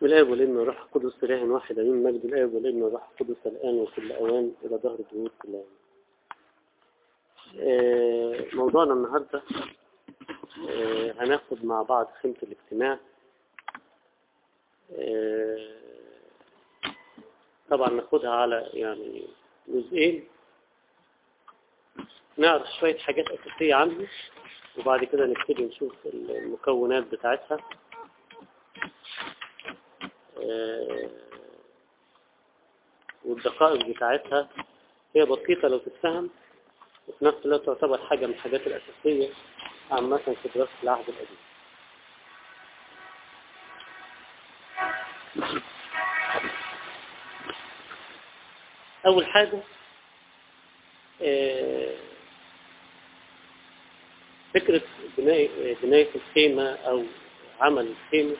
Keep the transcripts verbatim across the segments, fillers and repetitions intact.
باسم الآب والابن والروح القدس إله واحد آمين. مجد الآب والابن والروح القدس الآن وكل أوان إلى ظهر الدهور كلها. آه موضوعنا النهاردة آه هناخد مع بعض خيمة الاجتماع. آه طبعا ناخدها على يعني جزئين، نعرف شوية حاجات أساسية عنها وبعد كده نبتدي نشوف المكونات بتاعتها. آه والدقائق بتاعتها هي بسيطة لو تتفهم، وفي نفس الوقت تعتبر حاجة من الحاجات الأساسية عامة في دراسة العهد القديم. أول حاجة فكرة بناء بناية الخيمة أو عمل الخيمة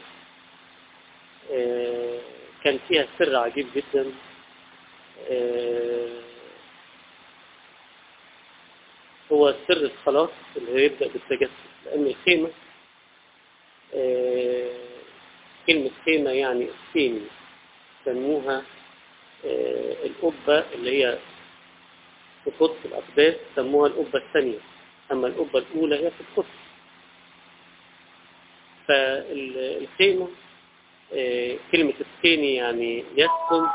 كان فيها سر عجيب جدا. هو سر الخلاص اللي هيبدأ بالتجسد، لأن الخيمة كلمة خيمة يعني خيمة، سموها القبة اللي هي في قدس الأقداس، سموها القبة الثانية، أما القبة الأولى هي في القدس. فالخيمة كلمة السكيني يعني يسكن،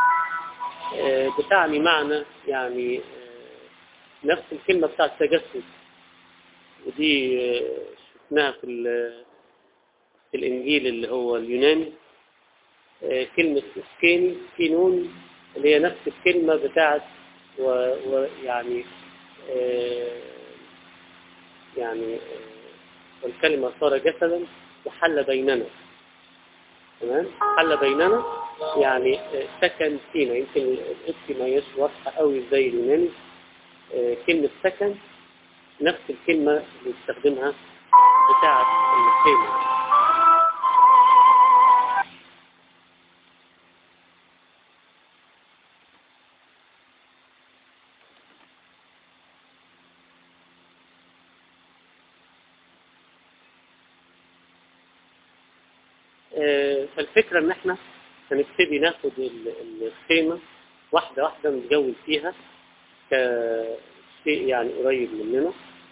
بتعني معنى يعني نفس الكلمة بتاعت التجسد، ودي شفناها في في الإنجيل اللي هو اليوناني. كلمة سكيني سكينون اللي هي نفس الكلمة بتاعت ويعني يعني والكلمة صار جسدا وحل بيننا. تمام، حل بيننا يعني سكن فينا. يمكن الاسم ما يش واضحة قوي زي اليوناني. كلمة سكن نفس الكلمة اللي بيستخدمها بتاعت الخيمة. فالفكرة ان احنا هنبتدي ناخد الخيمة واحدة واحدة نتجول فيها كشيء يعني قريب مننا.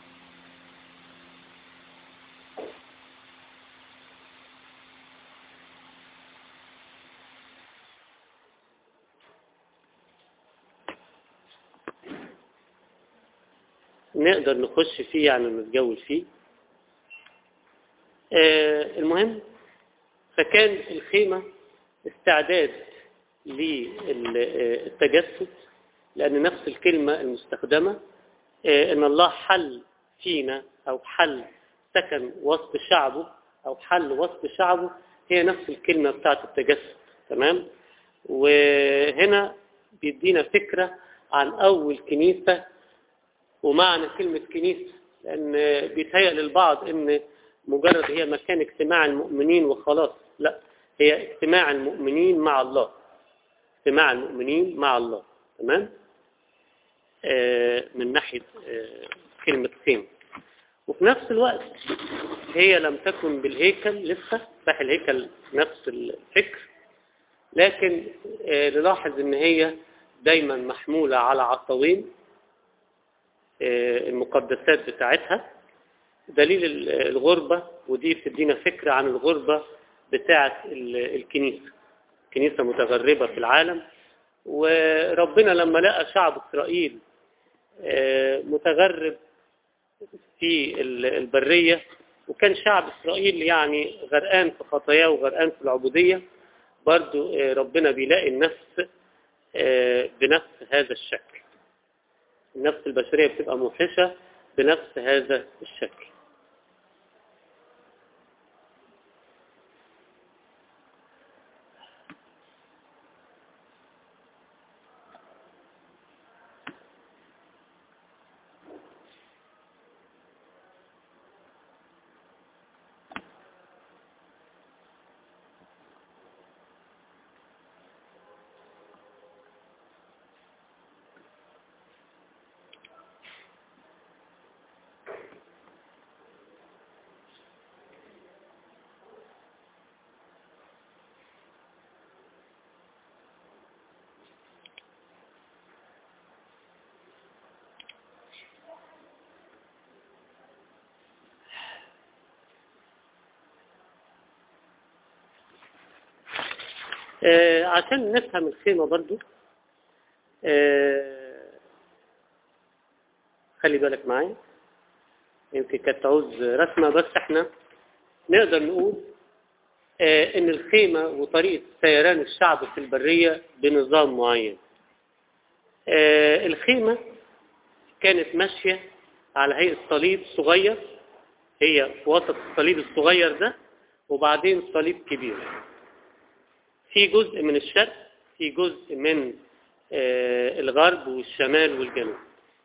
نقدر نخش فيه يعني نتجول فيه. المهم، فكان الخيمة استعداد للتجسد، لأن نفس الكلمة المستخدمة إن الله حل فينا أو حل سكن وسط شعبه أو حل وسط شعبه، هي نفس الكلمة بتاعت التجسد. تمام، وهنا بيدينا فكرة عن أول كنيسة ومعنى كلمة كنيسة، لأن بيتهيأ للبعض إن مجرد هي مكان اجتماع المؤمنين وخلاص. لا، هي اجتماع المؤمنين مع الله، اجتماع المؤمنين مع الله. تمام، آه من ناحية آه كلمة خيمة. وفي نفس الوقت هي لم تكن بالهيكل لسه، صح، الهيكل نفس الفكر، لكن آه نلاحظ ان هي دايما محمولة على عصوين آه المقدسات بتاعتها، دليل الغربة. ودي بتدينا فكرة عن الغربة بتاعة الكنيسة. كنيسة متغربة في العالم، وربنا لما لقى شعب إسرائيل متغرب في البرية، وكان شعب إسرائيل يعني غرقان في خطاياه وغرقان في العبودية، برضو ربنا بيلاقي النفس بنفس هذا الشكل. النفس البشرية بتبقى موحشة بنفس هذا الشكل. آه عشان نفهم الخيمة برضو آه خلي بالك معايا، يمكن كانت تعوز رسمة، بس احنا نقدر نقول آه ان الخيمة وطريقة سيران الشعب في البرية بنظام معين. آه الخيمة كانت ماشية على هيئة صليب صغير، هي في وسط الصليب الصغير ده وبعدين صليب كبير، في جزء من الشرق، في جزء من آه الغرب والشمال والجنوب.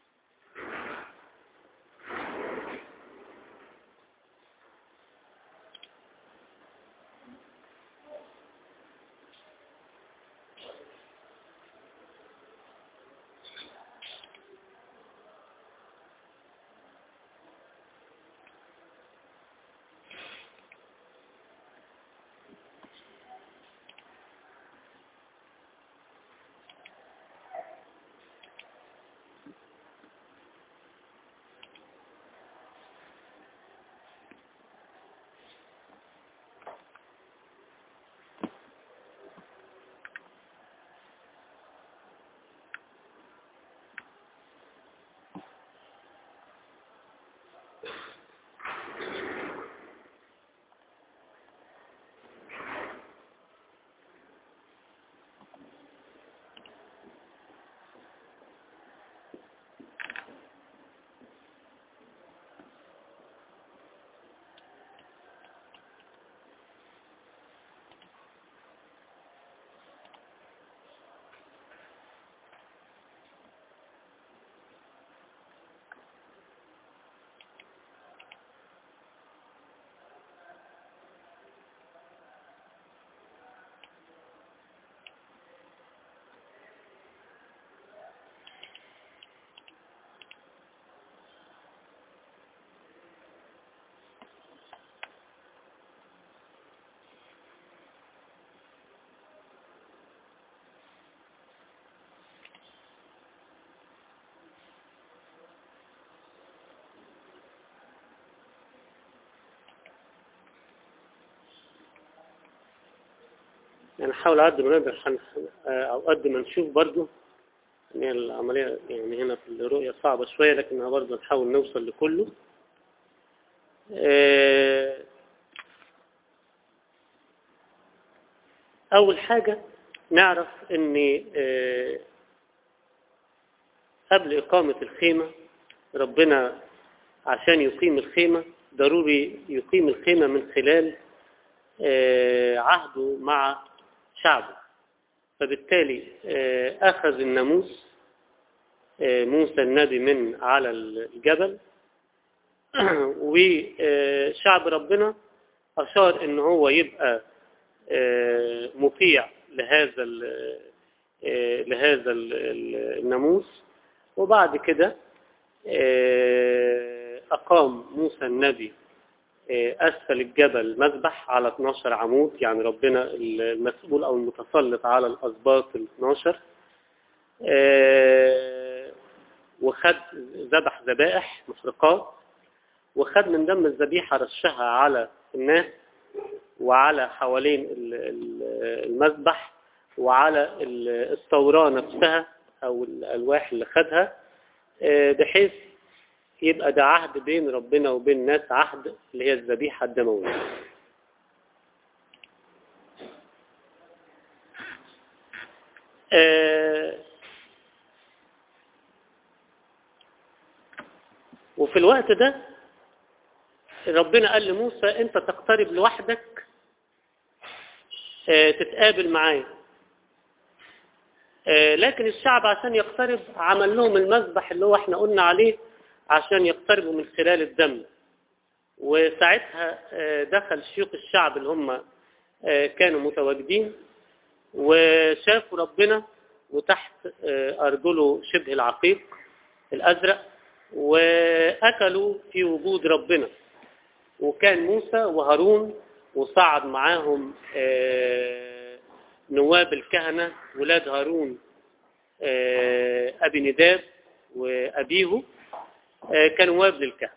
يعني نحاول قد ما نقدر، او قد ما نشوف برضو ان هي العملية يعني هنا في الرؤية صعبة شوية، لكنها برضو نحاول نوصل لكله. اول حاجة نعرف ان قبل اقامة الخيمة ربنا عشان يقيم الخيمة ضروري يقيم الخيمة من خلال عهده مع شعبه. فبالتالي أخذ الناموس موسى النبي من على الجبل، وشعب ربنا أشار إن هو يبقى مطيع لهذا لهذا الناموس. وبعد كده أقام موسى النبي أسفل الجبل مذبح على اثناشر عمود، يعني ربنا المسؤول أو المتسلط على الأسباط ال اثناشر، وخد ذبح ذبائح محرقات، وخد من دم الذبيحة رشها على الناس وعلى حوالين المذبح وعلى الثورة نفسها أو الألواح اللي خدها، بحيث يبقى ده عهد بين ربنا وبين الناس، عهد اللي هي الذبيحة الدموية. آه وفي الوقت ده ربنا قال لموسى انت تقترب لوحدك آه تتقابل معايا. آه لكن الشعب عشان يقترب عمل لهم المذبح اللي هو احنا قلنا عليه عشان يقتربوا من خلال الدم. وساعتها آه دخل شيوخ الشعب اللي هم آه كانوا متواجدين وشافوا ربنا، وتحت آه أرجله شبه العقيق الأزرق، وأكلوا في وجود ربنا. وكان موسى وهارون وصعد معاهم آه نواب الكهنة ولاد هارون، آه أبي نداب وأبيه آه كنواب للكهنة.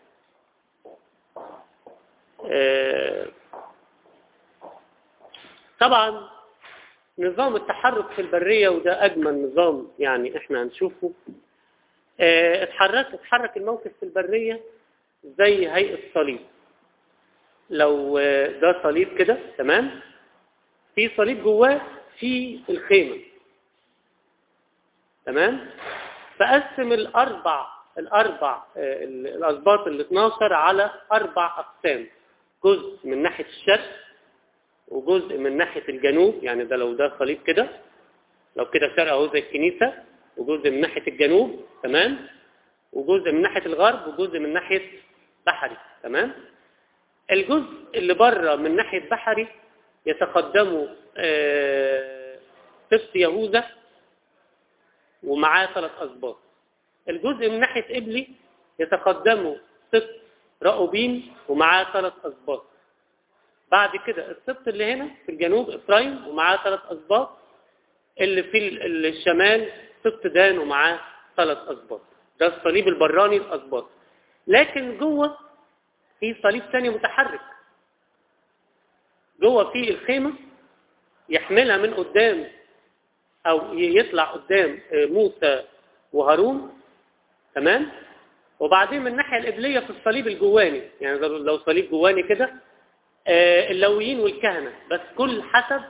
آه طبعا نظام التحرك في البرية، وده أجمل نظام يعني إحنا هنشوفه. اه اتحرك اتحرك الموكب في البرية زي هيئة صليب. لو ده صليب كده تمام، في صليب جواه في الخيمة تمام. فقسم الأربع الأربع الأسباط ال اثناشر على أربع أقسام، جزء من ناحية الشرق وجزء من ناحية الجنوب، يعني ده لو ده صليب كده، لو كده شرق اهو زي الكنيسة، وجزء من ناحية الجنوب تمام، وجزء من ناحية الغرب، وجزء من ناحية بحري تمام. الجزء اللي بره من ناحية بحري يتقدمه آه سبط يهوذا ومعاه ثلاث أسباط. الجزء من ناحية إبلي يتقدمه سبط رأوبين ومعاه ثلاث أسباط. بعد كده السبط اللي هنا في الجنوب إفرايم ومعاه ثلاث أسباط، اللي في الشمال سبط دان ومعاه ثلاث أسباط. ده الصليب البراني الأسباط. لكن جوه في صليب ثاني متحرك جوه في الخيمة، يحملها من قدام أو يطلع قدام موسى وهارون تمام. وبعدين من الناحية القبلية في الصليب الجواني، يعني لو صليب جواني كده اللويين والكهنة، بس كل حسب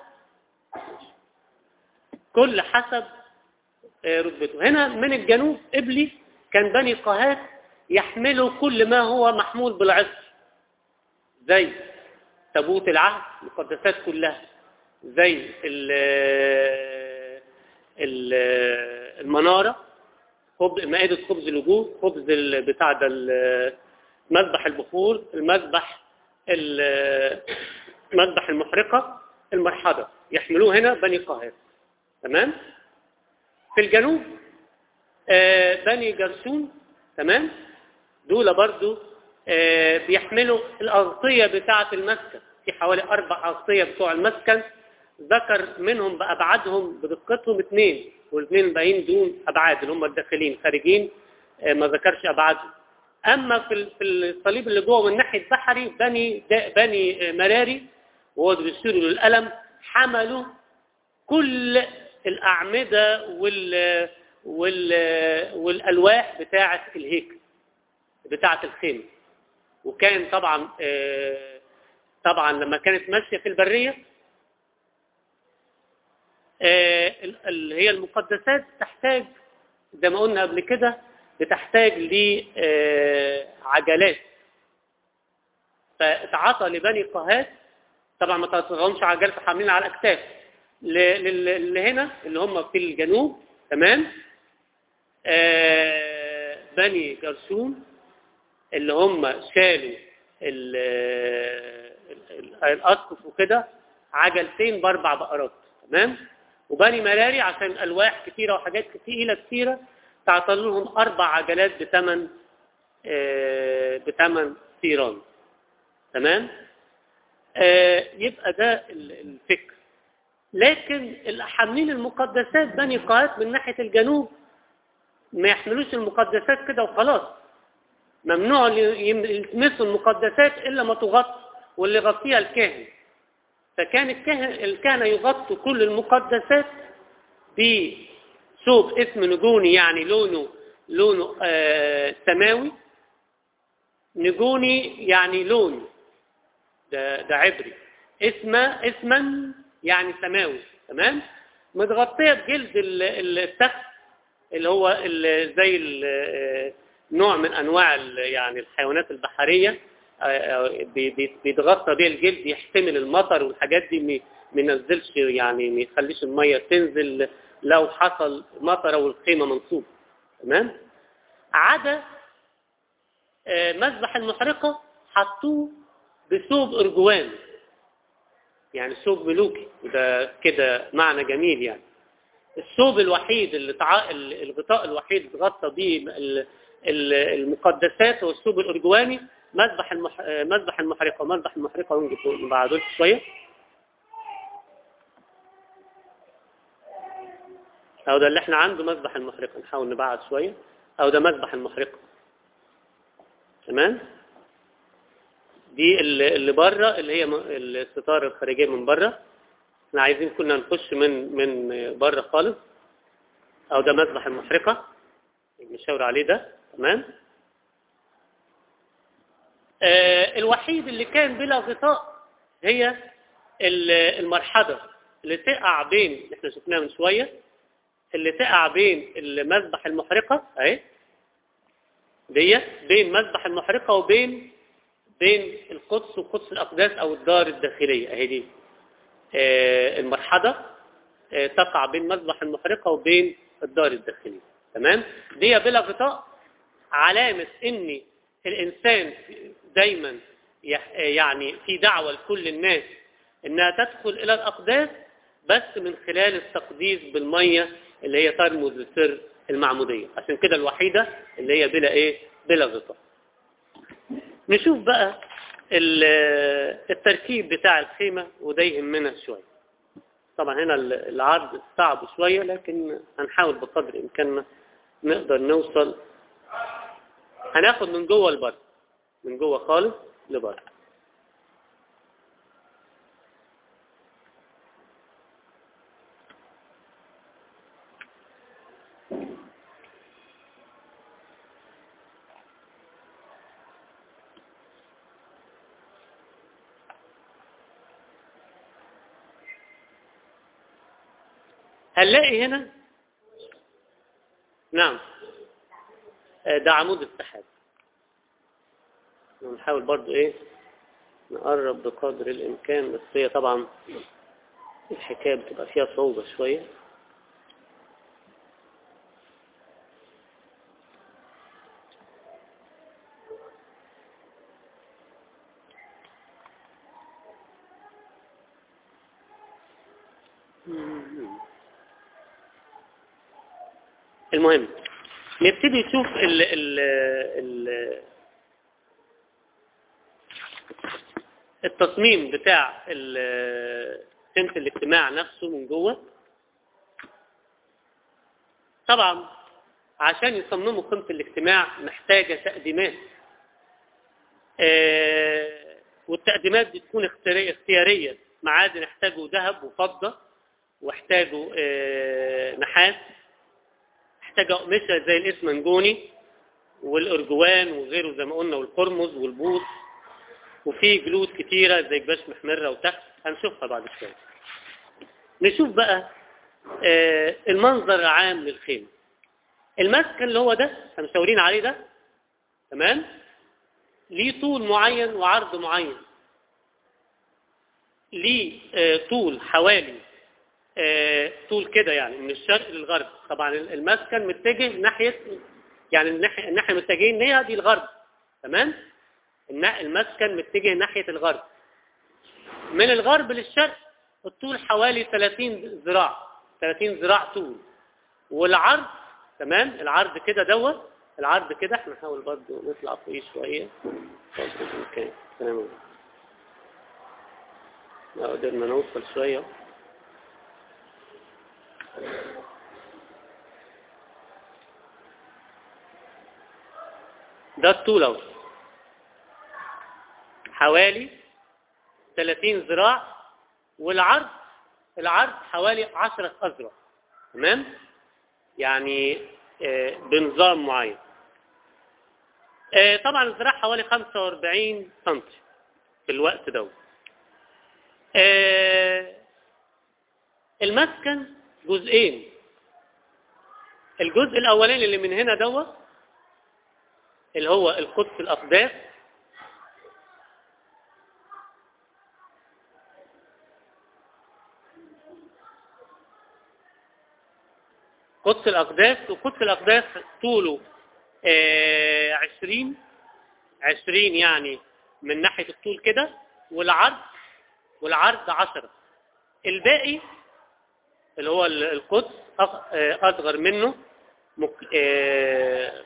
كل حسب رتبته. هنا من الجنوب قبلي كان بني قهات يحملوا كل ما هو محمول بالعصر، زي تابوت العهد، المقدسات كلها، زي المنارة، مائدة خبز الوجوه، خبز بتاع ده مذبح البخور، المذبح مذبح المحرقة، المرحضة، يحملوه هنا بني قهات تمام. في الجنوب آه بني جرشون تمام، دول برضو آه بيحملوا الأغطية بتاعة المسكن. في حوالي أربع أغطية بتوع المسكن، ذكر منهم بأبعادهم بدقتهم اثنين، والاثنين الباقيين دون أبعاد، اللي هم الداخلين. خارجين آه ما ذكرش أبعادهم. أما في في الصليب اللي جوه من ناحية بحري، بني بني مراري وهو بيشيروا للألم، حملوا كل الأعمدة وال وال والألواح بتاعة الهيكل بتاعة الخيمة. وكان طبعا طبعا لما كانت ماشية في البرية، اللي هي المقدسات تحتاج زي ما قلنا قبل كده، بتحتاج لعجلات. فاتعطى لبني قهات، طبعا ما تغنش عجلات حاملين على الأكتاف، اللي هنا اللي هم في الجنوب تمام. آه بني جرشون اللي هم شالوا الأسقف وكده عجلتين باربع بقرات تمام. وبني مراري عشان ألواح كثيرة وحاجات كثيرة كثيرة تعطل لهم أربع عجلات بثمن آه بثمن ثيران تمام. آه يبقى ده الفكر. لكن الحاملين المقدسات بني قهات من ناحية الجنوب ما يحملوش المقدسات كده وخلاص، ممنوع يلمسوا المقدسات إلا ما تغطي، واللي يغطيها الكاهن. فكان الكاهن الكهنة يغطوا كل المقدسات بثوب اسم نجوني، يعني لونه لونه آه سماوي. نجوني يعني لون، ده ده عبري، اسمه اسما يعني سماوي تمام. متغطيه بجلد السقف اللي هو اللي زي نوع من انواع يعني الحيوانات البحريه، بيتغطى بيه الجلد يحتمل المطر والحاجات دي، ما ينزلش يعني ما يخليش الميه تنزل لو حصل مطر والخيمه منصوبه تمام. عدا مذبح المحرقه حطوه بثوب ارجوان، يعني ثوب ملوكي، وده كده معنى جميل. يعني الثوب الوحيد اللي تع... الغطاء الوحيد اللي اتغطى به المقدسات هو الثوب الارجواني. مذبح المح... مذبح المحرقه مذبح المحرقه ونجيب بعده شويه. او ده اللي احنا عنده مذبح المحرقه، نحاول نبعد شويه. او ده مذبح المحرقه تمام. دي اللي بره اللي هي الستاره الخارجيه من بره احنا عايزين كنا نخش من من بره خالص، او ده مذبح المحرقة اللي بنشاور عليه ده. تمام. آه الوحيد اللي كان بلا غطاء هي المرحضة اللي تقع بين، احنا شفناها من شوية، اللي تقع بين المذبح المحرقة اهي دي، بين مذبح المحرقة وبين بين القدس وقدس الأقداس أو الدار الداخلية اهي دي. آه المرحضة آه تقع بين مذبح المحرقة وبين الدار الداخلية. تمام. دي بلا غطاء، علامة ان الإنسان دايما يعني في دعوة لكل الناس انها تدخل الى الاقداس بس من خلال التقديس بالمية اللي هي ترمز لسر المعمودية. عشان كده الوحيدة اللي هي بلا ايه بلا غطاء. نشوف بقى التركيب بتاع الخيمة، وده يهمنا شوية. طبعا هنا العرض صعب شوية، لكن هنحاول بقدر امكاننا نقدر نوصل. هناخد من جوه لبره، من جوه خالص لبره. هنلاقي هنا نعم ده عمود السحاب. نحاول برضو ايه نقرب بقدر الامكان، بس هي طبعا الحكاية بتبقى فيها صعوبة شوية. المهم نبتدي نشوف ال ال ال التصميم بتاع خيمة الاجتماع نفسه من جوه. طبعا عشان يصمموا خيمة الاجتماع محتاجة تقديمات، آه والتقديمات دي تكون اختيارية. معادن احتاجوا ذهب وفضة، واحتاجوا آه نحاس، احتاجوا قماشة زي الاسمنجوني والارجوان وغيره زي ما قلنا، والقرمز والبوص، وفي جلود كتيرة زي جباش محمرة وتخت هنشوفها بعد شوية. نشوف بقى آه المنظر العام للخيمة. المسكن اللي هو ده هنشاورين عليه ده، تمام، ليه طول معين وعرض معين. ليه آه طول حوالي آه طول كده يعني من الشرق للغرب. طبعا المسكن متجه ناحية، يعني الناحية الناحية متجهين ليها دي الغرب. تمام. المسكن متجه ناحية الغرب. من الغرب للشرق الطول حوالي ثلاثين ذراع، ثلاثين ذراع طول. والعرض تمام، العرض كده دوت، العرض كده احنا نحاول برضه نطلع فوقيه شويه اوكي. تمام، لو قدرنا نوصل شويه. ده الطول اهو حوالي ثلاثين ذراع، والعرض العرض حوالي عشرة أذرع. تمام، يعني آه بنظام معين. آه طبعا الذراع حوالي خمسة وأربعين سنتي في الوقت ده. آه المسكن جزئين. الجزء الاولاني اللي من هنا دوت اللي هو القدس الأقداس، قدس الأقداس. وقدس الأقداس طوله آه عشرين عشرين يعني من ناحية الطول كده، والعرض والعرض عشرة. الباقي اللي هو القدس أصغر منه، مك... آه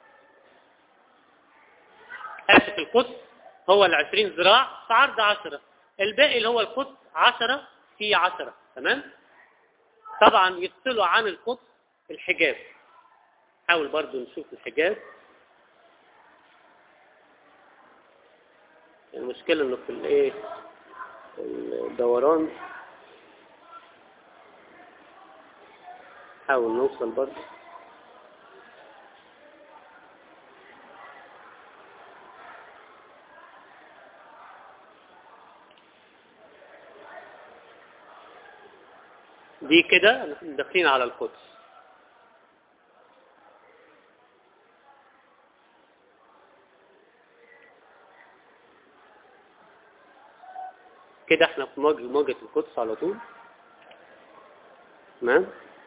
آسف القدس هو العشرين ذراع في عرض عشرة. الباقي اللي هو القدس عشرة في عشرة. تمام. طبعا يفصلوا عن القدس الحجاب. حاول برضو نشوف الحجاب. المشكلة انه في الايه الدوران نحاول نوصل برضه. دي كده داخلين على القدس. كده احنا في موجة موجة القدس على طول. تمام.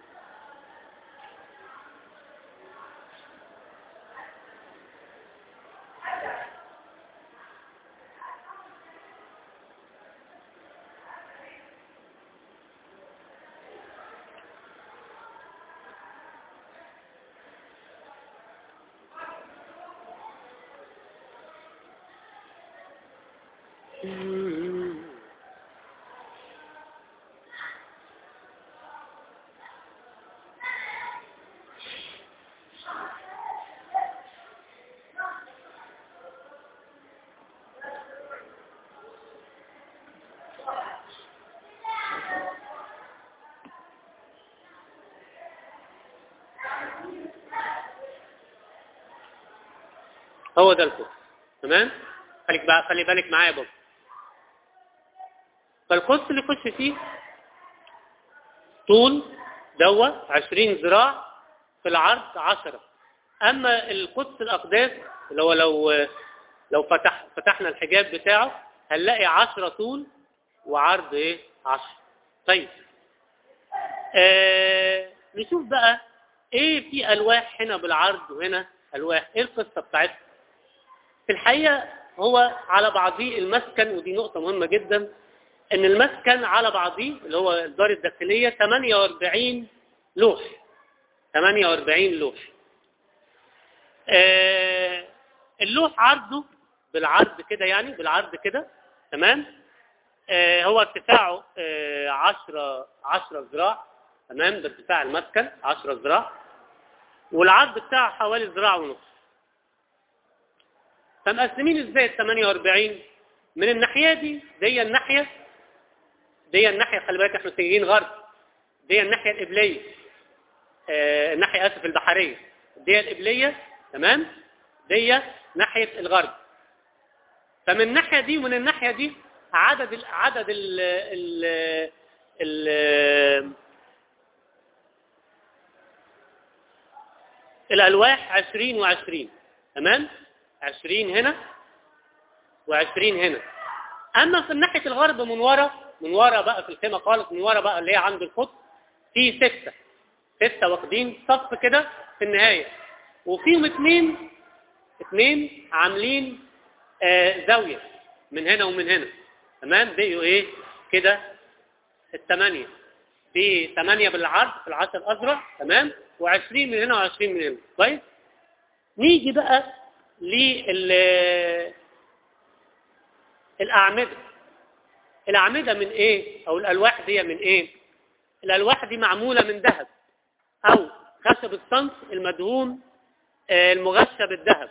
هو ده القدس. تمام. خليك بقى خلي بالك معايا بابا. فالقدس اللي يخش فيه طول دوت عشرين ذراع، في العرض عشرة. اما القدس الاقداس اللي هو لو لو فتح فتحنا الحجاب بتاعه هنلاقي عشرة طول وعرض ايه عشرة. طيب آه نشوف بقى ايه في الواح هنا بالعرض وهنا الواح، ايه القصه بتاعتها؟ في الحقيقه هو على بعضيه المسكن، ودي نقطه مهمه جدا، ان المسكن على بعضيه اللي هو الدار الداخليه ثمانية وأربعين لوح. ثمانية وأربعين لوح. آه اللوح عرضه بالعرض كده، يعني بالعرض كده. تمام. آه هو ارتفاعه آه عشرة عشرة ذراع. تمام. ده ارتفاع المسكن عشرة ذراع، والعرض بتاعه حوالي ذراع ونص. فمقسمين ازاي ال ثمانية وأربعين؟ من الناحيه دي، دي الناحيه دي الناحيه خلي بالك احنا متجهين غرب، دي الناحيه القبليه، آه الناحيه اسف البحريه، دي القبليه. تمام. دي ناحيه الغرب. فمن الناحيه دي ومن الناحيه دي عدد ال عدد ال ال ال الالواح عشرين وعشرين. تمام. عشرين هنا وعشرين هنا. اما في ناحيه الغرب من ورا، من ورا بقى في الخيمه خالص، من ورا بقى اللي هي عند القدس، في ستة ستة واخدين صف كده في النهايه، وفيهم اثنين اثنين عاملين آه زاويه من هنا ومن هنا. تمام. بقوا ايه كده الثمانيه، في ثمانيه بالعرض في العشر الازرق. تمام. وعشرين من هنا وعشرين من هنا. كويس. نيجي بقى لل الأعمدة. الأعمدة من إيه؟ أو الألواح دي من إيه؟ الألواح دي معمولة من ذهب أو خشب الصنف المدهون المغشى بالذهب.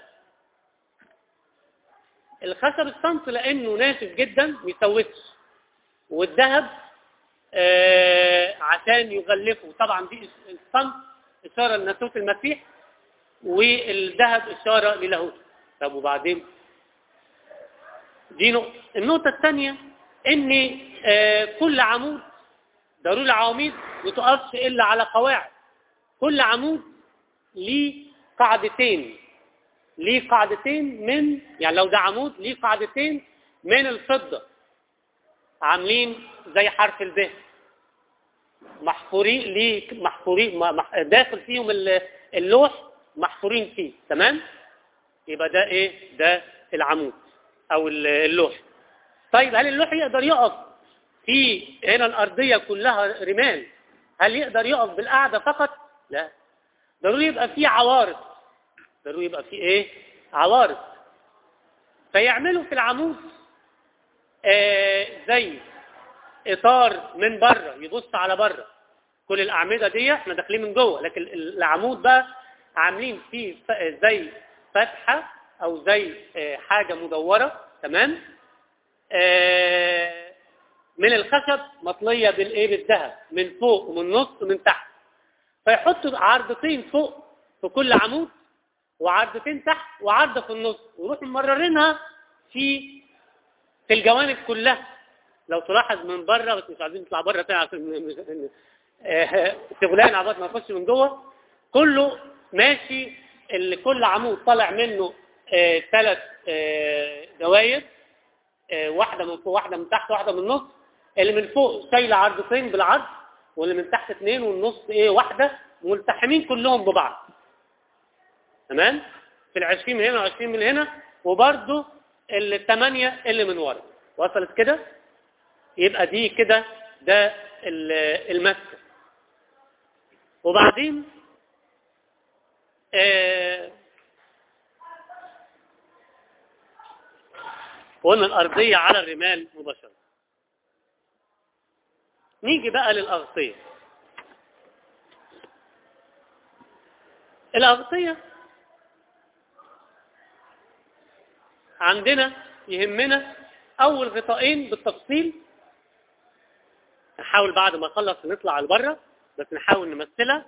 الخشب الصنف لأنه ناشف جدا ما يسوسش، والذهب آه عشان يغلفه. طبعا دي الصنف إشارة لناسوت المسيح، والذهب إشارة للاهوت. طب وبعدين؟ دي نقطة. النقطة الثانية ان آه كل عمود، ضروري العواميد ما تقفش الا على قواعد. كل عمود ليه قاعدتين، ليه قاعدتين من، يعني لو ده عمود ليه قاعدتين من الفضة عاملين زي حرف الب، محفورين ليه، محفورين داخل فيهم اللوح، محفورين فيه. تمام. يبقى ده ايه؟ ده العمود او اللوح. طيب هل اللوح يقدر يقف في هنا الارضيه كلها رمال؟ هل يقدر يقف بالقعده فقط؟ لا، ضروري يبقى فيه عوارض. ضروري يبقى فيه ايه؟ عوارض. فيعملوا في العمود آه زي اطار من بره يبص على بره. كل الاعمده دي احنا داخلين من جوه، لكن العمود بقى عاملين فيه زي فتحه او زي آه حاجه مدوره. تمام. آه من الخشب مطليه بالايه؟ بالذهب، من فوق ومن النص ومن تحت. فيحطوا عرضتين فوق في كل عمود وعرضتين تحت وعرضه في النص، ويروحوا ممررينها في في الجوانب كلها. لو تلاحظ من بره، بس مش عايزين نطلع بره تاني عشان شغلانه عباد ما نخش من جوه، كله ماشي، اللي كل عمود طالع منه ثلاث دواير، واحده من فوق واحده من تحت واحده من النص. اللي من فوق شايله عرضتين بالعرض، واللي من تحت اثنين، والنص ايه واحده، ملتحمين كلهم ببعض. تمام؟ في العشرين من هنا وعشرين من هنا، وبرده الثمانيه اللي من ورا. وصلت كده؟ يبقى دي كده ده المسكن. وبعدين آه قلنا الأرضية على الرمال مباشرة. نيجي بقى للأغطية. الأغطية عندنا يهمنا أول غطائين بالتفصيل. نحاول بعد ما نخلص نطلع لبره، بس نحاول نمثلها.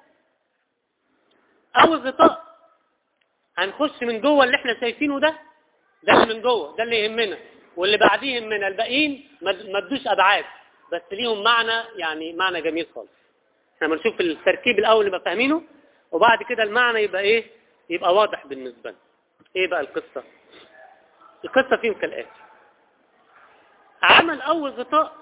أول غطاء هنخش من جوه اللي احنا شايفينه ده، ده اللي من جوه، ده اللي يهمنا، واللي بعديه يهمنا. الباقيين ما ادوش أبعاد، بس ليهم معنى، يعني معنى جميل خالص. احنا بنشوف التركيب الأول نبقى فاهمينه، وبعد كده المعنى يبقى إيه؟ يبقى واضح بالنسبة لنا. إيه بقى القصة؟ القصة فيهم كالآتي. عمل أول غطاء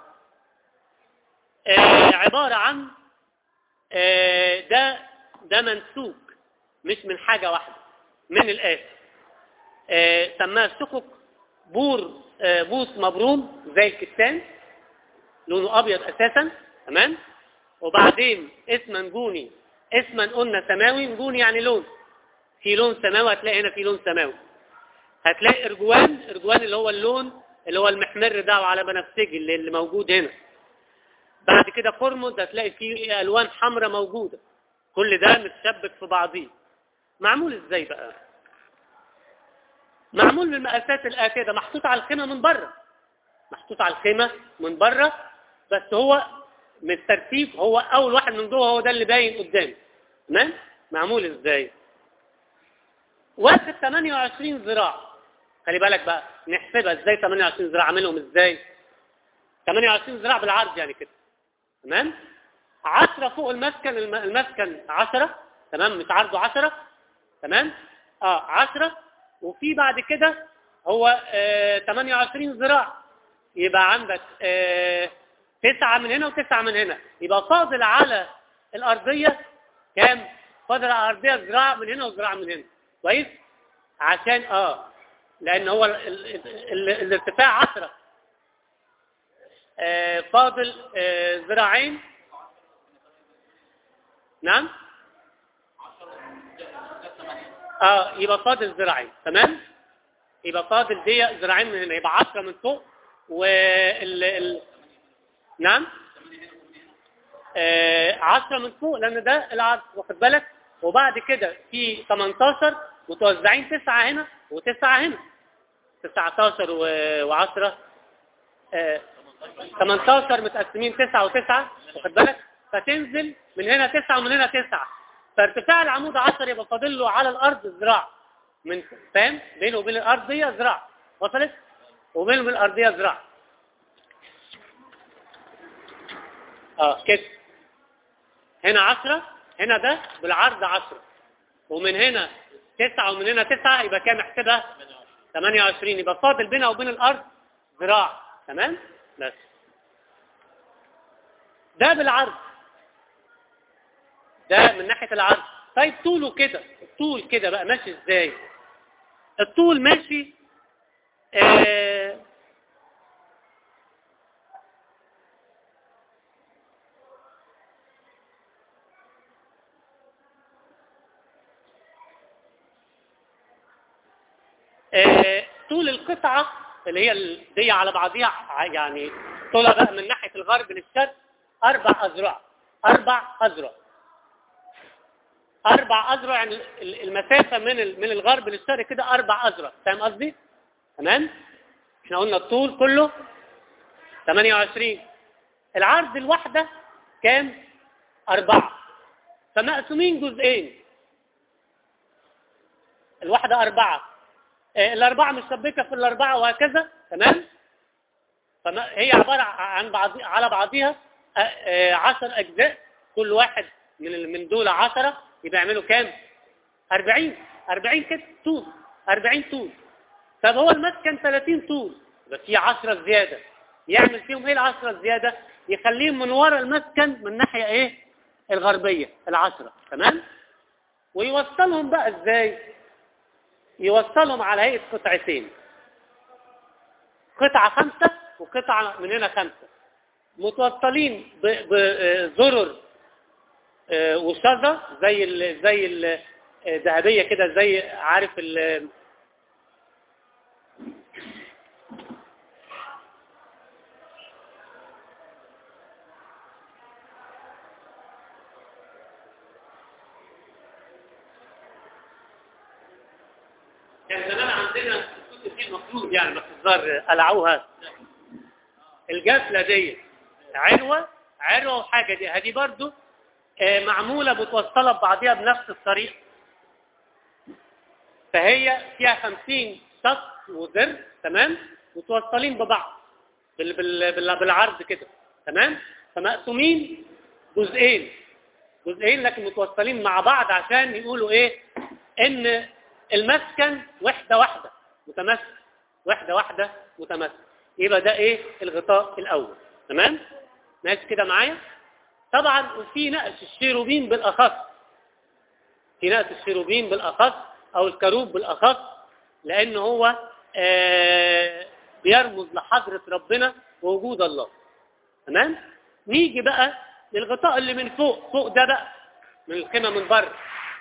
آه عبارة عن آه ده ده منسوج، مش من حاجة واحدة، من الآتي. آه سماه شقق بور آه بوص مبروم زي الكتان، لونه أبيض أساسا. تمام؟ وبعدين اسما نجوني، اسما قلنا سماوي. نجوني يعني لون، في لون سماوي، هتلاقي هنا في لون سماوي. هتلاقي ارجوان، ارجوان اللي هو اللون اللي هو المحمر ده وعلى بنفسجي اللي, اللي موجود هنا. بعد كده قرمز، هتلاقي فيه الوان حمراء موجوده. كل ده متشبك في بعضيه. معمول ازاي بقى؟ معمول بالمقاسات الاتيه. ده محطوط على الخيمه من بره، محطوط على الخيمه من بره، بس هو من الترتيب هو اول واحد من جوه، هو ده اللي باين قدامي. تمام؟ معمول ازاي؟ واخد ثمانية وعشرين ذراع. خلي بالك بقى نحسبها ازاي. ثمانية وعشرين ذراع عاملهم ازاي؟ ثمانية وعشرين ذراع بالعرض يعني كده. تمام؟ عشرة فوق المسكن، المسكن عشرة. تمام؟ مش عرضه عشرة. تمام؟ اه عشرة. وفي بعد كده هو آه ثمانية وعشرين ذراع، يبقى عندك آه تسعة من هنا وتسعة من هنا. يبقى فاضل على الأرضية كام؟ فاضل على الأرضية ذراع من هنا وذراع من هنا. كويس؟ عشان اه لأن هو ال ال ال الارتفاع عشرة. آه فاضل آه ذراعين. نعم؟ اه يبقى فاضل ذراعين. تمام؟ يبقى فاضل دي ذراعين من هنا، يبقى عشرة من فوق وال ال... نعم؟ آه عشرة من فوق لأن ده العرض، واخد بالك؟ وبعد كده في ثمانية عشر متوزعين، تسعة هنا وتسعة هنا، تسعة عشر وعشرة، آه ثمانية عشر متقسمين تسعة وتسعة، واخد بالك؟ فتنزل من هنا تسعة ومن هنا تسعة، فارتفاع العمود عشرة، يبقى فاضل له على الأرض ذراع من، فاهم؟ بينه وبين الأرضية ذراع. وصلت؟ وبينه وبين الأرضية ذراع. اه كده. هنا عشرة، هنا ده بالعرض عشرة، ومن هنا تسعة ومن هنا تسعة، يبقى كام؟ احسبها ثمانية وعشرين. يبقى فاضل بينها وبين الأرض ذراع. تمام؟ بس ده بالعرض، ده من ناحية العرض. طيب طوله كده، الطول كده بقى ماشي ازاي؟ الطول ماشي آه آه طول القطعة اللي هي دي على بعضيها، يعني طولها بقى من ناحية الغرب للشرق أربع أذرع. أربع أذرع. أربع أذرع يعني المسافة من من الغرب للشرق كده أربع أذرع. فاهم قصدي؟ تمام؟ احنا قلنا الطول كله ثمانية وعشرين. العرض الواحدة كام؟ أربعة. فمقسومين جزئين، الواحدة أربعة، الأربعة مشبكة في الأربعة وهكذا، تمام؟ فهي عبارة عن بعض على بعضها عشر أجزاء، كل واحد من من دول عشرة، يبقى يعملوا كام؟ أربعين، أربعين كده طول، أربعين طول. طب هو المسكن ثلاثين طول، يبقى في عشرة زيادة، يعمل فيهم ايه العشرة الزيادة؟ يخليهم من ورا المسكن من الناحية ايه؟ الغربية، العشرة، تمام؟ ويوصلهم بقى ازاي؟ يوصلهم على هيئة قطعتين، قطعة خمسة وقطعة من هنا خمسة، متوصلين بزرر وشذا زي ال زي الذهبية كده، زي عارف ال كان زمان عندنا الكتب دي المفروض يعني بس الظاهر قلعوها، الجفلة دي عروة عروة وحاجة دي، هذه برضو معمولة بتوصلها ببعضها بنفس الطريقة، فهي فيها خمسين شق وزر، تمام؟ متوصلين ببعض بال بال بالعرض كده، تمام؟ فمقسومين جزئين جزئين لكن متوصلين مع بعض عشان يقولوا ايه؟ ان المسكن وحدة واحدة متماسك، وحدة واحدة متماسك. يبقى ده ايه؟ الغطاء الاول، تمام؟ ماشي كده معايا؟ طبعا وفي نقش الشيروبين بالاخص، في نقش الشيروبين بالاخص او الكروب بالاخص، لان هو آه بيرمز لحضرة ربنا ووجود الله، تمام؟ نيجي بقى للغطاء اللي من فوق، فوق ده بقى من القمة من بره.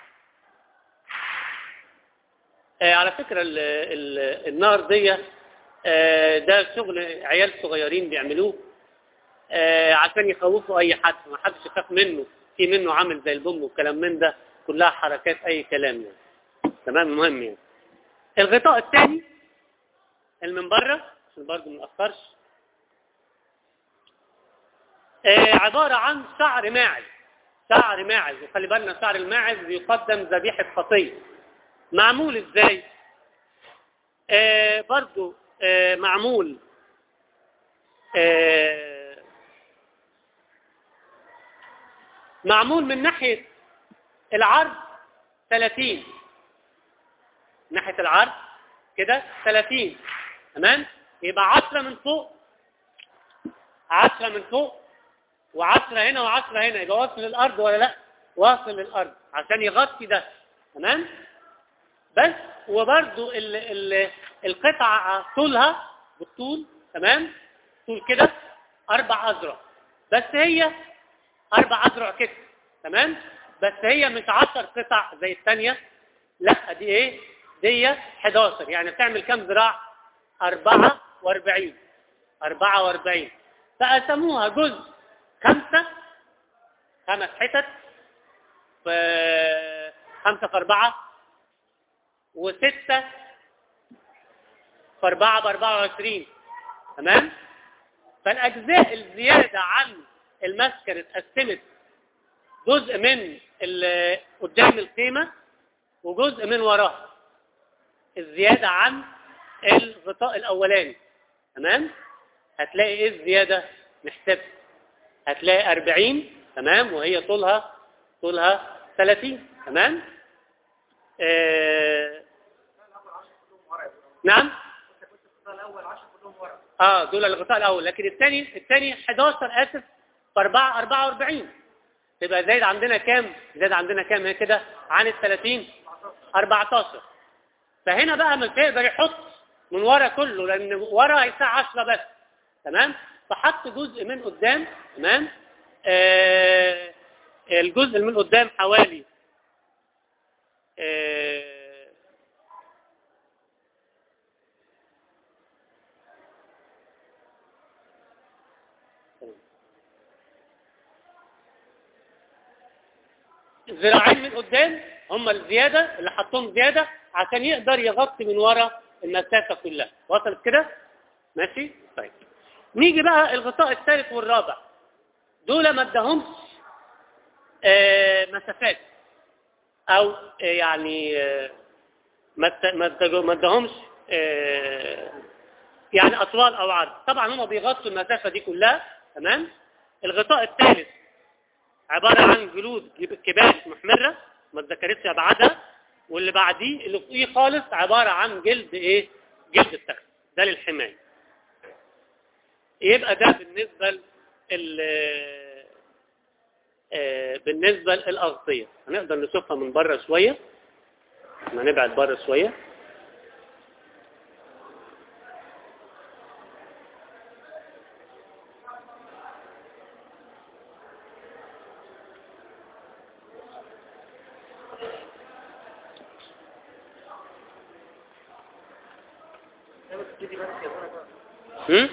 آه على فكرة ال ال النار دي آه ده شغل عيال صغيرين بيعملوه آه عشان يخوفوا اي حد، ما حدش يخاف منه، في منه عامل زي البوم والكلام من ده، كلها حركات اي كلام يعني، تمام؟ مهم يعني. الغطاء الثاني اللي من بره عشان برضه ما نأخرش، آه عبارة عن شعر ماعز، شعر ماعز، وخلي بالنا شعر الماعز بيقدم ذبيحة خطية. معمول ازاي؟ آه برضه آه معمول آه معمول من ناحية العرض ثلاثين، ناحية العرض كده ثلاثين، تمام؟ يبقى عشرة من فوق، عشرة من فوق، وعشرة هنا وعشرة هنا، يبقى واصل للأرض ولا لا؟ واصل للأرض عشان يغطي ده، تمام؟ بس وبرضو ال ال القطعة طولها بالطول، تمام؟ طول كده أربع أذرع، بس هي أربع أذرع كده، تمام؟ بس هي مش عشر قطع زي الثانية، لا دي ايه؟ دي حداشر، يعني بتعمل كم ذراع؟ أربعة وأربعين، أربعة وأربعين. فقسموها جزء خمسة، خمس حتت، في خمسة في أربعة، وستة في أربعة بأربعة وعشرين، تمام؟ فالأجزاء الزيادة عن المسكن اتقسمت، جزء من قدام القيمة وجزء من وراها، الزيادة عن الغطاء الأولاني، تمام؟ هتلاقي ايه الزيادة؟ نحسب، هتلاقي أربعين، تمام؟ وهي طولها طولها ثلاثين، تمام؟ آه نعم؟ اه دول الغطاء الأول، لكن الثاني الثاني حداشر آسف، في أربعة أربعة وأربعين، تبقى زايد عندنا كام؟ زايد عندنا كام هي كده عن الثلاثين؟ أربعتاشر. فهنا بقى مش هيقدر يحط من ورا كله، لأن ورا هيساع عشرة بس، تمام؟ فحط جزء من قدام، تمام؟ آه الجزء من قدام حوالي آه ذراعين من قدام هم الزيادة اللي حطهم زيادة عشان يقدر يغطي من ورا المسافة كلها. وصلت كده؟ ماشي؟ طيب نيجي بقى الغطاء الثالث والرابع، دول ما ادهمش آه مسافات او آه يعني آه ما ما ادهمش آه يعني اطوال او عرض. طبعا هم بيغطوا المسافه دي كلها. تمام. الغطاء الثالث عباره عن جلود كباش محمره ما اتذكرتش ابعادها، واللي بعديه اللي فوقيه خالص عباره عن جلد ايه؟ جلد التخت، ده للحمايه. يبقى ده بالنسبه ل آه بالنسبه للاغطيه. هنقدر نشوفها من بره شويه، ما نبعد بره شويه. هم؟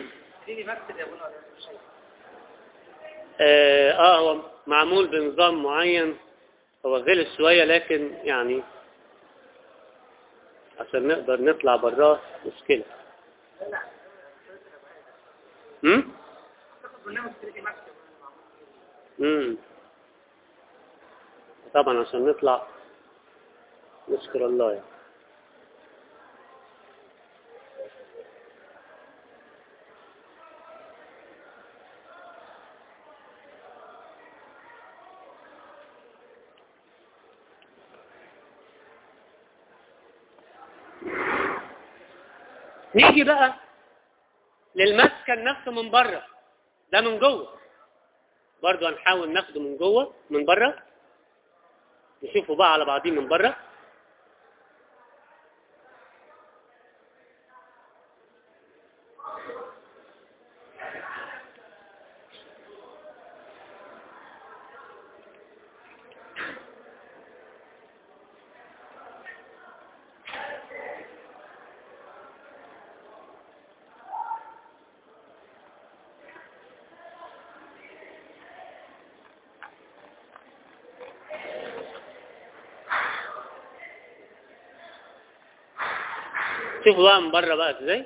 اه هو معمول بنظام معين، هو غلس شوية لكن يعني عشان نقدر نطلع براه مشكلة. هم؟ هم. طبعا عشان نطلع نشكر الله يعني. نيجي بقى للمسكن نفسه من بره، ده من جوه برضو هنحاول ناخده من جوه من بره، نشوفه بقى على بعضيه من بره. شوفوا بقى من بره بقى ازاي.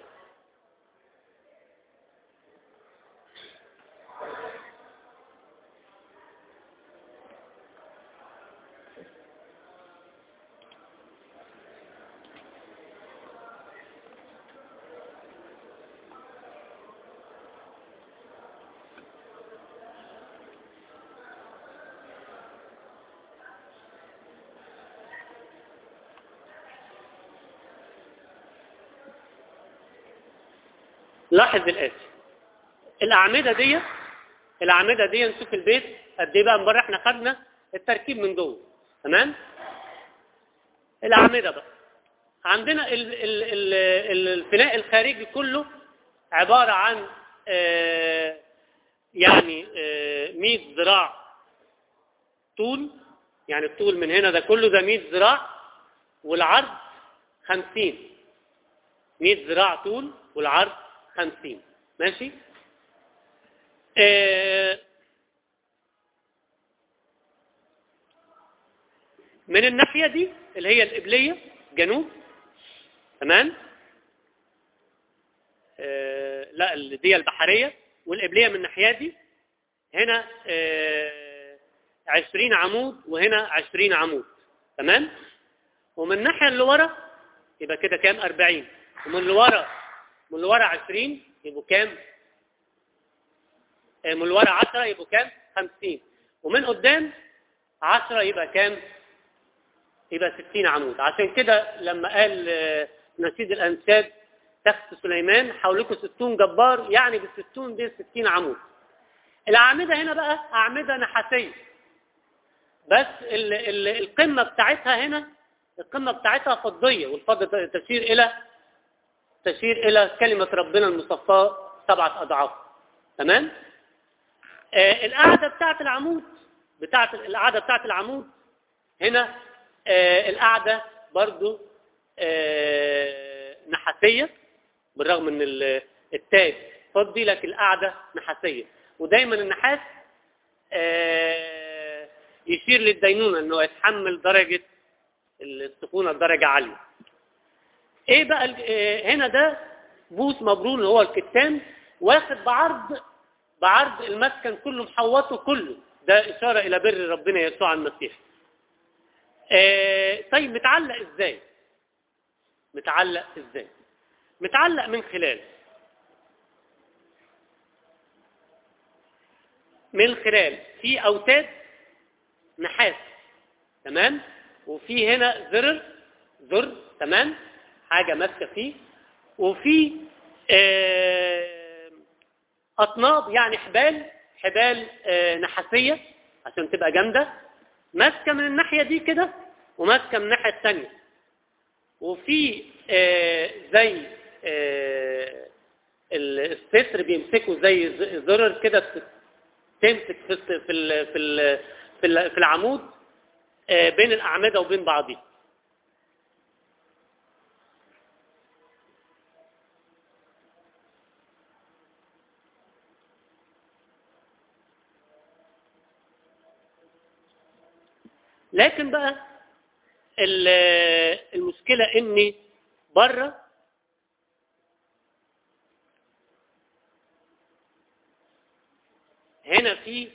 لاحظ الآتي، الأعمدة دي الأعمدة دي نشوف البيت قد ايه بقى من بره. احنا خدنا التركيب من جوه. تمام. الأعمدة بقى عندنا ال ال ال الفناء الخارجي كله عبارة عن آه يعني آه مئة ذراع طول، يعني الطول من هنا ده كله ده مئة ذراع، والعرض خمسين. مئة ذراع طول والعرض خمسين. ماشي. آه من الناحية دي اللي هي القبلية جنوب. تمام. آه لا دي البحرية، والقبلية من الناحية دي هنا آه عشرين عمود وهنا عشرين عمود. تمام. ومن الناحية اللي ورا يبقى كده كام؟ أربعين. ومن اللي ورا من اللي ورا عشرين يبقوا كام؟ من اللي ورا عشرة يبقوا كام؟ خمسين. ومن قدام عشرة يبقى كام؟ يبقى ستين عمود. عشان كده لما قال نشيد الأنشاد تخت سليمان حولكم ستون جبار، يعني بالستون دي ستين عمود. الأعمدة هنا بقى أعمدة نحاسية، بس ال ال القمة بتاعتها هنا القمة بتاعتها فضية، والفضة تشير إلى تشير إلى كلمة ربنا المصفاة سبعة أضعاف. تمام. آه القاعدة بتاعت العمود بتاعت القاعدة بتاعت العمود هنا آه القاعدة برضو آه نحاسية، بالرغم ان التاج فضي لكن القاعدة نحاسية. ودايما النحاس آه يشير للدينونة، انه يتحمل درجة السخونة درجة عالية. ايه بقى آه هنا ده بوس مبرون اللي هو الكتان، واخد بعرض بعرض المسكن كله، محوطه كله ده إشارة إلى بر ربنا يسوع المسيح. آه طيب متعلق إزاي؟ متعلق إزاي؟ متعلق من خلال من خلال في أوتاد نحاس، تمام، وفي هنا زرر زر، تمام، حاجة ماسكة فيه، وفي آه أطناب يعني حبال حبال آه نحاسية عشان تبقى جامدة، ماسكة من الناحية دي كده وماسكة من الناحية الثانية، وفي آه زي آه الستر بيمسكوا زي زرر كده تمسك في في في في في العمود آه بين الأعمدة وبين بعضها. لكن بقى المشكلة إني بره هنا في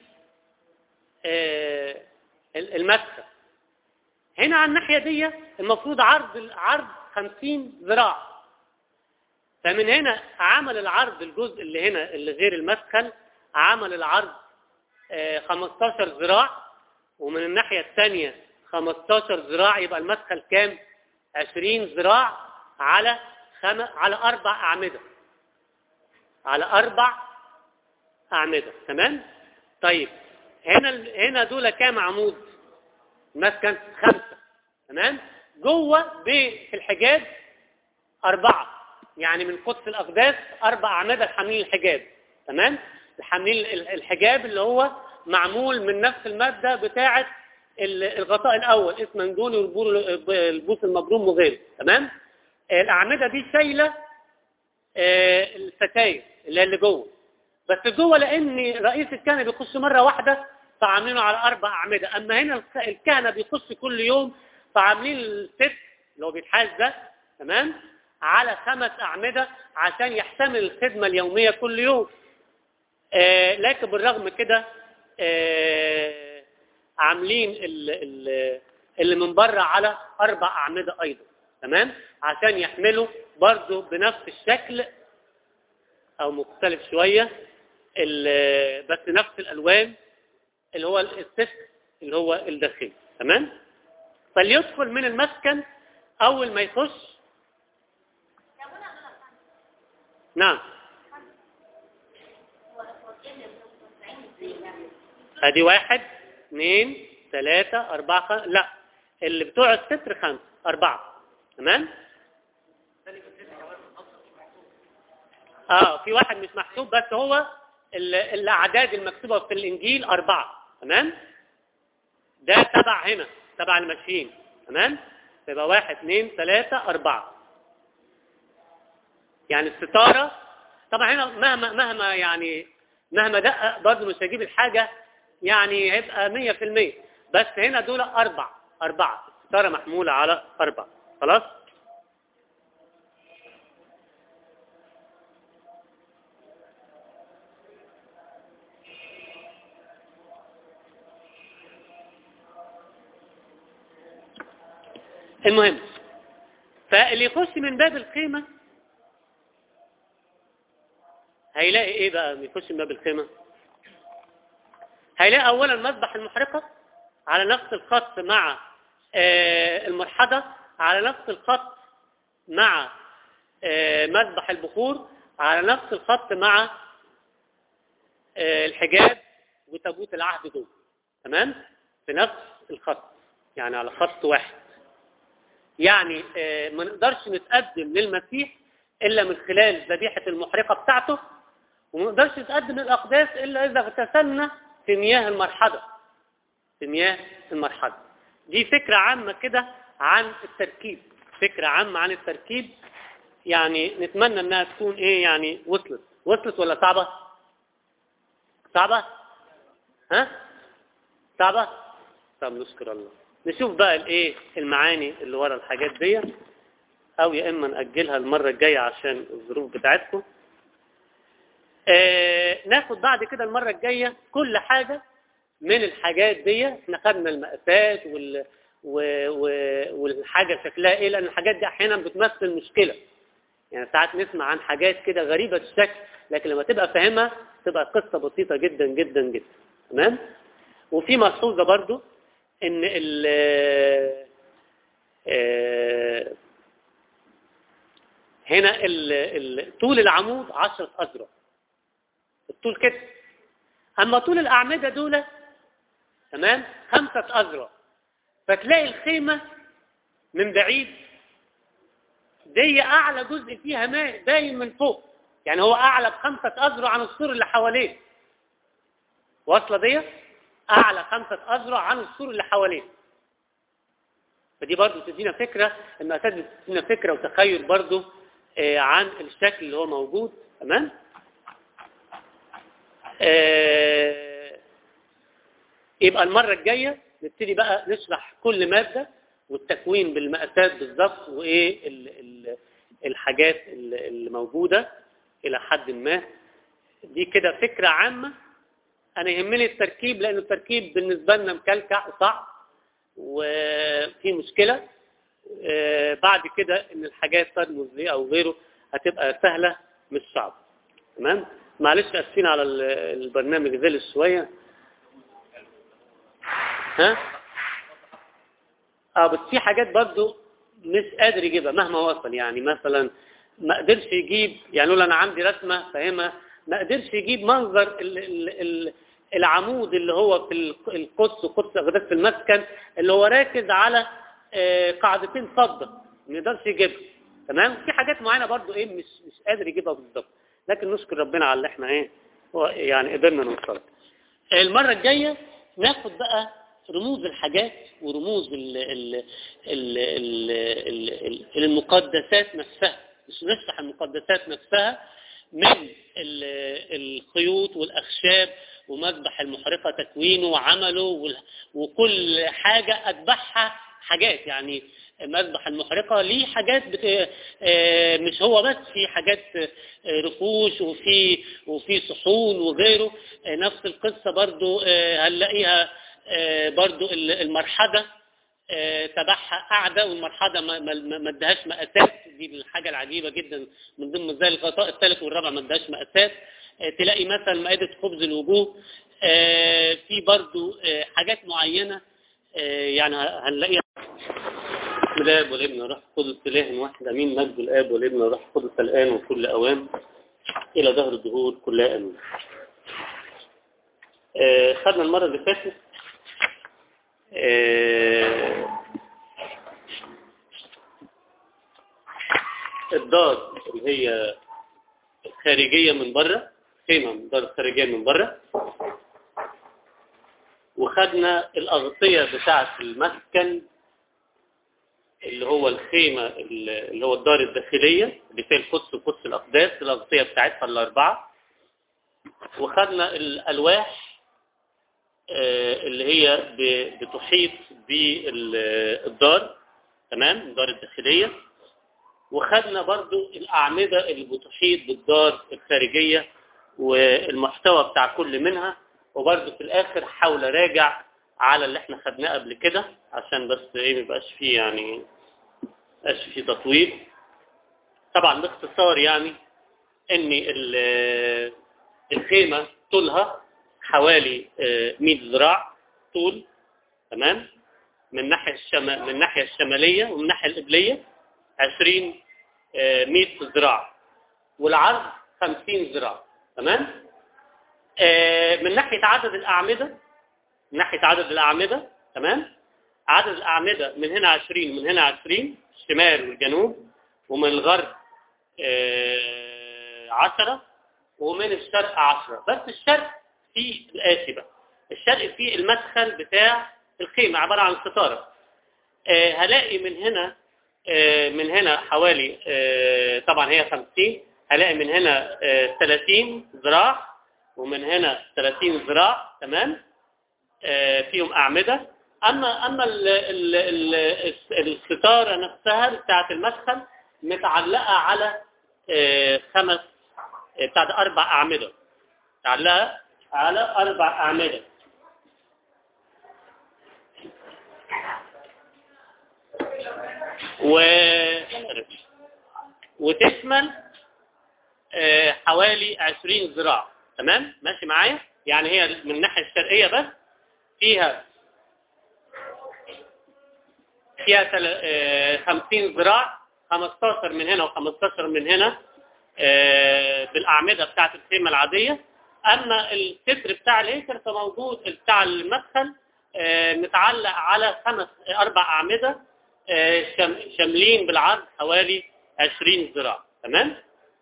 المسكة، هنا على الناحية دي المفروض عرض عرض خمسين ذراع، فمن هنا عمل العرض الجزء اللي هنا اللي غير المدخل عمل العرض خمستاشر ذراع، ومن الناحية الثانية خمستاشر ذراع، يبقى المدخل كام؟ عشرين ذراع على خم... على أربع أعمدة، على أربع أعمدة، تمام؟ طيب هنا هنا دول كام عمود؟ مسكن خمسة، تمام؟ جوه في الحجاب أربعة، يعني من قدس الأقداس أربع أعمدة حاملين الحجاب، تمام؟ حاملين الحجاب اللي هو معمول من نفس المادة بتاعة الغطاء الأول، اسمنجوني والبوس المبروم وغيره، تمام؟ الأعمدة دي شايلة الستاير اللي اللي جوه، بس جوه لأن رئيس الكهنة بيخش مرة واحدة فعاملينه على أربع أعمدة، أما هنا الكهنة بيخش كل يوم فعاملين الست اللي هو بيتحاز ده، تمام، على خمس أعمدة عشان يحتمل الخدمة اليومية كل يوم. آه لكن بالرغم كده آه عاملين اللي من بره على أربع أعمدة أيضا، تمام، عشان يحملوا برضو بنفس الشكل أو مختلف شوية بس نفس الألوان اللي هو السفر اللي هو الداخلي، تمام. فليدخل من المسكن أول ما يخش. نعم، ادي واحد اثنين ثلاثة أربعة خمسة، لا اللي بتوع الستر خمسة أربعة، تمام. اه في واحد مش محسوب بس هو الأعداد المكتوبة في الإنجيل أربعة، تمام. ده تبع هنا تبع الماشيين، تمام. يبقى واحد اثنين ثلاثة أربعة، يعني الستارة طبعا هنا مهما مهما يعني مهما دقق برضه مش هيجيب الحاجة يعني هيبقى مية في المية، بس هنا دول أربع أربعة الستارة محمولة على أربعة، خلاص. المهم فاللي يخش من باب الخيمة هيلاقي ايه بقى؟ يخش من باب الخيمة هيلاقي اولا مذبح المحرقة على نفس الخط مع آه المرحضة، على نفس الخط مع آه مذبح البخور، على نفس الخط مع آه الحجاب وتابوت العهد دول، تمام، في نفس الخط، يعني على خط واحد. يعني آه ما نقدرش نتقدم للمسيح الا من خلال ذبيحة المحرقة بتاعته، وما نقدرش نتقدم للأقداس إلا إذا اغتسلنا في مياه المرحضة، في مياه المرحضة. دي فكرة عامة كده عن التركيب، فكرة عامة عن التركيب، يعني نتمنى أنها تكون إيه يعني وصلت وصلت ولا صعبة؟ صعبة؟ ها؟ صعبة؟ طب نشكر الله. نشوف بقى الإيه المعاني اللي ورا الحاجات دي، أو يا إما نأجلها المرة الجاية عشان الظروف بتاعتكم. آه ناخد بعد كده المرة الجاية كل حاجة من الحاجات دي احنا خدنا المقاسات وال و... و... والحاجه شكلها ايه، لان الحاجات دي احيانا بتمثل مشكله. يعني ساعات نسمع عن حاجات كده غريبه الشكل، لكن لما تبقى فاهمها تبقى قصه بسيطه جدا جدا جدا. تمام. وفي ملحوظه برضو ان ال اه هنا ال... ال... طول العمود عشرة أذرع، الطول كده. اما طول الاعمده دول تمام خمسة أذرع. فتلاقي الخيمه من بعيد دي اعلى جزء فيها ماء باين من فوق، يعني هو اعلى بخمسة اذرع عن السور اللي حواليه. واصله دي اعلى خمسة اذرع عن السور اللي حواليه. فدي برضو تدينا فكره، المقاسات تدينا فكره وتخيل برضو آه عن الشكل اللي هو موجود. تمام. آه يبقى المره الجايه نبتدي بقى نشرح كل ماده والتكوين بالمقاسات بالظبط، وايه ال ال الحاجات اللي موجوده الى حد ما. دي كده فكره عامه. انا يهمني التركيب، لان التركيب بالنسبه لنا مكلكع وصعب وفي مشكله. آه بعد كده ان الحاجات ترمز دي او غيره هتبقى سهله مش صعبه. تمام. معلش اسفين على البرنامج ذل شويه. ها اه بس في حاجات برضو مش قادر يجيبها مهما وصل. يعني مثلا ما قدرش يجيب، يعني لو انا عندي رسمه فاهمها، ما قدرش يجيب منظر ال ال ال العمود اللي هو في القدس وقدس اقداس في المسكن اللي هو راكز على آه قاعدتين فضه، ما يقدرش يجيبها. تمام. في حاجات معينه برضو ايه مش مش قادر يجيبها بالظبط، لكن نشكر ربنا على اللي احنا ايه يعني قدرنا نوصل. المره الجايه ناخد بقى رموز الحاجات ورموز ال ال ال ال ال ال المقدسات نفسها، مش نشرح المقدسات نفسها من الخيوط والأخشاب ومذبح المحرقة تكوينه وعمله وكل حاجة أتبعها حاجات. يعني مذبح المحرقة ليه حاجات مش هو بس، في حاجات رفوش وفي وفي صحون وغيره. نفس القصة برضو هنلاقيها برضو المرحدة تبعها قاعدة، والمرحدة ما ادهاش مقاسات. دي الحاجة العجيبة جدا من ضمن ذلك الغطاء الثالث والرابع ما ادهاش مقاسات. تلاقي مثلا مائدة خبز الوجوه في برضو حاجات معينة يعني هنلاقيها. بسم الاب والابن والروح القدس اله واحد امين. مجد الاب والابن والروح القدس الان وكل اوان الى دهر الدهور كلها امين. خدنا المرة اللي فاتت الدار اللي هي الخارجية من بره، خيمة من الدار الخارجية من بره، وخدنا الأغطية بتاعة المسكن اللي هو الخيمة اللي هو الدار الداخلية اللي فيها القدس وقدس الأقداس، الأغطية بتاعتها الأربعة. وخدنا الألواح اللي هي بتحيط بالدار، تمام، الدار الداخلية. وخدنا برضو الأعمدة اللي بتحيط بالدار الخارجية والمحتوى بتاع كل منها. وبرضو في الآخر حاول راجع على اللي احنا خدناه قبل كده عشان بس ايه ميبقاش فيه يعني ميبقاش فيه تطويل. طبعا باختصار يعني ان الخيمة طولها حوالي مئة ذراع طول، تمام، من الناحية الشمال من الناحية الشمالية ومن الناحية القبلية عشرين مئة ذراع، والعرض خمسين ذراع، تمام. من ناحية عدد الأعمدة من ناحية عدد الأعمدة تمام، عدد الأعمدة من هنا عشرين ومن هنا عشرين، الشمال والجنوب، ومن الغرب عشرة، ومن الشرق عشرة. بس الشرق فيه الآتي بقى، الشرق فيه المدخل بتاع الخيمة عبارة عن ستارة. هلاقي من هنا من هنا حوالي طبعا هي خمسين، هلاقي من هنا ثلاثين ذراع ومن هنا ثلاثين ذراع، تمام، فيهم أعمدة. أما أما ال ال ال الستارة نفسها بتاعة المدخل متعلقة على خمس بتاعة أربع أعمدة، متعلقة على أربع أعمدة. و... وتشمل آه حوالي عشرين ذراع. تمام ماشي معايا؟ يعني هي من الناحيه الشرقيه بس فيها فيها خمسين ذراع، خمستاشر من هنا وخمستاشر من هنا آه بالاعمده بتاعه الخيمه العاديه. اما الستر بتاع الهيكل فموجود بتاع المدخل آه متعلق على خمس اربع اعمده آه شاملين بالعرض حوالي عشرين ذراع. تمام.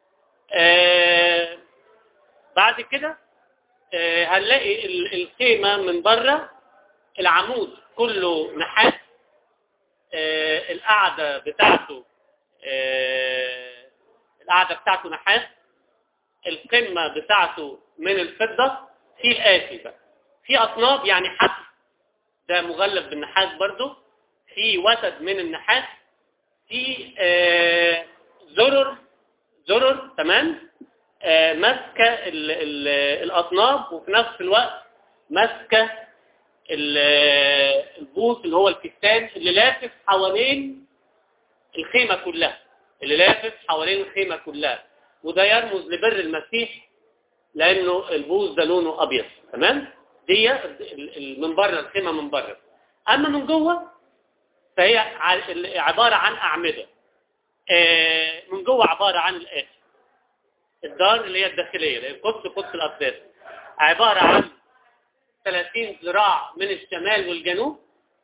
آه بعد كده آه هنلاقي الخيمه من بره العمود كله نحاس، آه القاعده بتاعته آه القاعده بتاعته نحاس، القمه بتاعته من الفضه. في الآتي بقى في اطناب يعني حد ده مغلف بالنحاس برضو، في وتد من النحاس، في آه زرر زرر تمام آه ماسكه الاطناب، وفي نفس الوقت ماسكه البوص اللي هو الكتان اللي لافف حوالين الخيمه كلها، اللي لافف حوالين الخيمه كلها. وده يرمز لبر المسيح لانه البوص ده لونه ابيض. تمام. دي من بره الخيمه من بره. اما من جوه فهي عباره عن اعمده. من جوه عباره عن الآتي: الدار اللي هي الداخليه، لان القدس قدس الاقداس عباره عن ثلاثين ذراع من الشمال والجنوب،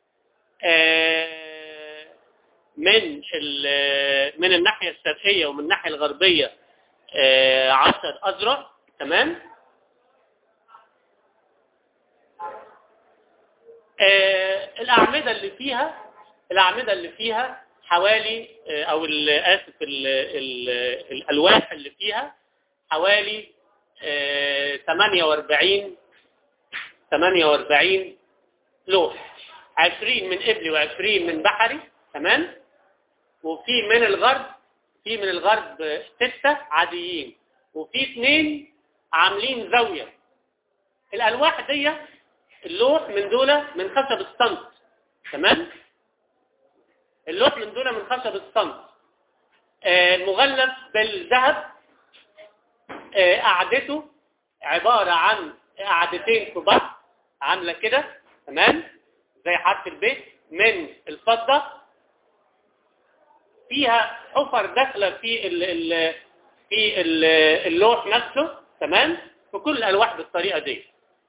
من من الناحيه الشرقيه ومن الناحيه الغربيه عشر اذرع. تمام. الاعمده اللي فيها الاعمده اللي فيها حوالي او اسف الالواح اللي فيها حوالي ثمانية وأربعين لوح، عشرين من قبلي وعشرين من بحري. تمام. وفي من الغرب في من الغرب ستة عاديين، وفي اثنين عاملين زاوية. الألواح دي اللوح من دول من خشب الصمت. تمام. اللوح من دول من خشب الصمت آه مغلف بالذهب. آه قعدته عبارة عن قعدتين في بعض عاملة كده. تمام. زي حرف البيت من الفضة، فيها حفر داخله في ال ال في ال اللوح نفسه. تمام. في كل الالواح بالطريقه دي.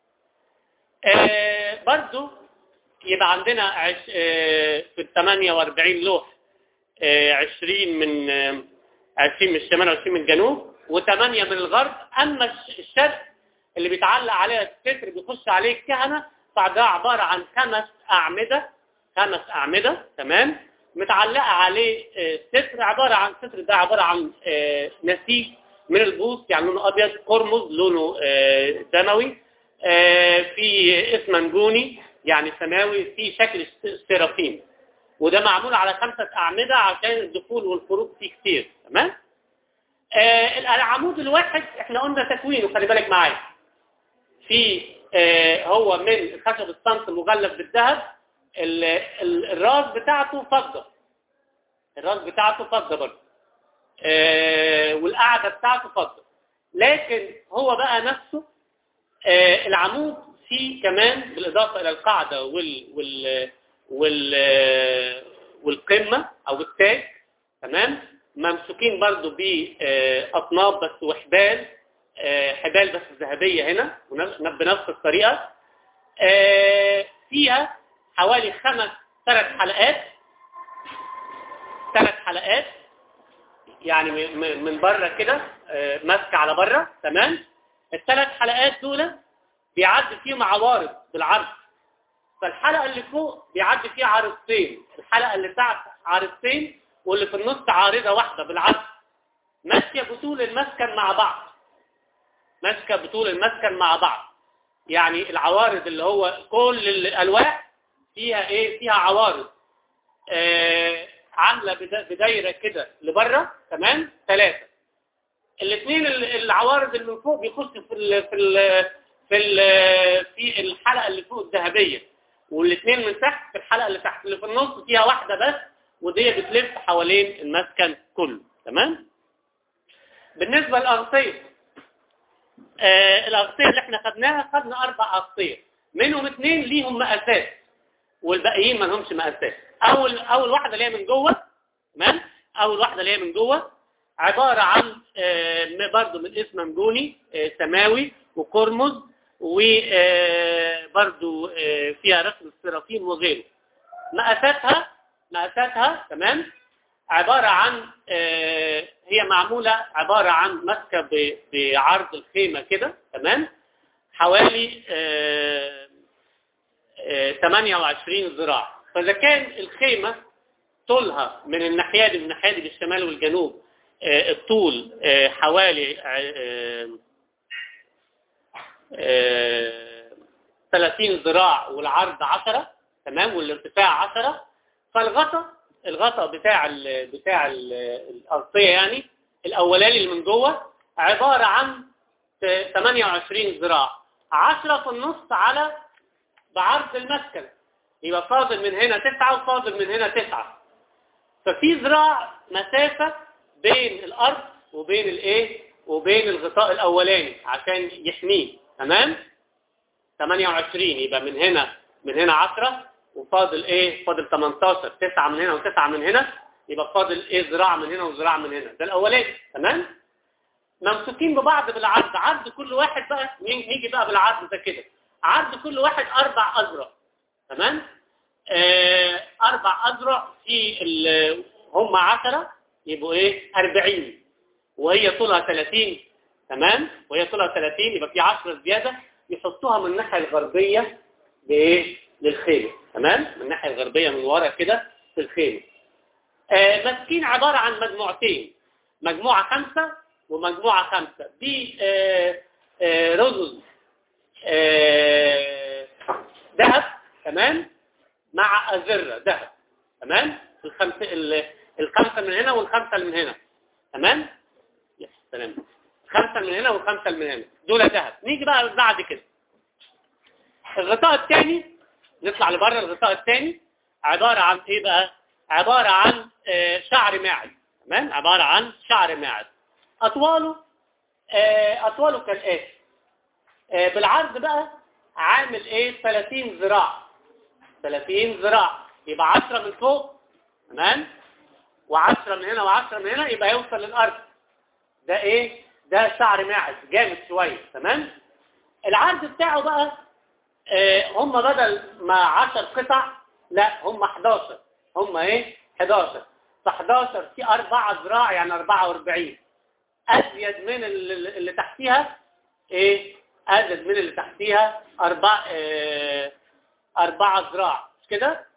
آه برضو يبقى عندنا عش آه في ال ثمانية وأربعين لوح آه عشرين من آه عشرين من الشمال وعشرين من الجنوب وثمانية من الغرب. اما الشرق اللي بيتعلق عليها الستر بيخش عليه الكهنه، فده عباره عن خمس اعمده خمس اعمده. تمام. متعلقه عليه ستر عباره عن ستر ده عباره عن نسيج من البوص، يعني لونه ابيض، قرمز لونه دموي، في اسمنجوني يعني سماوي، في شكل السرافيم. وده معمول على خمسه اعمده عشان الدخول والخروج فيه كتير. تمام. العمود الواحد احنا قلنا تكوينه، خلي بالك معايا، في هو من خشب الصمت مغلف بالذهب. الراس بتاعته فضة الراس بتاعته فضة برضه، آه والقاعدة بتاعته فضة. لكن هو بقى نفسه آه العمود فيه كمان بالإضافة إلى القاعدة وال وال وال آه والقمة أو التاج. تمام. ممسوكين برضه بأطناب بس وحبال، آه حبال بس ذهبية هنا بنفس الطريقة. آه فيها حوالي خمس ثلاث حلقات ثلاث حلقات يعني من بره كده ماسكه على بره. تمام. الثلاث حلقات دول بيعدي فيهم عوارض بالعرض، فالحلقه اللي فوق بيعدي فيها عارضتين، الحلقه اللي تحت عارضتين، واللي في النص عارضه واحده بالعرض، ماشيه بطول المسكن مع بعض ماسكه بطول المسكن مع بعض. يعني العوارض اللي هو كل الالواح فيها ايه؟ فيها عوارض آه عامله بدايره كده لبره. تمام. ثلاثه. الاثنين العوارض اللي من فوق بيخشوا في ال في ال في ال في الحلقه اللي فوق الذهبيه، والاثنين من تحت في الحلقه اللي تحت. اللي في النص فيها واحده بس، ودي بتلف حوالين المسكن كله. تمام. بالنسبة للأغطية، آه الأغطية اللي احنا خدناها خدنا أربع أغطية، منهم اثنين ليهم مقاسات والباقيين ما لهمش مقاسات. أول أول واحدة اللي هي من جوه، تمام، أول واحدة اللي هي من جوه عبارة عن آه برضه من اسم منجوني آه سماوي وقرمز، وبرضه آه فيها رسم السرافيم وغيره. مقاساتها مقاساتها تمام عبارة عن آه هي معمولة عبارة عن ماسكة بعرض الخيمة كده، تمام، حوالي آه آه ثمانية وعشرين ذراع. فإذا كان الخيمة طولها من الناحية دي من الناحية دي بالشمال والجنوب آه الطول آه حوالي آه آه ثلاثين ذراع والعرض عشرة، تمام، والارتفاع عشرة. فالغطا الغطا بتاع ال بتاع ال الأغطية يعني الأولاني اللي من جوه عبارة عن ثمانية وعشرين ذراع، عشرة في النص على بعرض المسكن، يبقى فاضل من هنا تسعة وفاضل من هنا تسعة. ففي ذراع مسافة بين الأرض وبين الإيه وبين الغطاء الأولاني عشان يحميه. تمام. ثمانية وعشرين يبقى من هنا من هنا عشرة وفاضل ايه فاضل ثمانية عشر، تسعة من هنا وتسعة من هنا، يبقى فاضل ايه ذراع من هنا وذراع من هنا. ده الاولاني. تمام. ممسوكين ببعض بالعرض، عرض كل واحد بقى نيجي بقى بالعرض ده كده، عرض كل واحد اربع اذرع. تمام. آه اربع اذرع في هم عشرة يبقوا ايه أربعين، وهي طولها ثلاثين. تمام. وهي طولها ثلاثين يبقى في عشرة زياده يحطوها من الناحيه الغربيه بايه للخيمه. تمام. من الناحيه الغربيه من ورا كده في الخيمه. آه ماسكين عباره عن مجموعتين، مجموعه خمسه ومجموعه خمسه. دي آه آه رزز آه ذهب، تمام، مع ازره ذهب. تمام. الخمسه الخمسه من هنا والخمسه اللي من هنا. تمام. يا سلام. خمسه من هنا والخمسه اللي من هنا دول ذهب. نيجي بقى بعد كده الغطاء الثاني، نطلع لبره. الغطاء الثاني عباره عن ايه بقى؟ عباره عن آه شعر ماعز. تمام. عباره عن شعر ماعز. اطواله آه اطواله كالاتي. آه بالعرض بقى عامل ايه ثلاثين ذراع. ثلاثين ذراع يبقى عشرة من فوق، تمام، و10 من هنا و10 من هنا يبقى يوصل للارض. ده ايه؟ ده شعر ماعز جامد شويه. تمام. العرض بتاعه بقى آه هم بدل ما عشر قطع لا هم احداشر. هم ايه؟ احداشر. ف احداشر في أربعة ذراع يعني أربعة وأربعين. ازيد من اللي, اللي تحتيها ايه؟ ازيد من اللي تحتيها أربعة آه أربعة ذراع، مش كده؟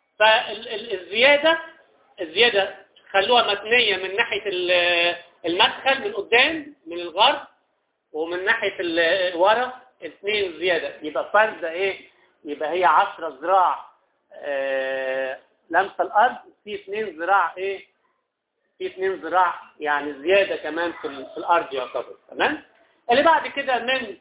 فالزياده الزياده خلوها متنيه من ناحيه المدخل من قدام من الغرب، ومن ناحيه ورا اثنين زياده، يبقى فرده ايه؟ يبقى هي عشرة ذراع آه لمسه الارض، في اثنين ذراع ايه؟ في اثنين ذراع يعني زياده كمان في, في الارض يعتبر. تمام. اللي بعد كده من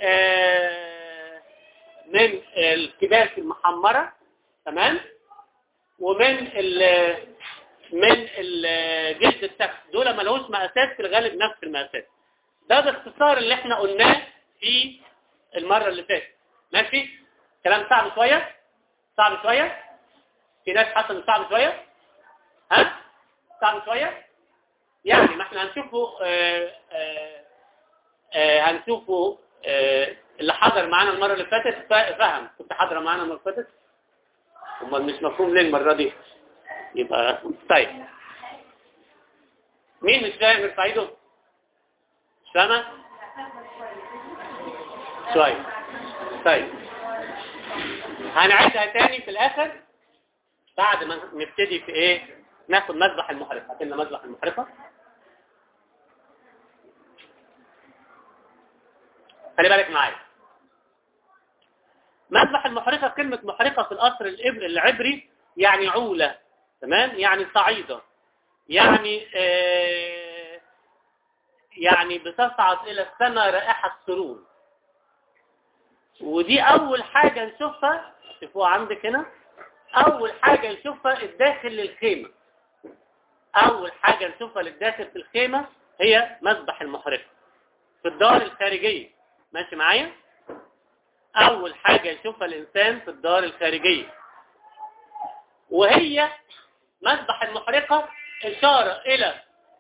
آه من الكباس المحمره، تمام، ومن ال من الجلد التخت. دول ما لهوش مقاسات، في الغالب نفس المقاسات. ده باختصار اللي احنا قلناه في المره اللي فاتت. ماشي. كلام صعب شويه؟ صعب شويه؟ في ناس حاسه صعب شويه؟ ها؟ صعب شويه؟ يعني ما احنا هنشوفه آآ آآ آآ هنشوفه آآ اللي حضر معانا المره اللي فاتت فهم. كنت حاضره معانا المره اللي فاتت؟ امال مش مفهوم ليه المره دي؟ يبقى طيب. مين مش فاهم؟ ارفع ايده. مش فاهمه؟ شويه. طيب هنعيدها تاني في الاخر بعد ما نبتدي في ايه؟ ناخد مذبح المحرقه. هاتلنا مذبح المحرقه. خلي بالك معايا. مذبح المحرقه، كلمه محرقه في الاصل العبري يعني عوله. تمام. يعني صعيده، يعني آه يعني بتصعد الى السماء رائحه سرور. ودي اول حاجه نشوفها. شوفوها عندك هنا. أول حاجة نشوفها الداخل للخيمة. أول حاجة نشوفها للداخل في الخيمة هي مذبح المحرقة في الدار الخارجية. ماشي معايا؟ أول حاجة يشوفها الإنسان في الدار الخارجية، وهي مذبح المحرقة إشارة إلى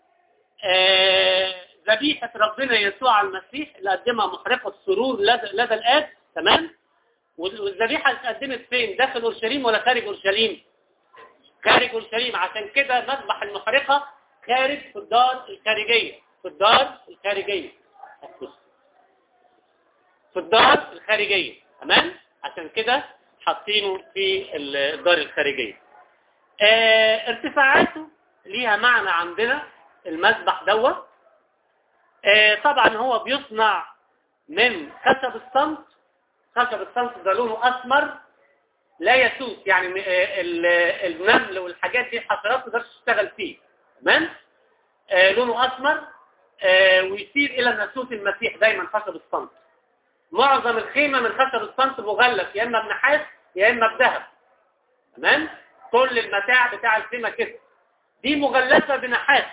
آه ذبيحة ربنا يسوع المسيح اللي قدمها محرقة السرور لدى, لدى الآب. تمام؟ والذبيحة اتقدمت فين؟ داخل أورشليم ولا خارج أورشليم؟ خارج أورشليم. عشان كده مذبح المحرقة خارج في الدار الخارجية. في الدار الخارجية. في الدار الخارجية. تمام؟ عشان كده حاطينه في الدار الخارجية. اه ارتفاعاته ليها معنى عندنا. المذبح دوت اه طبعا هو بيصنع من خشب الصمت. خشب الصمت ده لونه أسمر لا يسوس، يعني النمل والحاجات دي الحشرات ما تقدرش تشتغل فيه. تمام؟ آه لونه اسمر آه ويسير الى ناسوت المسيح دايما خشب الصمت. معظم الخيمه من خشب الصمت مغلف يا اما بنحاس يا اما بذهب. تمام؟ كل المتاع بتاع الخيمه كده دي مغلفه بنحاس.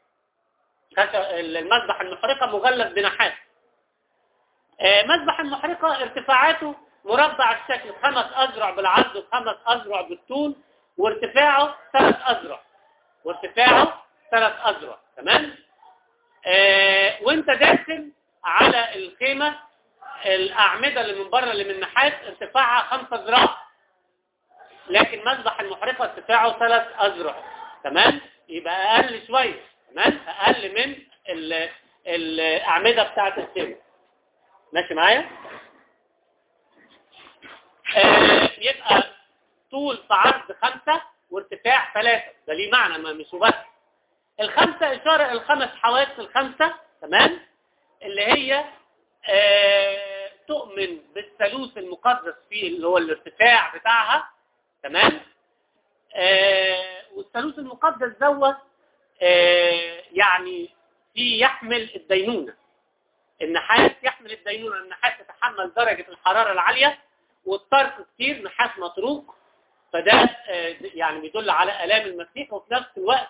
المذبح المحرقه مغلف بنحاس. آه مذبح المحرقه ارتفاعاته مربع الشكل، خمس أذرع بالعرض وخمس أذرع بالطول، وارتفاعه ثلاث أذرع. وارتفاعه ثلاث أذرع. تمام؟ آه وانت داخل على الخيمة الأعمدة اللي من بره اللي من نحاس ارتفاعها خمسة ذراع، لكن مذبح المحرقة ارتفاعه ثلاث أذرع. تمام؟ يبقى أقل شوية. تمام؟ أقل من الأعمدة بتاعت الخيمة. ماشي معايا؟ آه يبقى طول في عرض خمسة وارتفاع ثلاثة. ده ليه معنى ما مش بس. الخمسة إشارة الخمس حواس الخمسة. تمام؟ اللي هي آه تؤمن بالثالوث المقدس في اللي هو الارتفاع بتاعها. تمام؟ آه والثالوث المقدس دوت آه يعني في يحمل الدينونة. النحاس يحمل الدينونة. النحاس يتحمل درجة الحرارة العالية، والطرق كتير نحاس مطروق، فده يعني بيدل على آلام المسيح، وفي نفس الوقت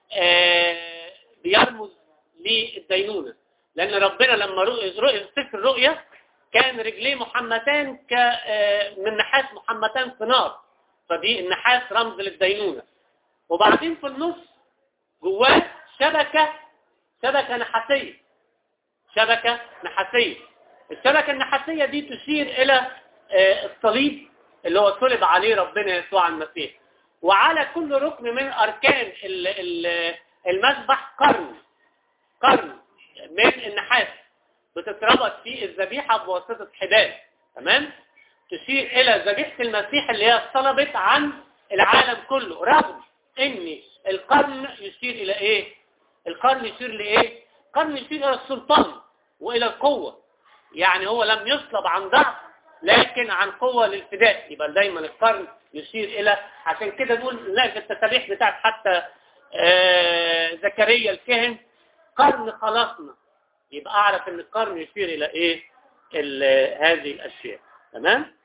بيرمز للدينونة، لأن ربنا لما رؤي سفر الرؤيا كان رجليه محمتان من نحاس محمتان في نار، فدي النحاس رمز للدينونة. وبعدين في النص جواه شبكة شبكة نحاسية. شبكة نحاسية. الشبكة النحاسية دي تشير إلى الصليب اللي هو صلب عليه ربنا يسوع المسيح. وعلى كل ركن من أركان المذبح قرن قرن من النحاس بتتربط فيه الذبيحة بواسطة حبال. تمام؟ تشير إلى ذبيحة المسيح اللي هي صلبت عن العالم كله، رغم إن القرن يشير إلى إيه؟ القرن يشير لإيه؟ القرن يشير إلى السلطان وإلى القوة. يعني هو لم يصلب عن ضعف لكن عن قوة للفداء. يبقى دايما القرن يشير إلى، عشان كده نقول نلاقي في التسابيح بتاعت حتى آه زكريا الكاهن قرن خلاصنا. يبقى أعرف إن القرن يشير إلى إيه؟ هذه الأشياء. تمام؟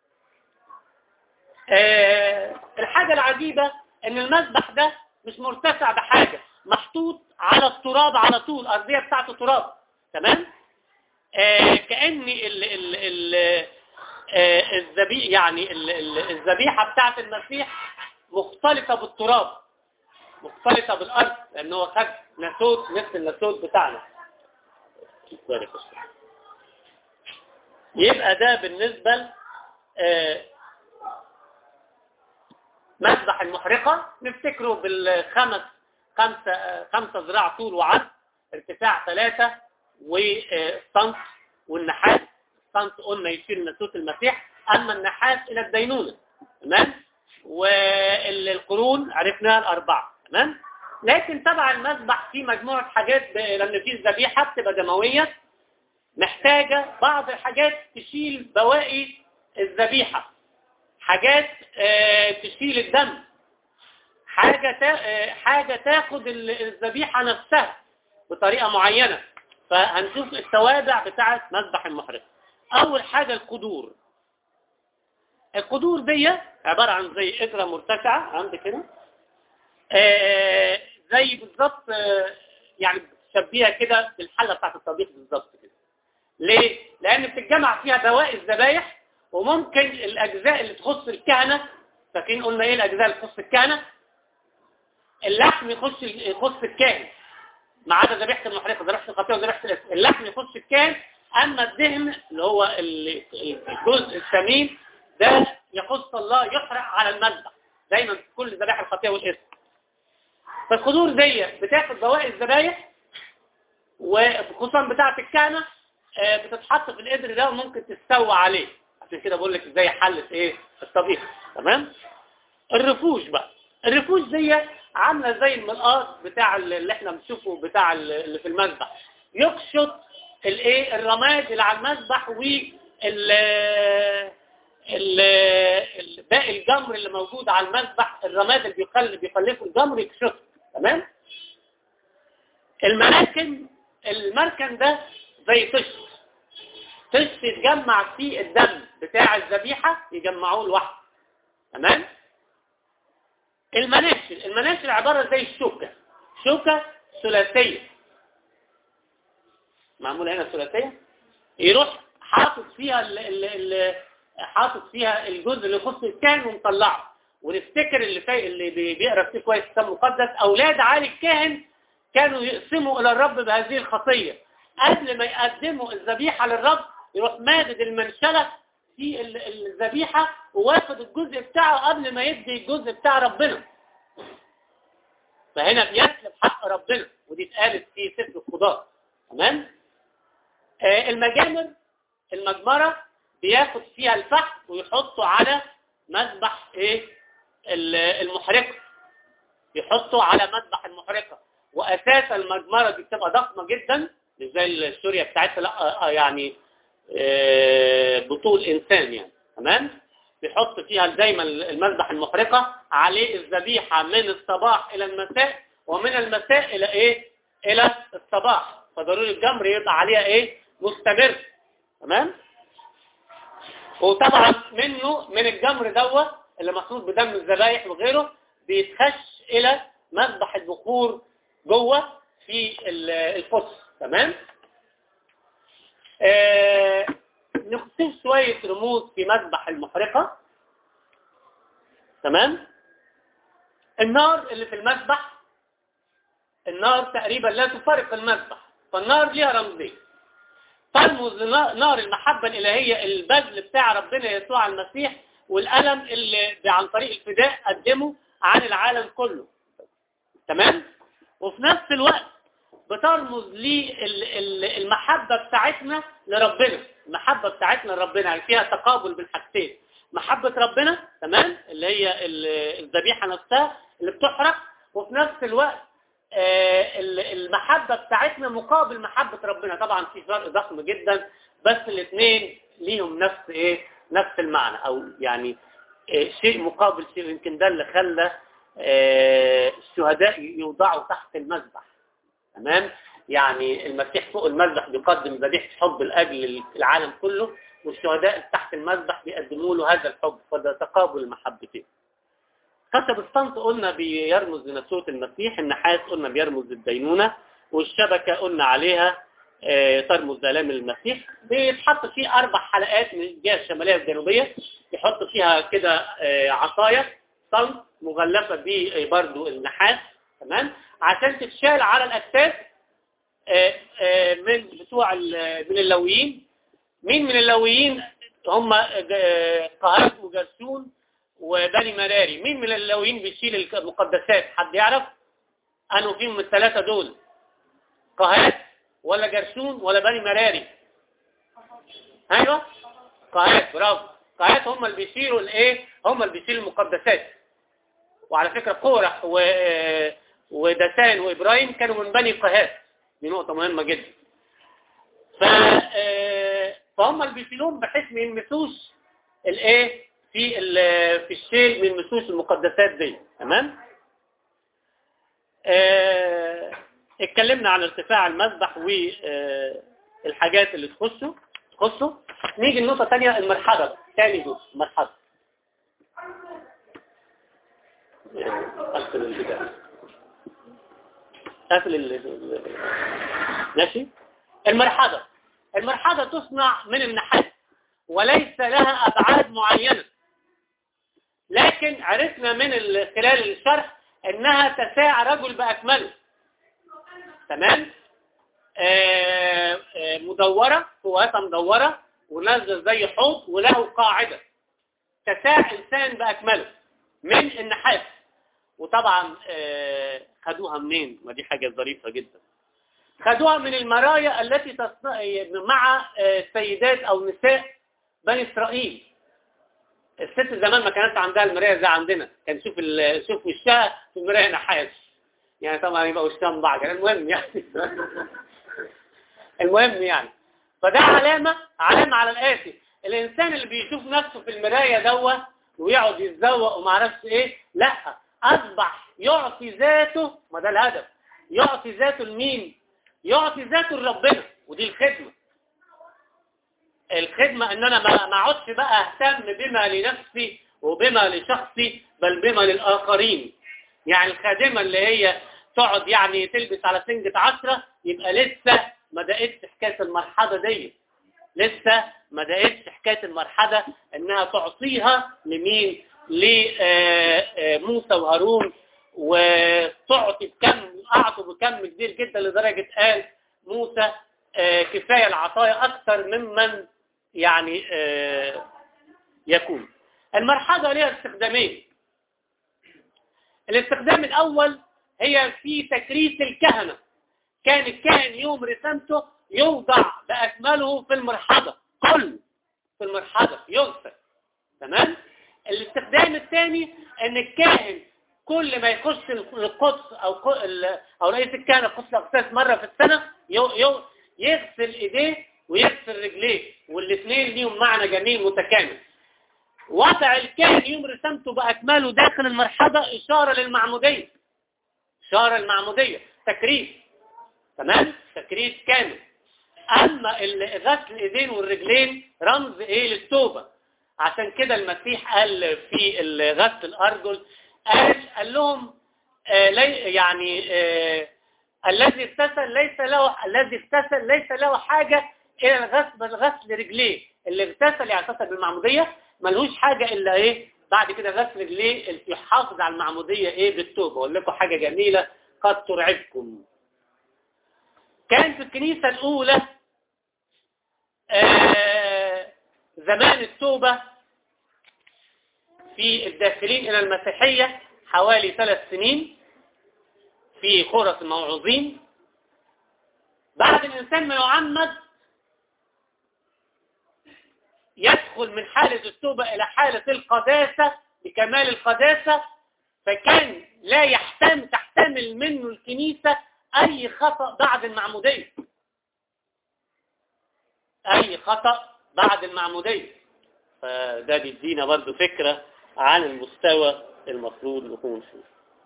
آه الحاجة العجيبة إن المذبح ده مش مرتفع بحاجة، محطوط على التراب على طول، الأرضية بتاعته تراب. تمام؟ آه كأن ال ال ال آه الذبيح يعني ال ال الذبيحة بتاعت المسيح مختلطة بالتراب، مختلطة بالأرض، لأنه هو خد ناسوت مثل الناسوت بتاعنا. يبقى ده بالنسبة آه مذبح المحرقة. نفتكره بالخمس خمسة خمسة ذراع طول وعرض، ارتفاع ثلاثة، والصمت والنحاس. الصمت قلنا يشير لناسوت المسيح، أما النحاس إلى الدينونة. تمام؟ والقرون عرفناها الأربعة. تمام؟ لكن طبعا المذبح فيه مجموعة حاجات، لأن فيه الذبيحة بتبقى دموية محتاجة بعض الحاجات تشيل بواقي الذبيحة، حاجات اه تشيل الدم، حاجة تا اه حاجة تاخد الذبيحة نفسها بطريقة معينة. فهنشوف التوابع بتاعت مذبح المحرقة. أول حاجة القدور. القدور دي عبارة عن زي قدرة مرتفعة عندك هنا، آه زي بالظبط، آه يعني بتشبيها كده بالحلة بتاعت الطبيخ بالظبط كده. ليه؟ لأن بتتجمع فيها بواقي الذبايح، وممكن الأجزاء اللي تخص الكهنة، فاكرين قلنا إيه الأجزاء اللي تخص الكهنة؟ اللحم يخش يخص الكاهن، ما عدا ذبيحة المحرقة، ذبيحة الخطيئة وذبيحة الاسم، اللحم يخش الكاهن، أما الدهن اللي هو الجزء الثمين ده يخص الله، يحرق على المذبح دايما في كل ذبائح الخطيئة والاسم. فالخضور دي بتاخد بواقي الذبايح، وخصوصا بتاعة الكهنة بتتحط في القدر ده وممكن تستوى عليه، عشان كده بقول لك ازاي حلت ايه الطبيخ. تمام. الرفوش بقى، الرفوش دي عامله زي الملقاط بتاع اللي احنا بنشوفه بتاع اللي في المذبح، يقشط الايه الرماد اللي على المذبح وال ال باقي الجمر اللي موجود على المذبح، الرماد اللي بيقل بيقلفه الجمر يقشطه. تمام. المراكن، المركن ده زي طشت، طشت يتجمع فيه الدم بتاع الذبيحه، يجمعوه لوحده. تمام. المناشل، المناشل عبارة زي الشوكة، شوكة ثلاثية معمولة هنا ثلاثية، يروح حاطط فيها ال ال ال حاطط فيها الجزء اللي يخص الكاهن ومطلعه. ونفتكر اللي في اللي بيقرا فيه كويس الكتاب المقدس، اولاد عالي الكاهن كانوا يقسموا الى الرب بهذه الخطية، قبل ما يقدموا الذبيحة للرب يروح مادد المنشلة في الذبيحة وواخد الجزء بتاعه قبل ما يدي الجزء بتاع ربنا. فهنا بيسلب حق ربنا، ودي اتقالت في سفر القضاء. تمام. آه المجامر، المجمرة بياخد فيها الفحم ويحطه على مذبح ايه المحرقة، يحطه على مذبح المحرقة. واساس المجمرة دي بتبقى ضخمة جدا، مش زي السوريا بتاعتها، لا آه يعني آه بطول انسان يعني. تمام. بيحط فيها دايما المذبح المحرقة عليه الذبيحة من الصباح إلى المساء، ومن المساء إلى إيه؟ إلى الصباح، فضروري الجمر يبقى عليها إيه؟ مستمر. تمام؟ وطبعا منه من الجمر دوت اللي مخلوط بدم الذبايح وغيره بيتخش إلى مذبح البخور جوه في القدس. تمام؟ آه نخصص شوية رموز في مذبح المحرقة. تمام. النار اللي في المذبح، النار تقريبا لا تفارق المذبح، فالنار ليها رمزين. ترمز نار المحبة الإلهية، البذل بتاع ربنا يسوع المسيح، والألم اللي عن طريق الفداء قدمه عن العالم كله. تمام. وفي نفس الوقت بترمز للمحبة بتاعتنا لربنا، المحبة بتاعتنا لربنا يعني فيها تقابل بالحاجتين، محبة ربنا تمام اللي هي الذبيحة نفسها اللي بتحرق، وفي نفس الوقت المحبة بتاعتنا مقابل محبة ربنا. طبعا في فرق ضخم جدا، بس الاثنين ليهم نفس ايه نفس المعنى، او يعني شيء مقابل شيء. يمكن ده اللي خلى الشهداء يوضعوا تحت المذبح. تمام. يعني المسيح فوق المذبح بيقدم ذبيحة حب لأجل العالم كله، والشهداء تحت المذبح بيقدموا له هذا الحب، فده تقابل المحبتين. خشب الصمت قلنا بيرمز لنسوة المسيح، النحاس قلنا بيرمز للدينونة، والشبكة قلنا عليها اه ترمز لآلام المسيح. بيتحط فيه أربع حلقات من الجهة الشمالية والجنوبية، يحط فيها كده اه عصاية صمت مغلفة برضو النحاس. تمام. عشان تتشال على الأكتاف اه اه من بتوع من اللويين. مين من اللويين؟ هم قهات وجرشون وبني مراري. مين من اللويين بيشيل المقدسات؟ حد يعرف؟ أنه فيهم من الثلاثة دول؟ قهات ولا جرشون ولا بني مراري؟ ايوه قهات، برافو. قهات هم اللي بيشيلوا الايه؟ هم اللي بيشيلوا المقدسات. وعلى فكرة قورح و... ودسان وإبراهيم كانوا من بني قهات، دي نقطة مهمة جدا. ف... فهم اللي بيشيلوهم بحيث ما يلمسوش الايه في ال... في الشيل، ما يلمسوش المقدسات دي. تمام. اه... اتكلمنا عن ارتفاع المذبح والحاجات اللي تخصه تخصه. نيجي النقطة الثانية، المرحبة. ثاني جزء، مرحبة. البتاع. قافل ال ماشي. المرحاضة المرحاضة تصنع من النحاس وليس لها أبعاد معينة، لكن عرفنا من خلال الشرح أنها تساع رجل بأكمله. تمام. آه آه مدورة، قواتها مدورة ونازل زي حوض وله قاعدة، تساع إنسان بأكمله من النحاس. وطبعا آه خدوها منين؟ ما دي حاجة ظريفة جدا. خدوها من المرايا التي تصنع مع آه سيدات أو نساء بني إسرائيل. الست زمان ما كانت عندها المراية زي عندنا، كان شوف شوف وشها في المراية نحاس، يعني طبعا يبقى وشها مبعجر. المهم يعني المهم يعني فده علامة علامة على الآتي. الإنسان اللي بيشوف نفسه في المراية دوه ويقعد يتزوق وما عرفش إيه، لا، أصبح يعطي ذاته. ما ده الهدف، يعطي ذاته لمين؟ يعطي ذاته لربنا. ودي الخدمة. الخدمة ان انا ما اقعدش بقى اهتم بما لنفسي وبما لشخصي، بل بما للآخرين. يعني الخادمة اللي هي تقعد يعني تلبس على سنجة عشرة، يبقى لسه ما دقتش حكاية المرحلة دي، لسه ما دقتش حكاية المرحلة انها تعطيها لمين؟ لموسى وهارون، وتعطي بكم، اعطوا بكم كبير جدا لدرجة قال موسى كفاية العطايا اكثر ممن يعني آه يكون. المرحلة لها استخدامين. الاستخدام الأول هي في تكريس الكهنة. كان الكاهن يوم رسامته يوضع بأكمله في المرحلة، كل في المرحلة يغسل. تمام. الاستخدام الثاني ان الكاهن كل ما يخش القدس او او رئيس الكهنة قدس الاقداس مرة في السنة يغسل ايديه ويغسل رجليه، والاثنين ليهم معنى جميل متكامل. وضع الكاهن يوم رسامته بأكمله داخل المرحلة إشارة للمعمودية، إشارة للمعمودية، تكريس. تمام، تكريس كامل. أما غسل الإيدين والرجلين رمز إيه؟ للتوبة. عشان كده المسيح قال في غسل الأرجل، قال, قال لهم آه يعني آه الذي اغتسل ليس له الذي اغتسل ليس له حاجة إلى الغسل غسل رجليه. اللي اغتسل يعني اغتسل بالمعمودية ملهوش حاجة إلا إيه؟ بعد كده غسل رجليه يحافظ على المعمودية إيه؟ بالتوبة. أقول لكم حاجة جميلة قد ترعبكم. كان في الكنيسة الأولى آه زمان التوبة في الداخلين إلى المسيحية حوالي ثلاث سنين في خرس الموعوظين. بعد الإنسان ما يعمد يدخل من حالة التوبة إلى حالة القداسة بكمال القداسة، فكان لا يحتمل تحتمل منه الكنيسة أي خطأ بعد المعمودية، أي خطأ بعد المعمودية. فده بيدينا برضو فكرة عن المستوى المفروض نكون فيه.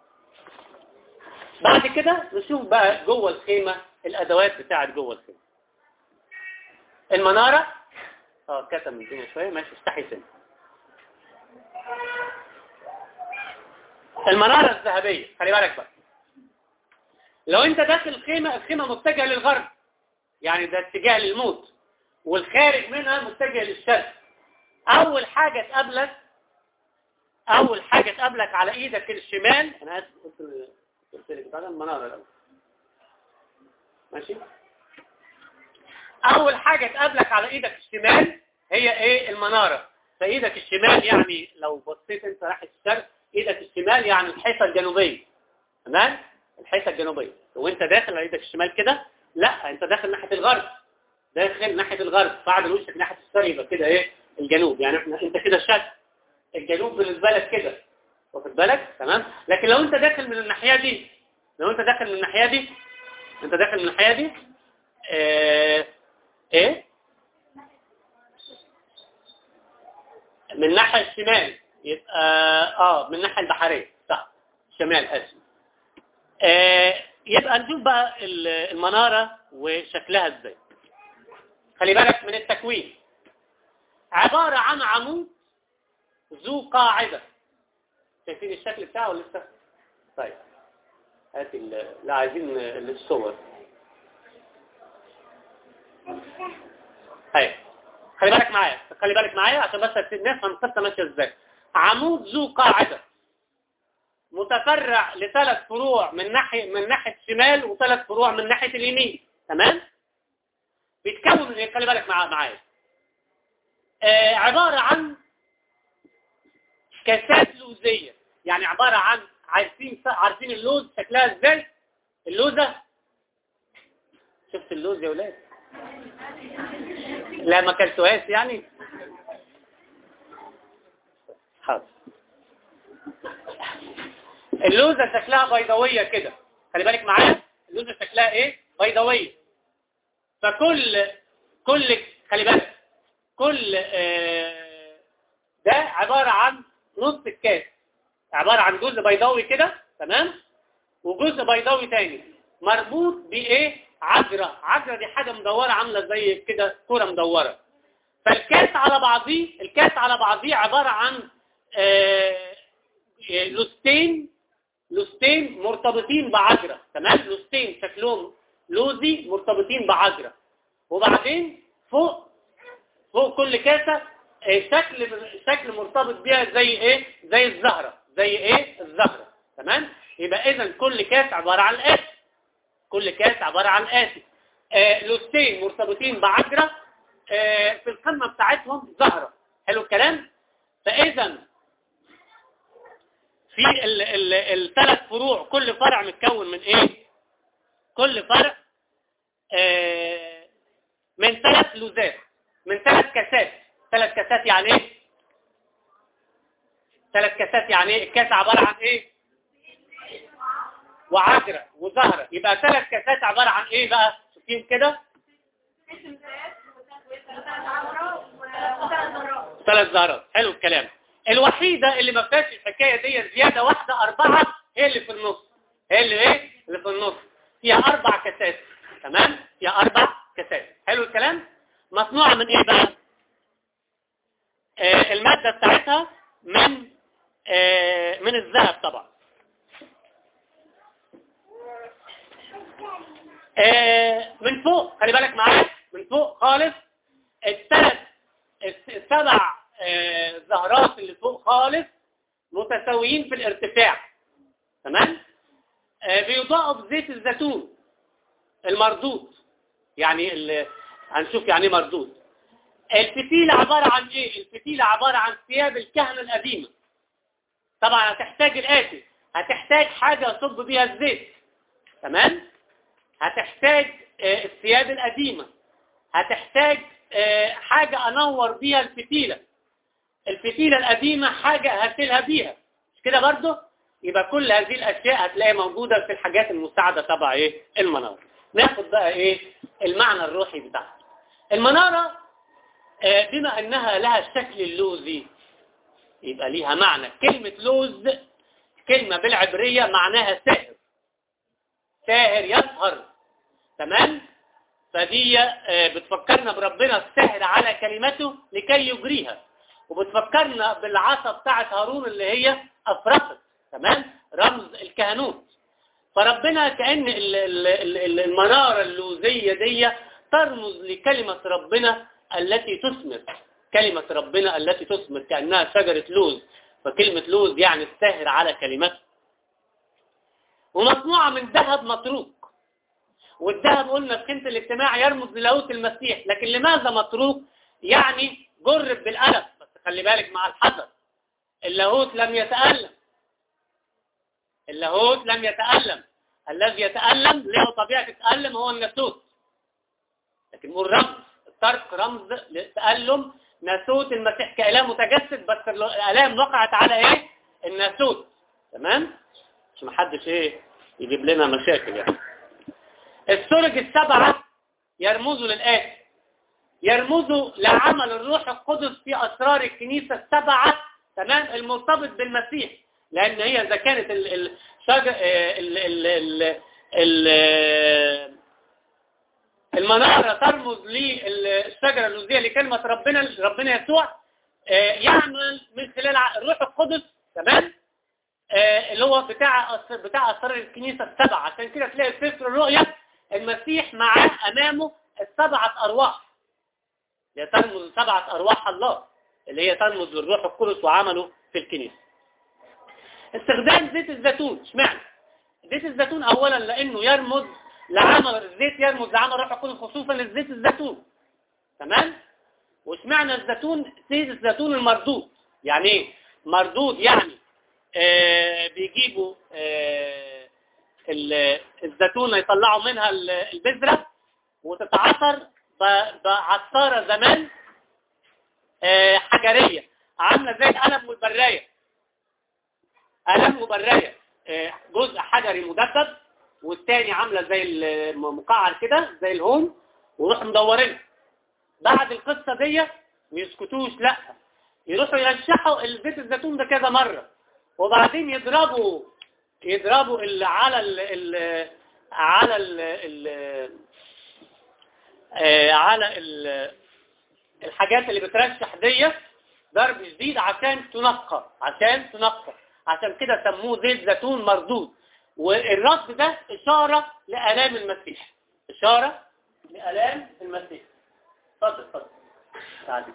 بعد كده نشوف بقى جوه الخيمة الأدوات بتاعت جوه الخيمة. المنارة اه كتم الدنيا شوية، ماشي، استحي سنة. المنارة الذهبية، خلي بالك بقى، لو انت داخل الخيمة، الخيمة متجهة للغرب، يعني ده اتجاه للموت، والخارج منها متجه للشرق. اول حاجة تقابلك اول حاجة تقابلك على ايدك الشمال، انا اسف قلت قلت لك بتاع المنارة الاول، ماشي. اول حاجة تقابلك على ايدك الشمال هي ايه؟ المنارة. فايدك الشمال يعني لو بصيت انت ناحية الشرق، ايدك الشمال يعني الحيطة الجنوبية. تمام، الحيطة الجنوبية. وانت داخل على ايدك الشمال كده، لا، انت داخل ناحية الغرب، داخل ناحية الغرب، بعد وشك ناحية الشرق يبقى كده ايه؟ الجنوب. يعني احنا انت كده الشرق، الجنوب بالنسبة لك كده، واخد بالك؟ تمام. لكن لو انت داخل من الناحية دي، لو انت داخل من الناحية دي انت داخل من الناحية دي اه ايه من الناحية الشمال، يبقى اه من الناحية البحرية، صح، شمال اسف. آه يبقى نشوف بقى المنارة وشكلها ازاي. خلي بالك من التكوين، عبارة عن عمود ذو قاعدة. شايفين الشكل بتاعه ولا لسه؟ طيب هات ال... لا عايزين الصور. هاي خلي بالك معايا، خلي بالك معايا عشان بس نفهم القصه ماشيه ازاي. عمود ذو قاعده متفرع لثلاث فروع من ناحيه من ناحيه الشمال وثلاث فروع من ناحيه اليمين، تمام؟ بيتكون من ايه؟ خلي بالك معايا. آه عباره عن كاسات لوزيه، يعني عباره عن عارفين عارفين اللوز شكلها ازاي؟ اللوزه، شفت اللوز يا ولاد؟ لا ما كلتوهاش يعني. حاضر. اللوزه شكلها بيضاويه كده، خلي بالك معايا، اللوزه شكلها ايه؟ بيضاويه. فكل كل خلي بالك كل آه ده عباره عن نص الكاس، عباره عن جزء بيضاوي كده، تمام؟ وجزء بيضاوي تاني مربوط بايه؟ عجره. عجره دي حاجه مدوره عامله زي كده كوره مدوره. فالكاس على بعضيه الكاس على بعضيه عباره عن آه لوستين لوستين مرتبطين بعجره، تمام؟ لوستين شكلهم لوزي مرتبطين بعجره. وبعدين فوق فوق كل كاسه شكل شكل مرتبط بيها زي ايه؟ زي الزهره، زي ايه؟ الزهره، تمام؟ يبقى اذا كل كاس عباره عن آتي، كل كاس عباره عن آتي. آه لوستين مرتبطين بعجره، آه في القمه بتاعتهم زهره. حلو الكلام؟ فاذا في الثلاث فروع كل فرع متكون من ايه؟ كل فرع آه من ثلاث لوزات، من ثلاث كاسات. ثلاث كاسات يعني ايه؟ ثلاث كاسات يعني ايه؟ الكاس عباره عن ايه؟ وعجره وزهره. يبقى ثلاث كاسات عباره عن ايه بقى؟ شوفين كده؟ ثلاث زهرات. حلو الكلام. الوحيده اللي ما فيهاش الحكايه دي زياده واحده اربعه هي اللي في النص. هي اللي ايه؟ اللي في النص. فيها اربع كاسات، تمام؟ فيها اربع كاسات. حلو الكلام؟ مصنوعه من ايه بقى؟ آه الماده بتاعتها من آه من الذهب طبعا. آه من فوق خلي بالك معايا، من فوق خالص الثلاث السبع آه زهرات اللي فوق خالص متساويين في الارتفاع، تمام؟ آه بيضاءوا بزيت الزيتون المردود. يعني هنشوف يعني ايه مردود. الفتيلة عبارة عن ايه؟ الفتيلة عبارة عن ثياب الكهنة القديمة. طبعا هتحتاج الآتي، هتحتاج حاجة تصب بيها الزيت، تمام؟ هتحتاج آه الثياب القديمة، هتحتاج آه حاجة انور بيها الفتيلة. الفتيلة القديمة حاجة هسيلها بيها، مش كده برضه؟ يبقى كل هذه الاشياء هتلاقي موجودة في الحاجات المساعدة تبع ايه؟ المنارة. ناخد بقى ايه؟ المعنى الروحي بتاعها. المنارة آه بما انها لها الشكل اللوزي يبقى ليها معنى. كلمة لوز كلمة بالعبرية معناها ساهر، ساهر يسهر، تمام؟ فدي بتفكرنا بربنا الساهر على كلمته لكي يجريها، وبتفكرنا بالعصا بتاعت هارون اللي هي أفرقت، تمام؟ رمز الكهنوت. فربنا كأن المنارة اللوزية دي ترمز لكلمة ربنا التي تثمر، كلمة ربنا التي تثمر كأنها شجرة لوز. فكلمة لوز يعني الساهر على كلمته. ومصنوعة من ذهب مطروق، والذهب قلنا في قيمة الاجتماع يرمز للاهوت المسيح. لكن لماذا مطروق؟ يعني جرب بالقلم، بس خلي بالك مع الحذر. اللاهوت لم يتألم، اللاهوت لم يتألم. الذي يتألم له طبيعة التألم هو الناسوت. لكن نقول رمز، الترك رمز للتألم ناسوت المسيح كإله متجسد، بس الآلام وقعت على ايه؟ الناسوت، تمام؟ عشان ما حدش ايه يجيب لنا مشاكل يعني. السرج السبعة يرمزوا للآتي، يرمزوا لعمل الروح القدس في أسرار الكنيسة السبعة، تمام؟ المرتبط بالمسيح. لأن هي إذا كانت الشجر المنارة ترمز للشجرة اللوزية لكلمة ربنا ربنا يسوع، يعمل من خلال الروح القدس، تمام؟ آه اللي هو بتاع بتاع اسرار الكنيسه السبعه. عشان كده تلاقي في سفر الرؤيا المسيح معاه امامه السبعه ارواح، اللي ترمز سبعه ارواح الله، اللي هي ترمز للروح القدس وعمله في الكنيسه. استخدام زيت الزيتون، اشمعنى؟ زيت الزيتون اولا لانه يرمز لعمل الزيت، يرمز لعمل الروح القدس خصوصا للزيت الزيتون. تمام؟ واشمعنى الزيتون زيت الزيتون المردود؟ يعني ايه مردود؟ يعني آه بيجيبوا آه الزيتونه يطلعوا منها البذره وتتعصر بعصاره زمان آه حجريه عامله زي القلم والبرايه. قلم وبرايه آه جزء حجري مدبب والتاني عامله زي المقعر كده زي الهون، ويروح مدورينها. بعد القصه دي ما يسكتوش، لا يروحوا يرشحوا الزيت الزيتون ده كذا مره، وبعدين يضربوا يضربوا ال على ال ال على ال ال على ال الحاجات اللي بترشح دي ضرب شديد عشان تنقى، عشان تنقى عشان كده سموه زيت زيتون مردود. والرصد ده اشاره لآلام المسيح، اشاره لآلام المسيح. اتفضل اتفضل تعالي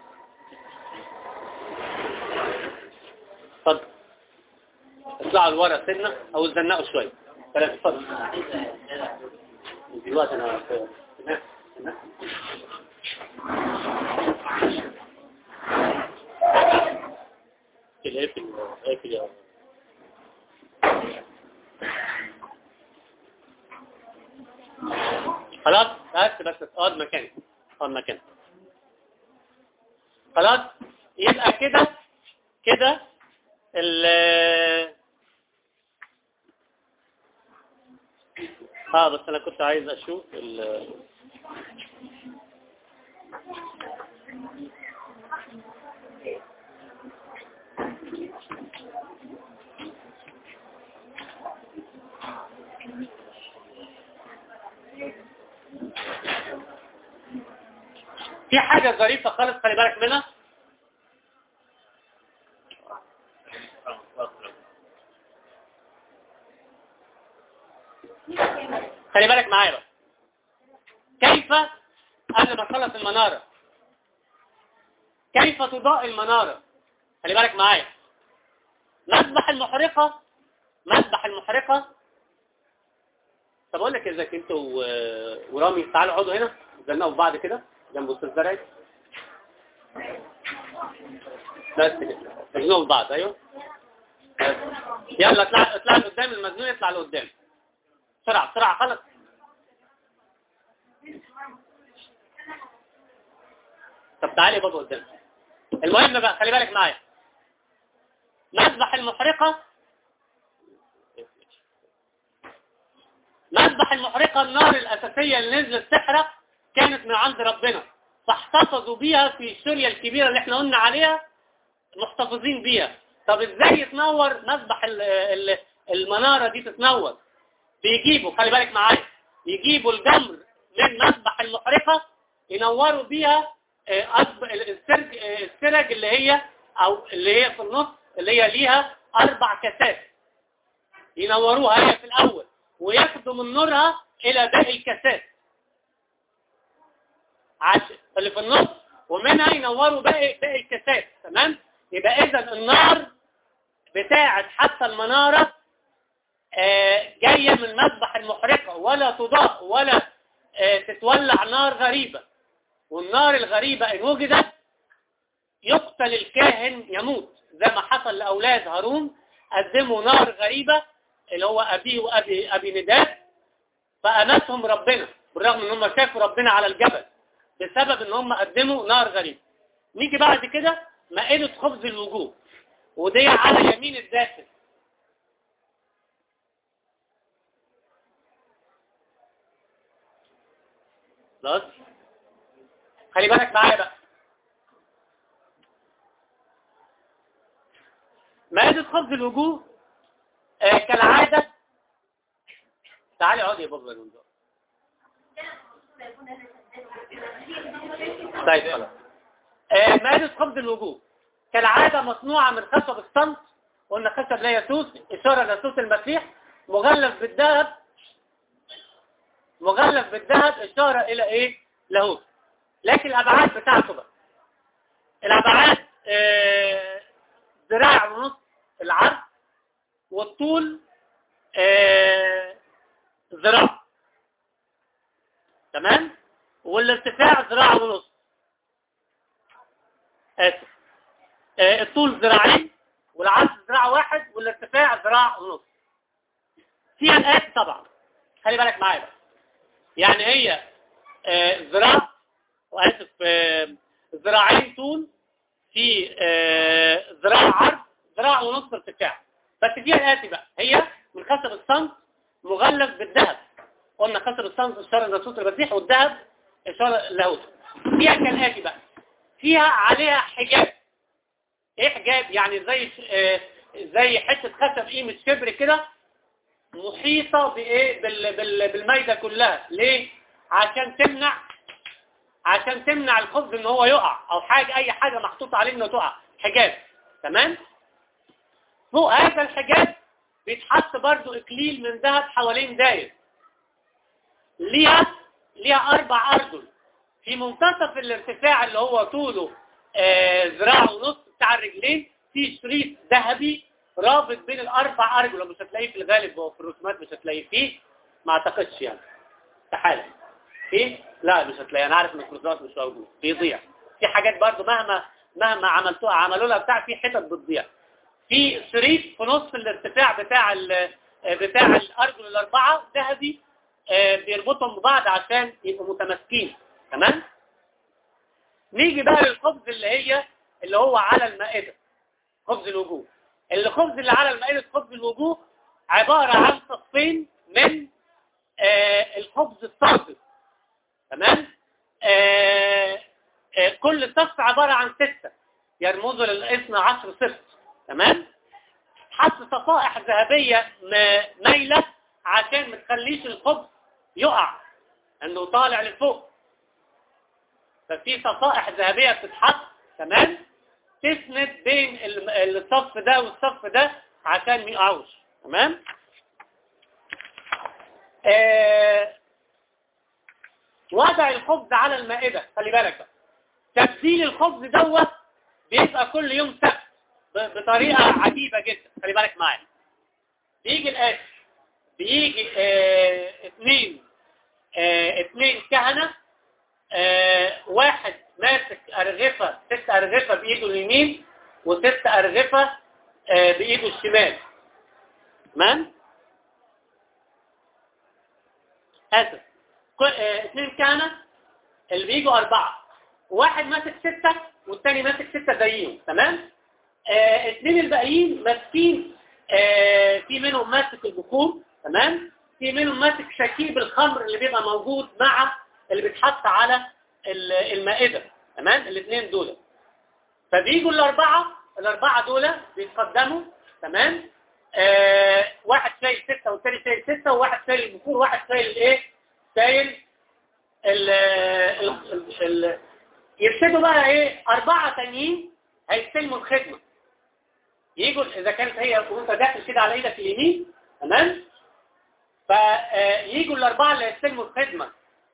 اتفضل اطلعوا لورا سنه او اتزنقوا شويه. كلام اتفضل دلوقتي انا الهيكل الهيكل يا خلاص بس بس اقعد مكانك اقعد مكانك. خلاص يبقى كده كده ال اه بس انا كنت عايز اشوف ال في حاجة ظريفة خالص خلي بالك منها. خلي بالك معايا بقى. كيف قبل ما نخلص المنارة كيف تضاء المنارة؟ خلي بالك معايا. مذبح المحرقة مذبح المحرقة طب اقول لك اذا انتوا ورامي تعالوا اقعدوا هنا زنقوا في بعض كده جنب استاذ زرعي بس كده زنقوا في بعض. ايوه بس. يلا اطلع اطلع لقدام، المجنون يطلع لقدام بسرعه بسرعه. خلص طب تعالي يا بابا قدام. المهم بقى خلي بالك معايا. مذبح المحرقة مذبح المحرقة النار الأساسية اللي نزلت تحرق كانت من عند ربنا، فاحتفظوا بيها في الشرية الكبيرة اللي احنا قلنا عليها محتفظين بيها. طب ازاي يتنور مذبح المنارة دي تتنور؟ بيجيبوا خلي بالك معايا يجيبوا الجمر من مذبح المحرقة ينوروا بيها السرج السرج اللي هي او اللي هي في النص اللي هي ليها اربع كاسات، ينوروها هي في الاول وياخدوا من نورها الى باقي الكاسات عشان اللي في النص، ومنها ينوروا باقي باقي الكاسات. تمام؟ يبقى اذا النار بتاعت حتى المناره آه جايه من مذبح المحرقه، ولا تضاء ولا آه تتولع نار غريبه. والنار الغريبه ان وجدت يقتل الكاهن يموت، زي ما حصل لاولاد هارون قدموا نار غريبه اللي هو ابيه وابي ابي نداب فاماتهم ربنا، بالرغم ان هم شافوا ربنا على الجبل بسبب ان هم قدموا نار غريبه. نيجي بعد كده مائده خبز الوجوه، ودي على يمين الداخل. خلاص خلي بالك معايا بقى. مائده خبز الوجوه آه كالعاده. تعالي اقعدي يا بابا المنظر. طيب خلاص. آه مائده خبز الوجوه كالعاده مصنوعه من خشب الصمت قلنا خشب لا يسوس اشاره لصوت المسيح، مغلف بالذهب مغلف بالذهب اشاره الى ايه؟ لاهوت. لكن الابعاد بتاعته بقى الابعاد آه ذراع ونص العرض، والطول آه ذراع، تمام، والارتفاع ذراع ونص. اسف آه الطول ذراعين والعرض ذراع واحد والارتفاع ذراع ونص. فيها الآتي طبعا، خلي بالك معايا بقى، يعني هي آه ذراع واسف آه ذراعين طول، في آه ذراع عرض، ذراع ونص ارتفاع. بس فيها الآتي بقى، هي من خشب الصمت مغلف بالذهب. قلنا خشب الصمت اشاره لصوت المسيح، والذهب اشاره لاهوت. فيها كالآتي بقى، فيها عليها حجاب. ايه حجاب؟ يعني زي آه زي حته خشب قيمه شبر كده، محيطه بايه؟ بال بال بالميده كلها. ليه؟ عشان تمنع عشان تمنع الخبز ان هو يقع، او حاجه اي حاجه محطوطه عليه انه تقع. حجاب، تمام. فوق هذا الحجاب بيتحط برضو اكليل من ذهب حوالين داير، ليها ليها اربع ارجل. في منتصف الارتفاع اللي هو طوله آه ذراع ونص بتاع الرجلين، في شريط ذهبي رابط بين الاربع ارجل. مش هتلاقيه في الغالب، وفي الرسومات مش هتلاقيه فيه، ما اعتقدش يعني، استحاله. ايه؟ لا مش هتلاقيه، انا عارف ان الكروزات مش موجود، بيضيع. في حاجات برضو مهما مهما عملتوها عملوا لها بتاع، في حتت بتضيع. في شريط في نص الارتفاع بتاع بتاع الارجل الاربعه ذهبي بيربطهم ببعض عشان يبقوا متماسكين، تمام. نيجي بقى للخبز اللي هي اللي هو على المائده، خبز الوجوه. الخبز اللي على المائده خبز الوجوه عباره عن صفين من آه الخبز الصافي، تمام. آه آه كل صف عباره عن سته يرمزوا للاثنى عشر صفر، تمام. حط صفائح ذهبيه مايله عشان ما تخليش الخبز يقع انه طالع لفوق. ففي صفائح ذهبيه بتتحط، تمام، تسند بين الصف ده والصف ده عشان ما يقعوش، تمام. آه وضع الخبز على المائده، خلي بالك بقى، تبديل الخبز دوت بيبقى كل يوم سبت بطريقه عجيبه جدا. خلي بالك معايا، بيجي الآتي، بيجي اه اثنين اه اثنين كهنة، اه واحد ماسك أرغفة، ست أرغفة بإيده اليمين وست أرغفة اه بإيده الشمال، تمام. آسف اه اثنين كهنة اللي بيجوا أربعة، واحد ماسك ستة والتاني ماسك ستة زيهم، تمام. اه اثنين الباقيين ماسكين، اه في منهم ماسك البخور، تمام، في منهم ماسك شكيب الخمر اللي بيبقى موجود مع اللي بيتحط على المائدة، تمام، الاثنين دول. فبيجوا الأربعة الأربعة دول بيتقدموا، تمام. آه واحد شايل ستة والثاني شايل ستة، وواحد شايل البخور وواحد شايل الايه؟ شايل ال ال ال يبتدوا بقى ايه؟ أربعة تانيين هيستلموا الخدمة. يجوا إذا كانت هي وانت داخل كده على ايدك اليمين، تمام، فييجوا الأربعة اللي هيستلموا الخدمة،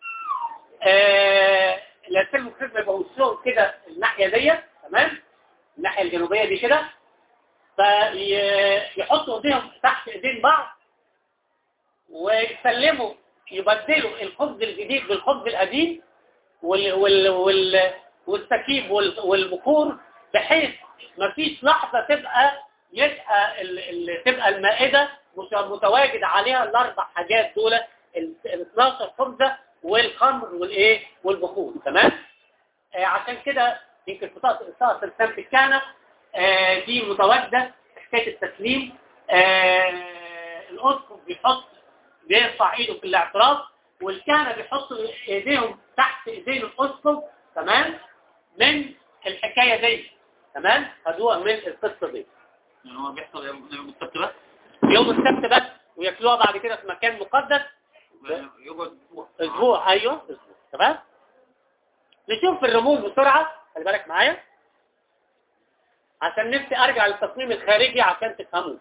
آه اللي هيستلموا الخدمة يبقوا وصلوا كده الناحية ديت، تمام، الناحية الجنوبية دي كده، فيحطوا ايديهم تحت ايدين بعض ويسلموا، يبدلوا الخبز الجديد بالخبز القديم وال وال وال والسكيب والبخور، بحيث ما فيش لحظة تبقى يبقى ال تبقى المائدة متواجد عليها الاربع حاجات دول، ال اثناشر خبزة والخمر والايه والبخور، تمام. آه عشان كده يمكن في طقس السمت الكهنة آه دي متواجدة حكاية التسليم. آه الاسقف بيحط بيرفع ايده في الاعتراف، والكهنة بيحطوا ايديهم تحت ايدين الاسقف، تمام، من الحكاية دي، تمام، خدوها من القصة دي. يعني هو بيحصل يوم السبت بس؟ يوم السبت بس، وياكلوها بعد كده في مكان مقدس يقعد اسبوع. اسبوع، ايوه اسبوع، تمام. نشوف في الرموز بسرعة، خلي بالك معايا. عشان نفسي ارجع للتصميم الخارجي عشان تفهموه.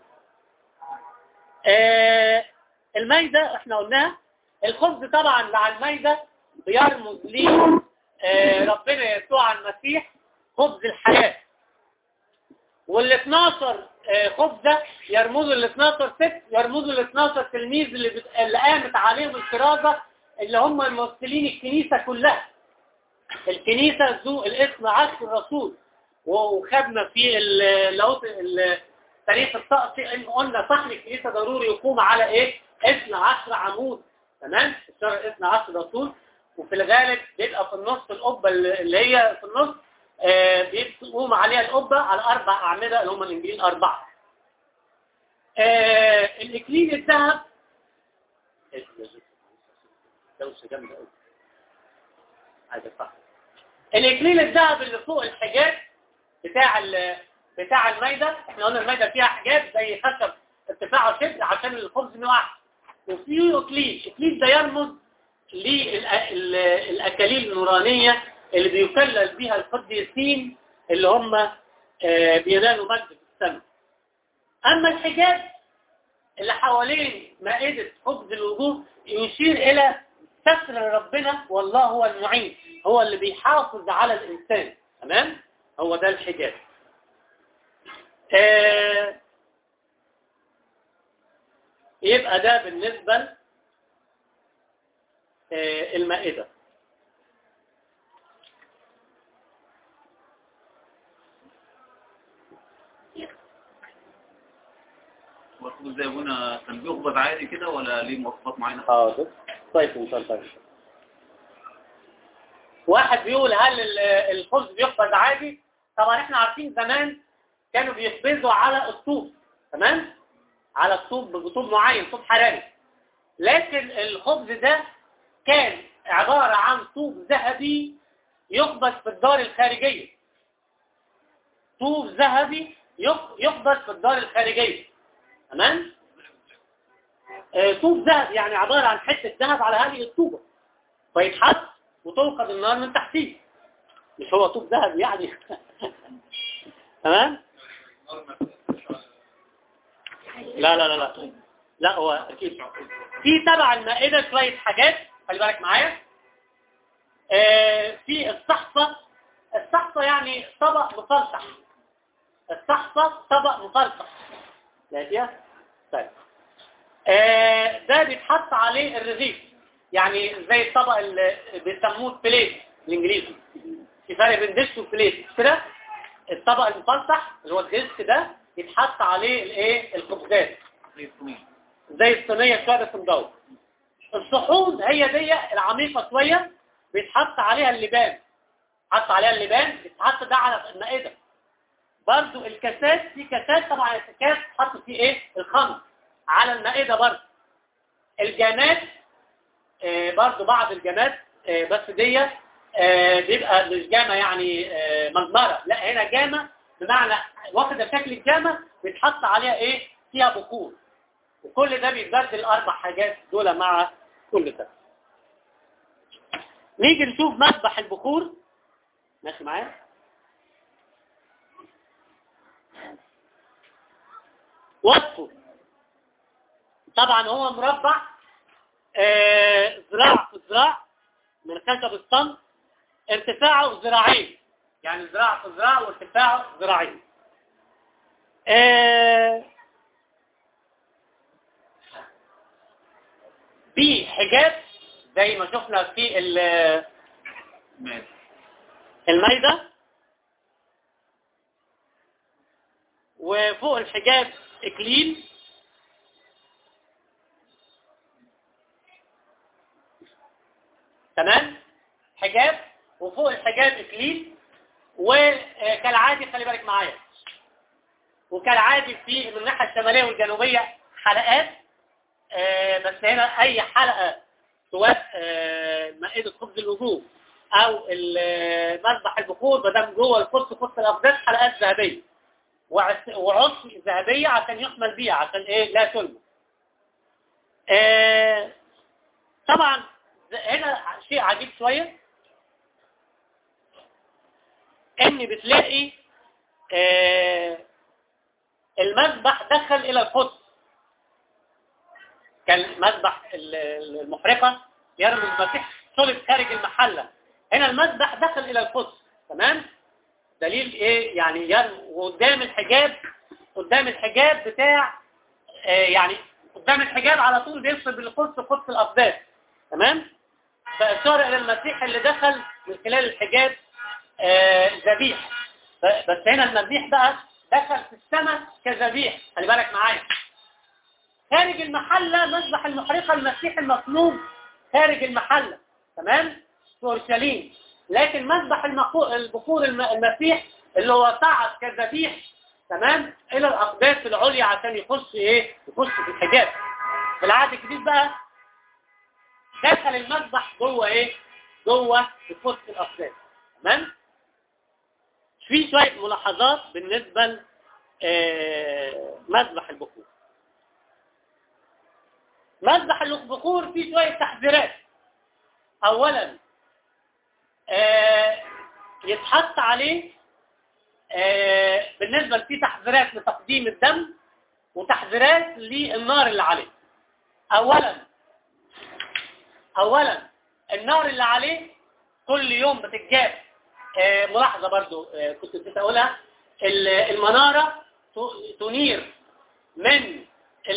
آه المايدة احنا قلناها، الخبز طبعا مع المايدة بيرمز ليه آه ربنا يسوع المسيح خبز الحياة، وال اثناشر آه خبزة يرمزوا ال اثناشر ست يرمزوا ال اثناشر تلميذ اللي, بت... اللي قامت عليهم الكرازة، اللي هم الممثلين الكنيسة كلها. الكنيسة ذو الاثنى عشر رسول، وخدنا في تاريخ الطقس ان قلنا صحن الكنيسة ضروري يقوم على ايه؟ اثنى عشر عمود، تمام؟ اشترى اثنى عشر رسول، وفي الغالب بيبقى في النص القبة اللي هي في النص آه بيقوم عليها القبة على اربع اعمدة اللي هم الانجيل اربعة. آه الاكليل الذهب دوشة جامدة قوي، عايز صح. الاكليل الذهب اللي فوق الحجاب بتاع بتاع المايدة، احنا قلنا المايدة فيها حجاب زي خشب ارتفاعه شد عشان الخبز ما يقعش، وفيه اكليل. الاكليل ده يرمز للاكاليل النورانية اللي بيكلل بيها القديسين اللي هم بينالوا مجد في السماء. اما الحجاب اللي حوالين مائدة خبز الوجوه يشير الى ستر ربنا، والله هو المعين، هو اللي بيحافظ على الانسان، تمام؟ هو ده الحجاب. آه يبقى ده بالنسبة آه المائدة. والخبز زي ابونا كان بيخبز عادي كده ولا ليه مواصفات معينة؟ حاضر. طيب ان شاء الله. واحد بيقول هل الخبز بيخبز عادي؟ طبعا احنا عارفين زمان كانوا بيخبزوا على الطوب، تمام؟ على الطوب بطوب معين، طوب حراري. لكن الخبز ده كان عبارة عن طوب ذهبي يخبز في الدار الخارجية. طوب ذهبي يخبز في الدار الخارجية، تمام؟ آه طوب ذهب يعني عبارة عن حتة ذهب على هذه الطوبة، فيتحط وتوقد النار من تحتيه. مش هو طوب ذهب يعني. تمام؟ لا لا لا لا لا هو اكيد في تبع المائدة شوية حاجات، خلي بالك معايا. آه في الصحفة. الصحفة يعني طبق مفلطح. الصحفة طبق مفلطح. لا طيب. آه ده بيتحط عليه الرغيف، يعني زي الطبق اللي بيسموه بليت بالانجليزي. في فرق بين ديش وبليت كده. الطبق المفلطح اللي هو الديسك ده يتحط عليه الايه؟ الخبزات زي الصينيه شويه بس مدور. الصحون هي دي العميقه شويه بيتحط عليها اللبان، حط عليها اللبان بيتحط ده على المائده. برضو الكاسات، في كاسات طبعا الكاس تحط فيه ايه؟ الخمر على المائده. برضو الجامات آه برضو بعض الجامات آه بس دي آه بيبقى مش جامه يعني آه مجمره، لا هنا جامه بمعنى واخده شكل الجامه بيتحط عليها ايه؟ فيها بخور. وكل ده بيتبدل الاربع حاجات دول مع كل ده. نيجي نشوف مذبح البخور. ماشي معايا؟ وصفه طبعا هو مربع آه ذراع في ذراع من خشب الصمت، ارتفاعه ذراعين، يعني ذراع في ذراع وارتفاعه ذراعين. آه في حجاب زي ما شفنا في المائدة، وفوق الحجاب اكليل، تمام؟ حجاب وفوق الحجاب اكليل. وكالعادي خلي بالك معايا، وكالعادي في من الناحيه الشماليه والجنوبيه حلقات، آه بس هنا اي حلقه سواء آه مائده خبز الوجوه او مذبح البخور ما دام جوه القدس قدس الاقداس حلقات ذهبيه وعصي ذهبيه عشان يحمل بيها، عشان ايه؟ لا تلمس. آه طبعا هنا شيء عجيب شويه، ان بتلاقي آه المذبح دخل إلى القدس، كان مذبح المحرقة يرمز المسيح صلب خارج المحلة، هنا المذبح دخل إلى القدس. تمام؟ دليل إيه؟ يعني قدام الحجاب، قدام الحجاب بتاع آه يعني قدام الحجاب على طول بيفصل بين القدس وقدس الأقداس. تمام؟ فإشارة إلى المسيح اللي دخل من خلال الحجاب ذبيح. آه بس هنا المذبح بقى دخل في السماء كذبيح. خلي بالك معايا، خارج المحلة مذبح المحرقة المسيح المصلوب خارج المحلة. تمام؟ في أورشليم. لكن مذبح البخور المسيح اللي هو صعد كذبيح تمام إلى الأقداس العليا عشان يخش إيه؟ يخش في الحجاب. في العهد الجديد بقى دخل المذبح جوه إيه؟ جوه في قدس الأقداس. تمام؟ في شوية ملاحظات بالنسبة لمذبح البخور. مذبح البخور فيه شوية تحذيرات. أولا آه يتحط عليه آه بالنسبة لفيه تحذيرات لتقديم الدم وتحذيرات للنار اللي عليه. أولا أولا النار اللي عليه كل يوم بتتجاب. آه ملاحظة برضو آه كنت نسيت أقولها، المنارة تنير من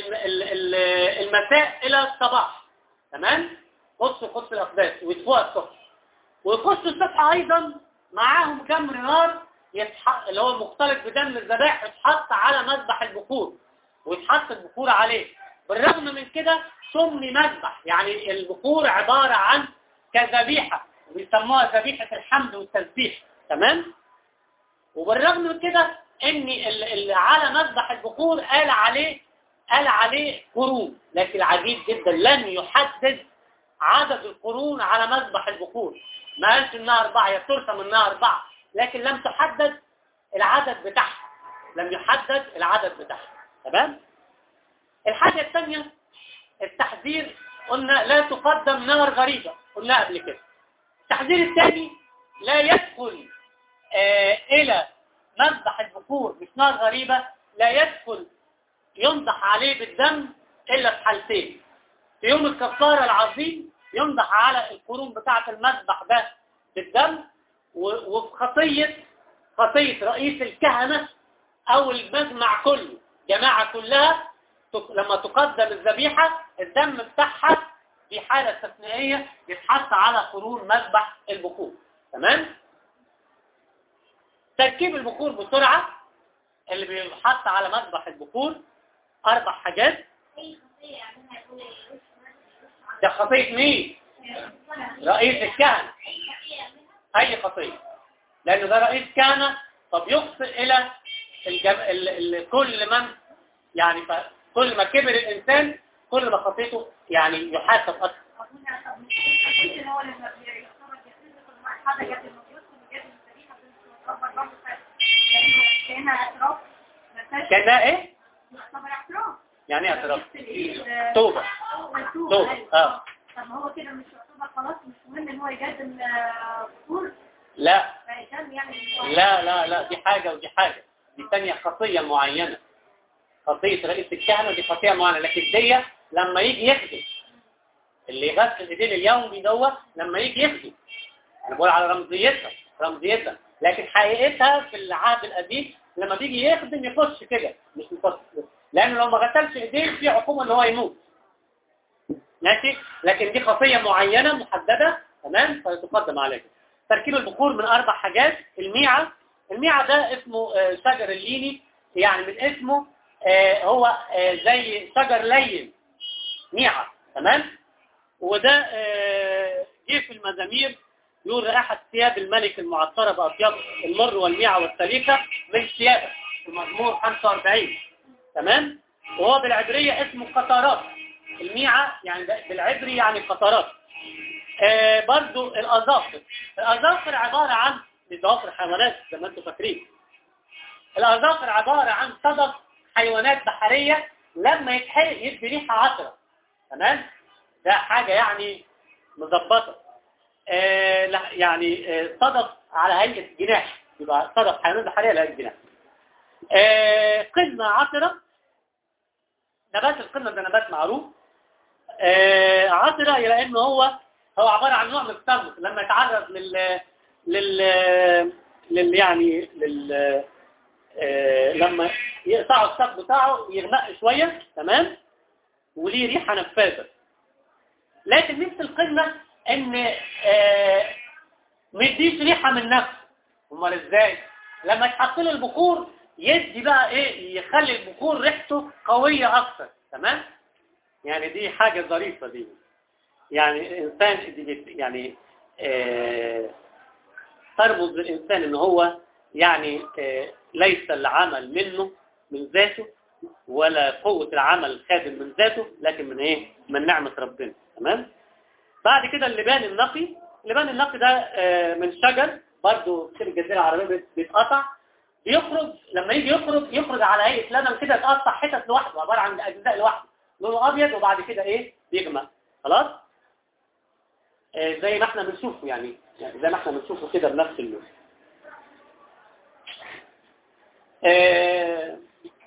المساء إلى الصباح. تمام؟ قدس قدس الأقداس ويطفوها الصبح، وقدس الصبح أيضا معاهم جمر نار يتحط اللي هو مختلط بدم الذبائح يتحط على مذبح البخور ويتحط البخور عليه. بالرغم من كده سمي مذبح، يعني البخور عبارة عن كذبيحة ويسموها ذبيحة الحمد والتسبيح. تمام؟ وبالرغم من كده ان اللي على مذبح البخور قال عليه قال عليه قرون، لكن العجيب جدا لم يحدد عدد القرون على مذبح البخور. ما قالش انها اربعه، هي بترسم انها اربعه لكن لم تحدد العدد بتاعها، لم يحدد العدد بتاعها. تمام؟ الحاجه الثانيه التحذير، قلنا لا تقدم نار غريبه، قلنا قبل كده. التحذير الثاني لا يدخل آه الى مذبح البخور مش نار غريبه، لا يدخل ينضح عليه بالدم إلا في حالتين. في يوم الكفارة العظيم ينضح على القرون بتاعة المذبح ده بالدم، وفي خطية خطية رئيس الكهنة أو المجمع كله، جماعة كلها لما تقدم الذبيحة الدم بتاعها في حالة استثنائية يتحط على قرون مذبح البخور. تمام؟ تركيب البخور بسرعة اللي بيتحط على مذبح البخور أربع حاجات. ده خطية مين؟ رئيس الكهنة. أي خطية، لأنه ده رئيس كهنة فبيخطئ إلى الجم... ال... ال... كل من يعني ف... كل ما كبر الإنسان كل ما خطيته يعني يحاسب أكثر. كان ايه؟ يعني ايه اعتراف؟ توبة. توبة. اه. طب هو كده مش يعتبر خلاص مش مهم ان هو يقدم بخور؟ لا. لا لا لا دي حاجة ودي حاجة، دي ثانية خطية معينة. خطية رئيس الكهنة دي خطية معينة، لكن دي لما يجي يخدم اللي يغسل ايديه اليومي دوت لما يجي يخدم. انا بقول على رمزيتها رمزيتها لكن حقيقتها في العهد القديم لما بيجي يخدم يخش كده مش مفصل، لانه لو ما غسلش ايديه في عقوبه ان هو يموت. ماشي؟ لكن دي خطيه معينه محدده. تمام؟ فتقدم عليها. تركيب البخور من اربع حاجات. الميعه، الميعه ده اسمه شجر الليني، يعني من اسمه هو زي شجر لين ميعه. تمام؟ وده جه في المزامير يقول رائحة ثياب الملك المعطرة بأطياب المر والميعة والسليقة من ثيابه في مزمور خمسة وأربعين. تمام؟ وهو بالعبرية اسمه قطرات. الميعة يعني بالعبري يعني قطرات. آه برضو الأظافر. الأظافر عبارة عن ظفر حيوانات زي ما انتم فاكرين. الأظافر عبارة عن صدف حيوانات بحرية لما يتحرق يدي ريحة عطرة. تمام؟ ده حاجة يعني مظبطة. آه يعني آه صدف على هيئة جناح، يبقى صدف حيوانات بحرية على هيئة جناح. آه قمة عطرة، نبات القمة ده نبات معروف. آه عطرة لأنه هو هو عبارة عن نوع من التمر، لما يتعرض لل لل لل يعني لل آه لما يقطعوا الساق بتاعه يغمق شوية، تمام، وليه ريحة نفاذة. لكن نفس القمة ان آه مديش ريحة من نفسه. امال ازاي؟ لما يتحط له البخور يدي بقى ايه، يخلي البخور ريحته قوية اكثر، تمام. يعني دي حاجة ظريفة دي، يعني الانسان دي يعني آه ترمز للانسان ان هو يعني آه ليس العمل منه من ذاته، ولا قوة العمل الخادم من ذاته، لكن من ايه؟ من نعمة ربنا، تمام. بعد كده اللبان النقي. اللبان النقي ده آه من شجر برضه في الجزيرة العربية بيتقطع، بيخرج لما يجي يخرج يخرج على هيئة لبن كده، يتقطع حتت لوحده، عبارة عن اجزاء لوحده، لونه ابيض، وبعد كده ايه؟ بيغمق، خلاص. آه زي ما احنا بنشوفه يعني, يعني زي ما احنا بنشوفه كده بنفس اللون. آه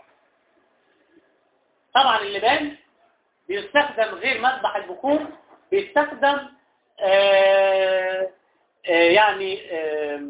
طبعا اللبان بيستخدم غير مذبح البخور، بيستخدم آه آه يعني آه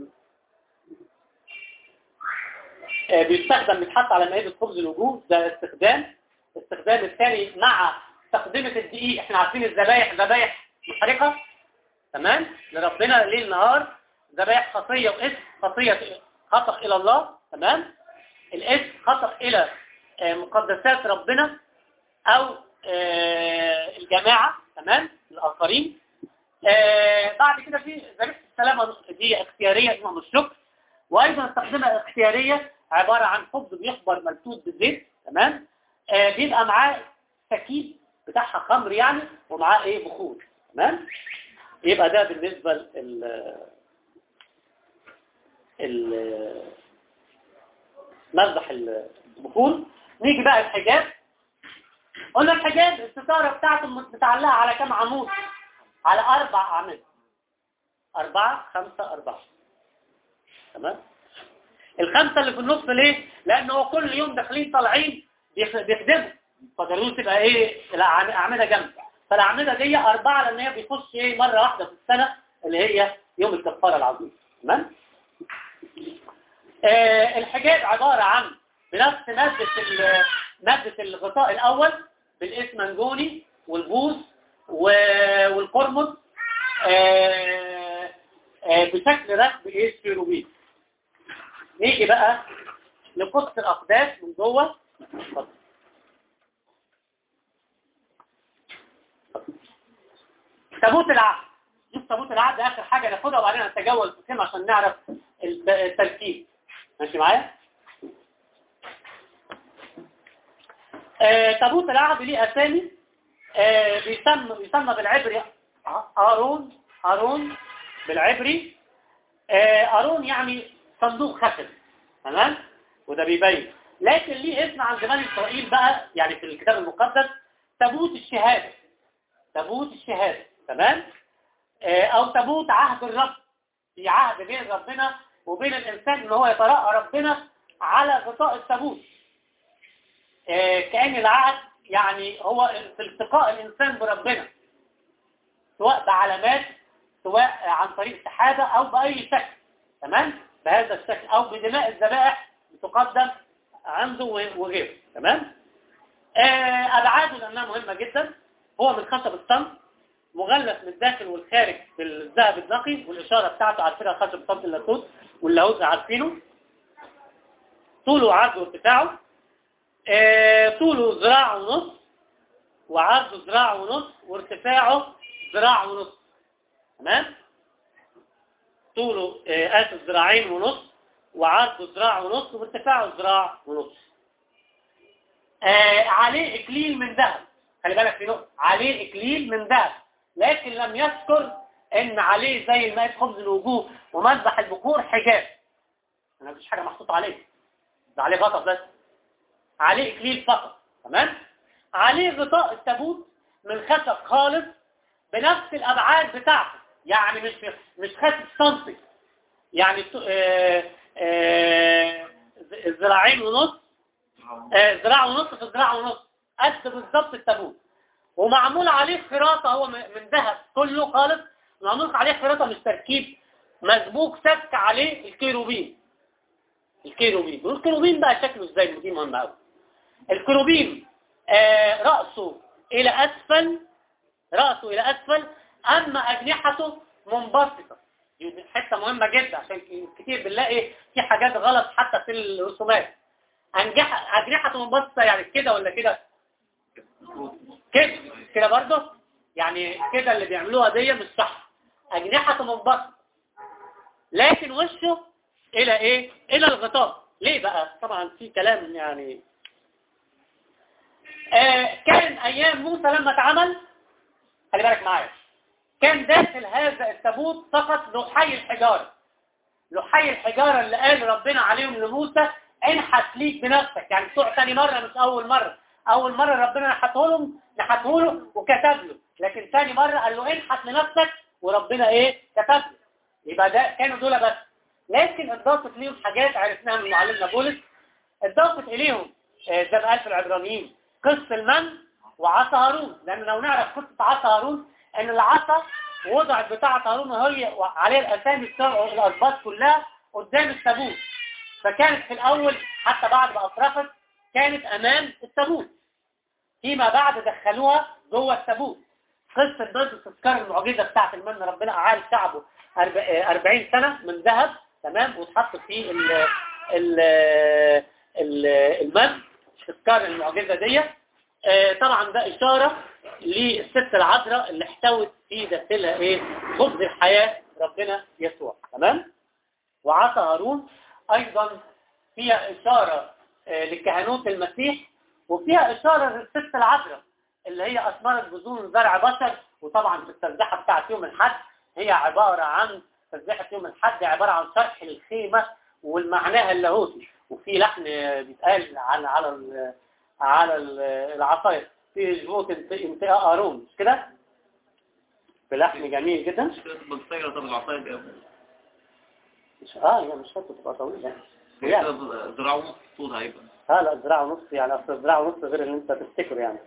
آه بيستخدم بيتحط على مائدة خبز الوجوه، ده استخدام. الاستخدام الثاني مع تقدمة الدقيق. احنا عارفين الذبايح ذبايح محرقة، تمام، لربنا ليل نهار، ذبايح خطية واسم خطية خطأ إلى الله، تمام. الاسم خطأ إلى آه مقدسات ربنا أو آه الجماعة، تمام، الآخرين. آه بعد كده في ذبيحة السلامة، دي اختيارية اسمها الشكر، وأيضا تقدمة اختيارية عبارة عن خبز بيخبر ملتوت بالزيت، تمام. آه بيبقى معاه سكيب بتاعها خمر يعني، ومعاه ايه؟ بخور، تمام. يبقى ده بالنسبة لل ال مذبح البخور. نيجي بقى الحجاب. قلنا الحجاب الستارة بتاعته متعلقة على كم عمود؟ على أربع أعمدة، أربعة خمسة أربعة، تمام. الخمسة اللي في النص ليه؟ لأنه هو كل يوم داخلين طالعين بيخدموا، فضروري تبقى إيه؟ الأعمدة جنب. فالأعمدة دي أربعة لأن هي بيخش إيه؟ مرة واحدة في السنة اللي هي يوم الكفارة العظيم، تمام. آه الحجاب عبارة عن بنفس مادة مادة الغطاء الأول بالإسمنجوني والبوز والقرمز آه آه بشكل رسم ايه؟ سيروبيد. نيجي بقى لقصة الأقداس من جوه. تابوت العهد. شوف تابوت العهد ده آخر حاجة ناخدها، وبعدين نتجول في القسم عشان نعرف التركيب. ماشي معايا؟ آه تابوت العهد ليه أسامي. آه بيسمى بيسمى بالعبري آرون. آرون بالعبري آه آرون يعني صندوق خشب، تمام، وده بيبين. لكن ليه اسم عند بني إسرائيل بقى يعني في الكتاب المقدس تابوت الشهادة. تابوت الشهادة، تمام. آه أو تابوت عهد الرب، في عهد بين ربنا وبين الإنسان إن هو يترأى ربنا على غطاء التابوت. آه كأن العهد يعني هو في التقاء الإنسان بربنا، سواء بعلامات، سواء عن طريق سحابة أو بأي شكل، تمام، بهذا الشكل، أو بدماء الذبائح بتقدم عنده وغيره، تمام. آه أبعاده لأنها مهمة جدا. هو من خشب الصمت، مغلف من الداخل والخارج بالذهب النقي، والإشارة بتاعته عارفينها خشب صمت اللاهوت واللاهوت عارفينه. طوله وعرضه وارتفاعه. آه طوله ذراع ونص، وعرضه ذراع ونص، وارتفاعه ذراع ونص، تمام. طوله آه آسف ذراعين ونص، وعرضه ذراع ونص، وارتفاعه ذراع ونص. آه عليه إكليل من ذهب. خلي بالك في نقطة، عليه إكليل من ذهب، لكن لم يذكر إن عليه زي الماء خبز الوجوه ومذبح البخور حجاب. أنا مفيش حاجة محطوطة عليه، ده عليه غطاء بس، عليه إكليل فقط، تمام. عليه غطاء التابوت من خشب خالص بنفس الأبعاد بتاعته، يعني مش مش خشب سنتي، يعني آه آه الذراعين ونص، آه ذراع ونص في ذراع ونص، قد بالظبط التابوت، ومعمول عليه خراطة، هو من ذهب كله خالص، معمول عليه خراطة مش تركيب، مسبوك سك عليه الكيروبين. الكيروبين والكيروبين بقى شكله ازاي؟ دي مهمة قوي. الكيروبين آه رأسه إلى أسفل، رأسه إلى أسفل، أما أجنحته منبسطة. دي حتة مهمة جدا، عشان كتير بنلاقي في حاجات غلط حتى في الرسومات. أجنحته منبسطة يعني كده ولا كده؟ كده كده برضه، يعني كده اللي بيعملوها دي مش صح. أجنحته منبسطة، لكن وشه إلى إيه؟ إلى الغطاء. ليه بقى؟ طبعا في كلام يعني. آه كان أيام موسى لما اتعمل، خلي بالك معايا، كان داخل هذا التابوت فقط لحي الحجارة. لحي الحجارة اللي قال ربنا عليهم لموسى انحت ليك بنفسك، يعني بتوع ثاني مرة مش أول مرة. أول مرة ربنا نحته لهم نحته له وكتب له، لكن ثاني مرة قال له انحت لنفسك وربنا إيه؟ كتب له. يبقى ده كانوا دول بس، لكن اضافت ليهم حاجات عرفناها من معلمنا بولس. اضافت إليهم زي ما قال في العبرانيين قصة المن وعصا هارون، لأن لو نعرف قصة عصا هارون ان العصا وضعت بتاعة هارون وهي عليها الاسامي بتاع الاسباط كلها قدام التابوت، فكانت في الاول حتى بعد ما اطرقت كانت امام التابوت، فيما بعد دخلوها جوه التابوت. قصة برضه تذكار المعجزة بتاعت المن، ربنا أعال شعبه أربعين سنة من ذهب، تمام، وتحط فيه ال ال ال المن، تذكار المعجزة دي. آه طبعا ده إشارة للست العذراء اللي احتوت في داخلها ايه؟ خبز الحياة ربنا يسوع، تمام. وعصا هارون ايضا فيها إشارة آه لكهنوت المسيح، وفيها إشارة للست العذراء اللي هي أثمرت بذور زرع بشر. وطبعا في التسبيحة بتاعت يوم الحد هي عبارة عن تسبيحة يوم الحد، عبارة عن شرح الخيمة والمعناها اللاهوتي، وفي لحن بيتقال على على على العصاية في جبوت انتقاء هارون، مش كده؟ بلحن جميل جدا. مش كده تبقى قصيرة؟ طب العصاية دي مش اه هي مش شرط تبقى طويلة يعني ذراع ونص طولها هيبقى. اه لا ذراع ونص، يعني اصل ذراع ونص غير اللي انت تفتكره يعني.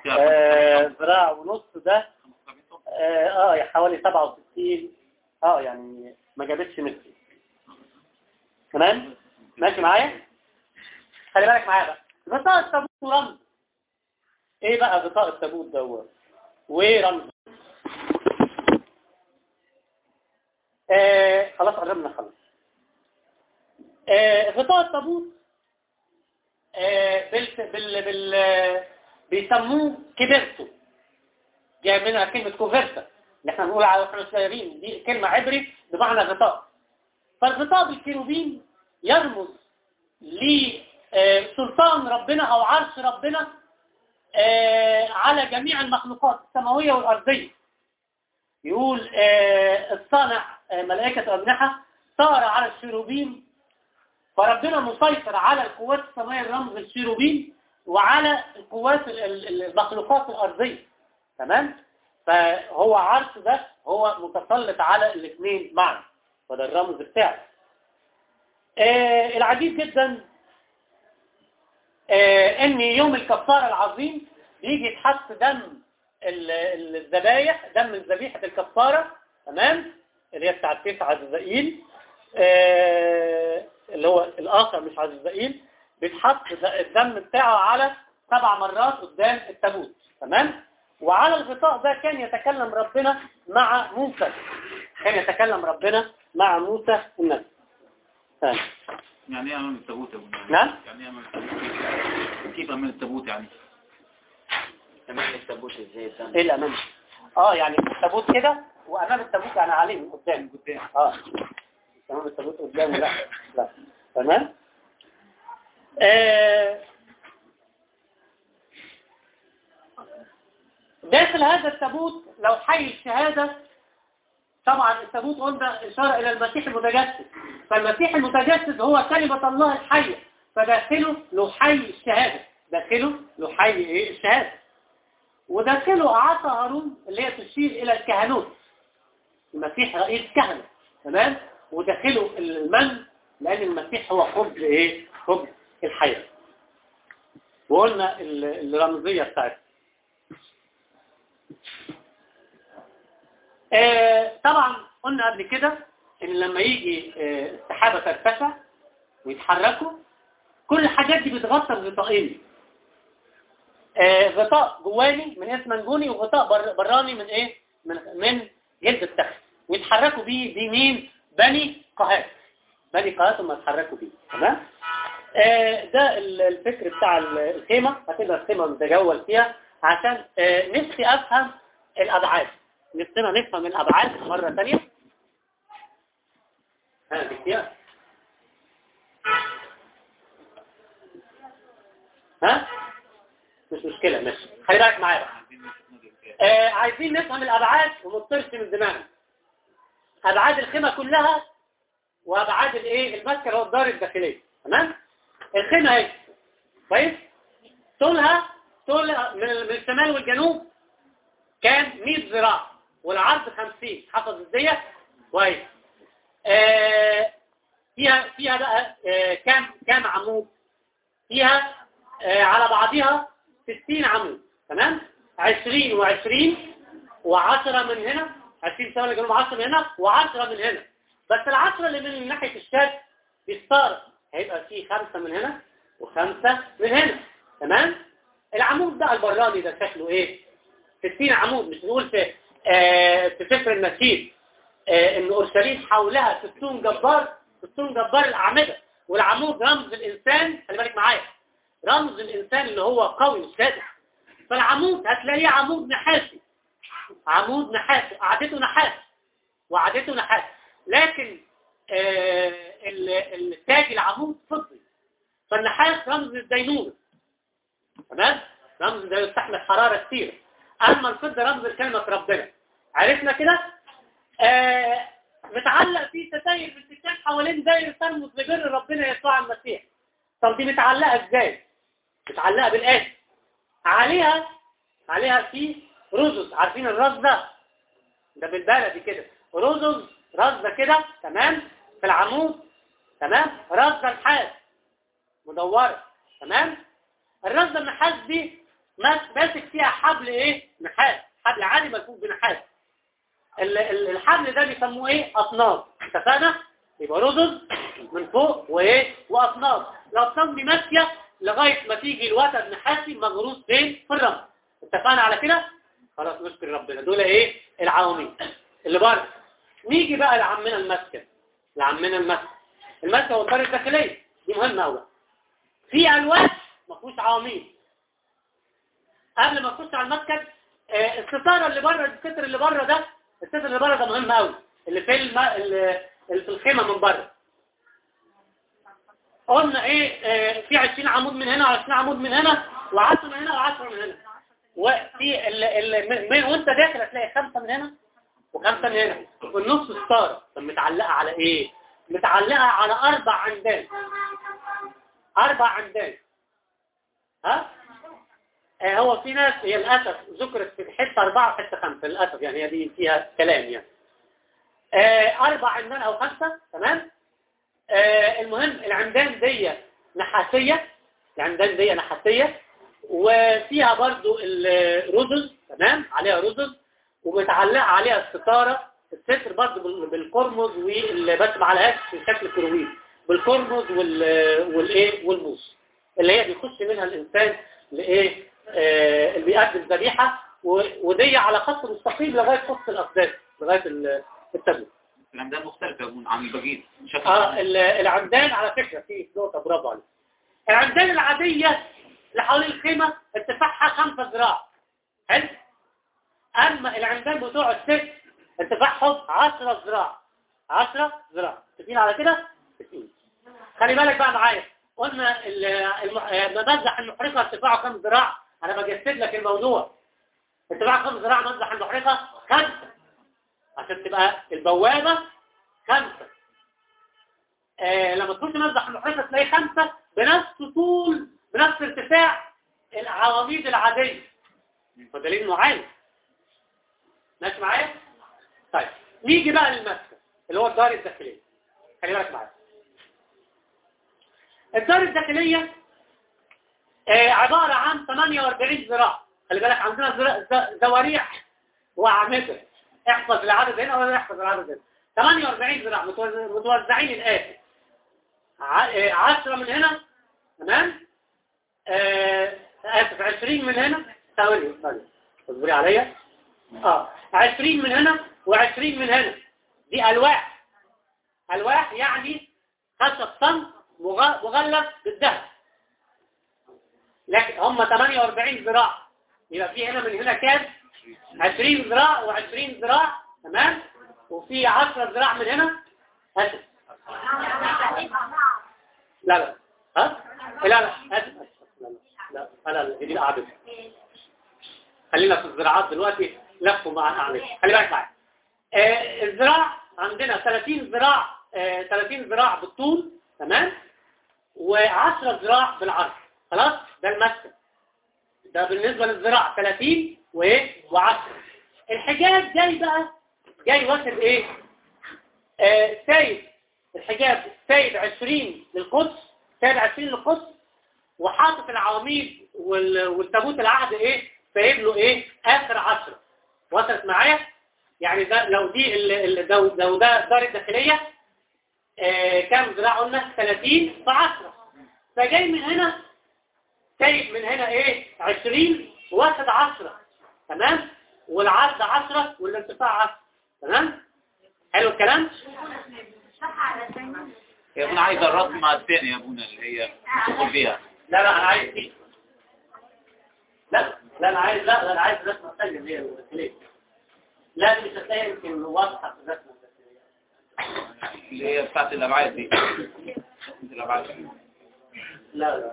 ذراع آه ونص ده اه, آه حوالي سبعة وستين، اه يعني ما جابتش متر. تمام؟ ماشي معايا؟ خلي بالك معايا بقى. غطاء التابوت ورمز. ايه بقى غطاء التابوت دوت؟ وايه رمز؟ آه خلاص قربنا نخلص. آه غطاء التابوت آه بال بال بال بيسموه كبرتو، جاي منها كلمة كوفرتا اللي احنا بنقول على احنا صغيرين، دي كلمة عبري بمعنى غطاء. فالغطاء بالكيروبين يرمز لسلطان ربنا او عرش ربنا آه على جميع المخلوقات السماوية والأرضية. يقول آه الصانع آه ملائكة أجنحة صار على الشيروبين، فربنا مسيطر على القوات السماوية الرمز الشيروبين وعلى القوات المخلوقات الأرضية، تمام؟ فهو عرش ده هو متسلط على الاثنين معا، وده الرمز بتاعه. آه العجيب جدا آه ان يوم الكفارة العظيم بيجي يتحط دم الذبايح، دم ذبيحة الكفارة، تمام، اللي هي بتاعت كيس عزازائيل آه اللي هو الآخر مش عزازائيل، بيتحط الدم بتاعه على سبع مرات قدام التابوت، تمام. وعلى الغطاء ده كان يتكلم ربنا مع موسى، كان يتكلم ربنا مع موسى النبي. يعني ايه امام التابوت؟ نعم، يعني ايه امام التابوت؟ كيف امام التابوت يعني؟ امام التابوت ازاي؟ ايه الامام؟ اه يعني التابوت كده، وامام التابوت يعني عليه من قدام. اه امام التابوت قدامه لا لا، تمام. آه داخل هذا التابوت لو حي الشهادة، طبعا التابوت قلنا إشارة إلى المسيح المتجسد، فالمسيح المتجسد هو كلمة الله الحية، فداخله له حي الشهادة، داخله له حي إيه الشهادة، وداخله عصا هارون اللي هي تشير إلى الكهنوت، المسيح رئيس كهنة، تمام. وداخله المن لأن المسيح هو خبز إيه خبز الحياة. وقلنا ال- الرمزية بتاعتها. آه طبعا قلنا قبل كده ان لما يجي آه السحابة ترتفع ويتحركوا، كل الحاجات دي بتغطى بغطائين. آه غطاء جواني من اسمنجوني، وغطاء بر براني من ايه؟ من من جلد التخت، ويتحركوا بيه دي مين؟ بني قهات. بني قهات هم يتحركوا بيه. تمام؟ آه ده الفكر بتاع الخيمة. هتبقى الخيمة نتجول فيها عشان آه نفسي افهم الابعاد. نفسنا نفهم الابعاد مرة ثانية. ها دي فيها ها مش مشكلة، ماشي، خلي بالك معايا بقى. آه عايزين نفهم الابعاد ونطرش من دماغنا ابعاد الخيمة كلها وابعاد الايه المسكن هو الدار الداخلية. تمام؟ الخيمة اهي كويس، طولها طول من من الشمال والجنوب كان مية ذراع والعرض خمسين. حفظ ازاي؟ كويس. آه فيها فيها بقى آه كام كام عمود؟ فيها آه على بعضها ستين عمود. تمام؟ عشرين وعشرين وعشرة من هنا، عشرين شمال الجنوب، عشرة من هنا وعشرة من هنا. بس العشرة اللي من ناحية الشرق بيستار هيبقى فيه خمسة من هنا وخمسة من هنا. تمام؟ العمود بقى البراني ده شكله ايه؟ ستين عمود. مش نقول في آه في سفر النشيد آه ان اورشليم حولها ستون جبار. ستون جبار الاعمده، والعمود رمز الانسان. خلي بالك معايا، رمز الانسان اللي هو قوي وسادح. فالعمود هتلاقيه عمود نحاسي، عمود نحاسي، قعدته نحاس وقعدته نحاس. لكن آه التاج العمود فضي. فالنحاس رمز الدينونة. تمام؟ رمز ده يستحمل حرارة كثيرة. أما الفضة رمز كلمة ربنا. عرفنا كده؟ آه متعلق فيه ستاير بالسكان حوالين داير ترمز لبر ربنا يسوع المسيح. طب دي متعلقة ازاي؟ متعلقة بالآية. عليها عليها في رزز. عارفين الرز ده؟ ده بالبلدي كده رزز، رزة كده. تمام؟ في العمود. تمام؟ رزة نحاس مدورة. تمام؟ الرزة النحاس دي ماسك فيها حبل ايه؟ نحاس. حبل عادي ملفوف بنحاس. الحبل ده بيسموه ايه؟ اطناب. اتفقنا؟ يبقى رزز من فوق وايه؟ واطناب. الاطناب دي ماشيه لغايه ما تيجي الوتد نحاسي مغروس فين؟ في الرمل. اتفقنا على كده؟ خلاص نشكر ربنا. دول ايه؟ العواميد اللي بره. نيجي بقى لعمنا المسكن. لعمنا المسكن. المسكن هو الدار الداخليه. دي مهمه قوي. في الواح ما فيهوش عواميد. قبل ما نخش على المسكن آه الستاره اللي بره، الستر اللي بره ده، الستر اللي بره ده مهم قوي، اللي في الم... اللي في الخيمه من بره. قلنا ايه؟ آه في عشرين عمود من هنا وعشرين عمود من هنا وعشرة من هنا وعشرة من هنا. وفي ال... ال... من... وانت داخل هتلاقي خمسه من هنا وخمسه من هنا. والنص ستاره. طب متعلقه على ايه؟ متعلقه على اربع عمدان. اربع عمدان. ها؟ آه هو في ناس هي للاسف ذكرت في حته اربعه وحته خمسه للاسف، يعني هي دي فيها كلام يعني. آه اربع عمدان او خمسه. تمام؟ آه المهم العمدان دي نحاسيه. العمدان دي نحاسيه وفيها برضو الرزز. تمام؟ عليها رزز ومتعلقه عليها الستاره. الستر برضو بالقرمز واللي بس ما عليهاش في شكل كرويد، بالقرمز والايه والموس اللي هي بيخش منها الانسان لايه؟ آه اللي بيقدم ذبيحه، ودي على خط مستقيم لغايه خط الاقدام، لغايه التابوت. العمدان مختلفه عن الباقيين. اه العمدان على فكره في نقطه برافو عليك. العمدان العاديه اللي حوالين الخيمه ارتفاعها خمسة ذراع. حلو؟ اما العمدان بتوع الست ارتفاعهم عشرة ذراع. عشرة ذراع. متفقين على كده؟ متفقين. خلي بالك بقى معايا. قلنا الممزح المحرقه ارتفاعه كم ذراع؟ انا بجسد لك الموضوع. ارتفاع خمس ذراع ممزح المحرقه خمسه، عشان تبقى البوابه خمسه. آه لما تخش ممزح المحرقه تلاقي خمسه بنفس طول بنفس ارتفاع العواميد العاديه. فدليل انه عالي. ماشي معايا؟ طيب نيجي بقى للمسكن اللي هو الدار الداخليه. خلي بالك معايا. الدار الداخلية آه عبارة عن ثمانية وأربعين ذراع. خلي بالك عندنا زواريع وأعمدة. احفظ العدد هنا ولا احفظ العدد هنا. ثمانية وأربعين ذراع متوزعين الآتي. عشرة من هنا، تمام؟ آه آسف عشرين من هنا، ثواني ثواني اصبري عليا. اه عشرين من هنا وعشرين من هنا. دي ألواح. ألواح يعني خشب صمت مغلف بالذهب. لكن هم ثمانية وأربعين ذراع. يبقى في هنا من هنا كام؟ عشرين ذراع وعشرين ذراع، تمام؟ وفي عشرة ذراع من هنا. أسف. لا لا ها؟ لا لا أسف لا لا لا لا دي الأعمدة. خلينا في الزراعات دلوقتي لفوا مع الأعمدة. خلي بالك معايا. آه الذراع عندنا ثلاثين ذراع آه ثلاثين ذراع بالطول، تمام؟ وعشرة ذراع بالعرض. خلاص؟ ده المسكن. ده بالنسبة للذراع ثلاثين وايه؟ وعشرة. الحجاب جاي بقى جاي واخد ايه؟ آه سايب الحجاب سايب عشرين للقدس، سايب عشرين للقدس، وحاطط العواميد والتابوت العهد ايه؟ سايب له ايه؟ اخر عشرة. وصلت معايا؟ يعني ده لو دي ال لو ده الدار الداخلية آه كام ذراع قلنا؟ ثلاثين في عشرة. فجاي من هنا سايب من هنا ايه؟ عشرين واخد عشرة، تمام؟ والعرض عشرة والارتفاع عشرة، تمام؟ حلو الكلام؟ يا ابونا عايز الرسمة الثانية يا ابونا اللي هي تدخل بيها. لا لا انا عايز دي. لا لا انا عايز لا لا انا عايز الرسمة الثانية اللي هي الداخلية. لا دي مش هتلاقي يمكن واضحة في الرسمة الداخلية. اللي هي بتاعت الأبعاد دي. الأبعاد. لا لا.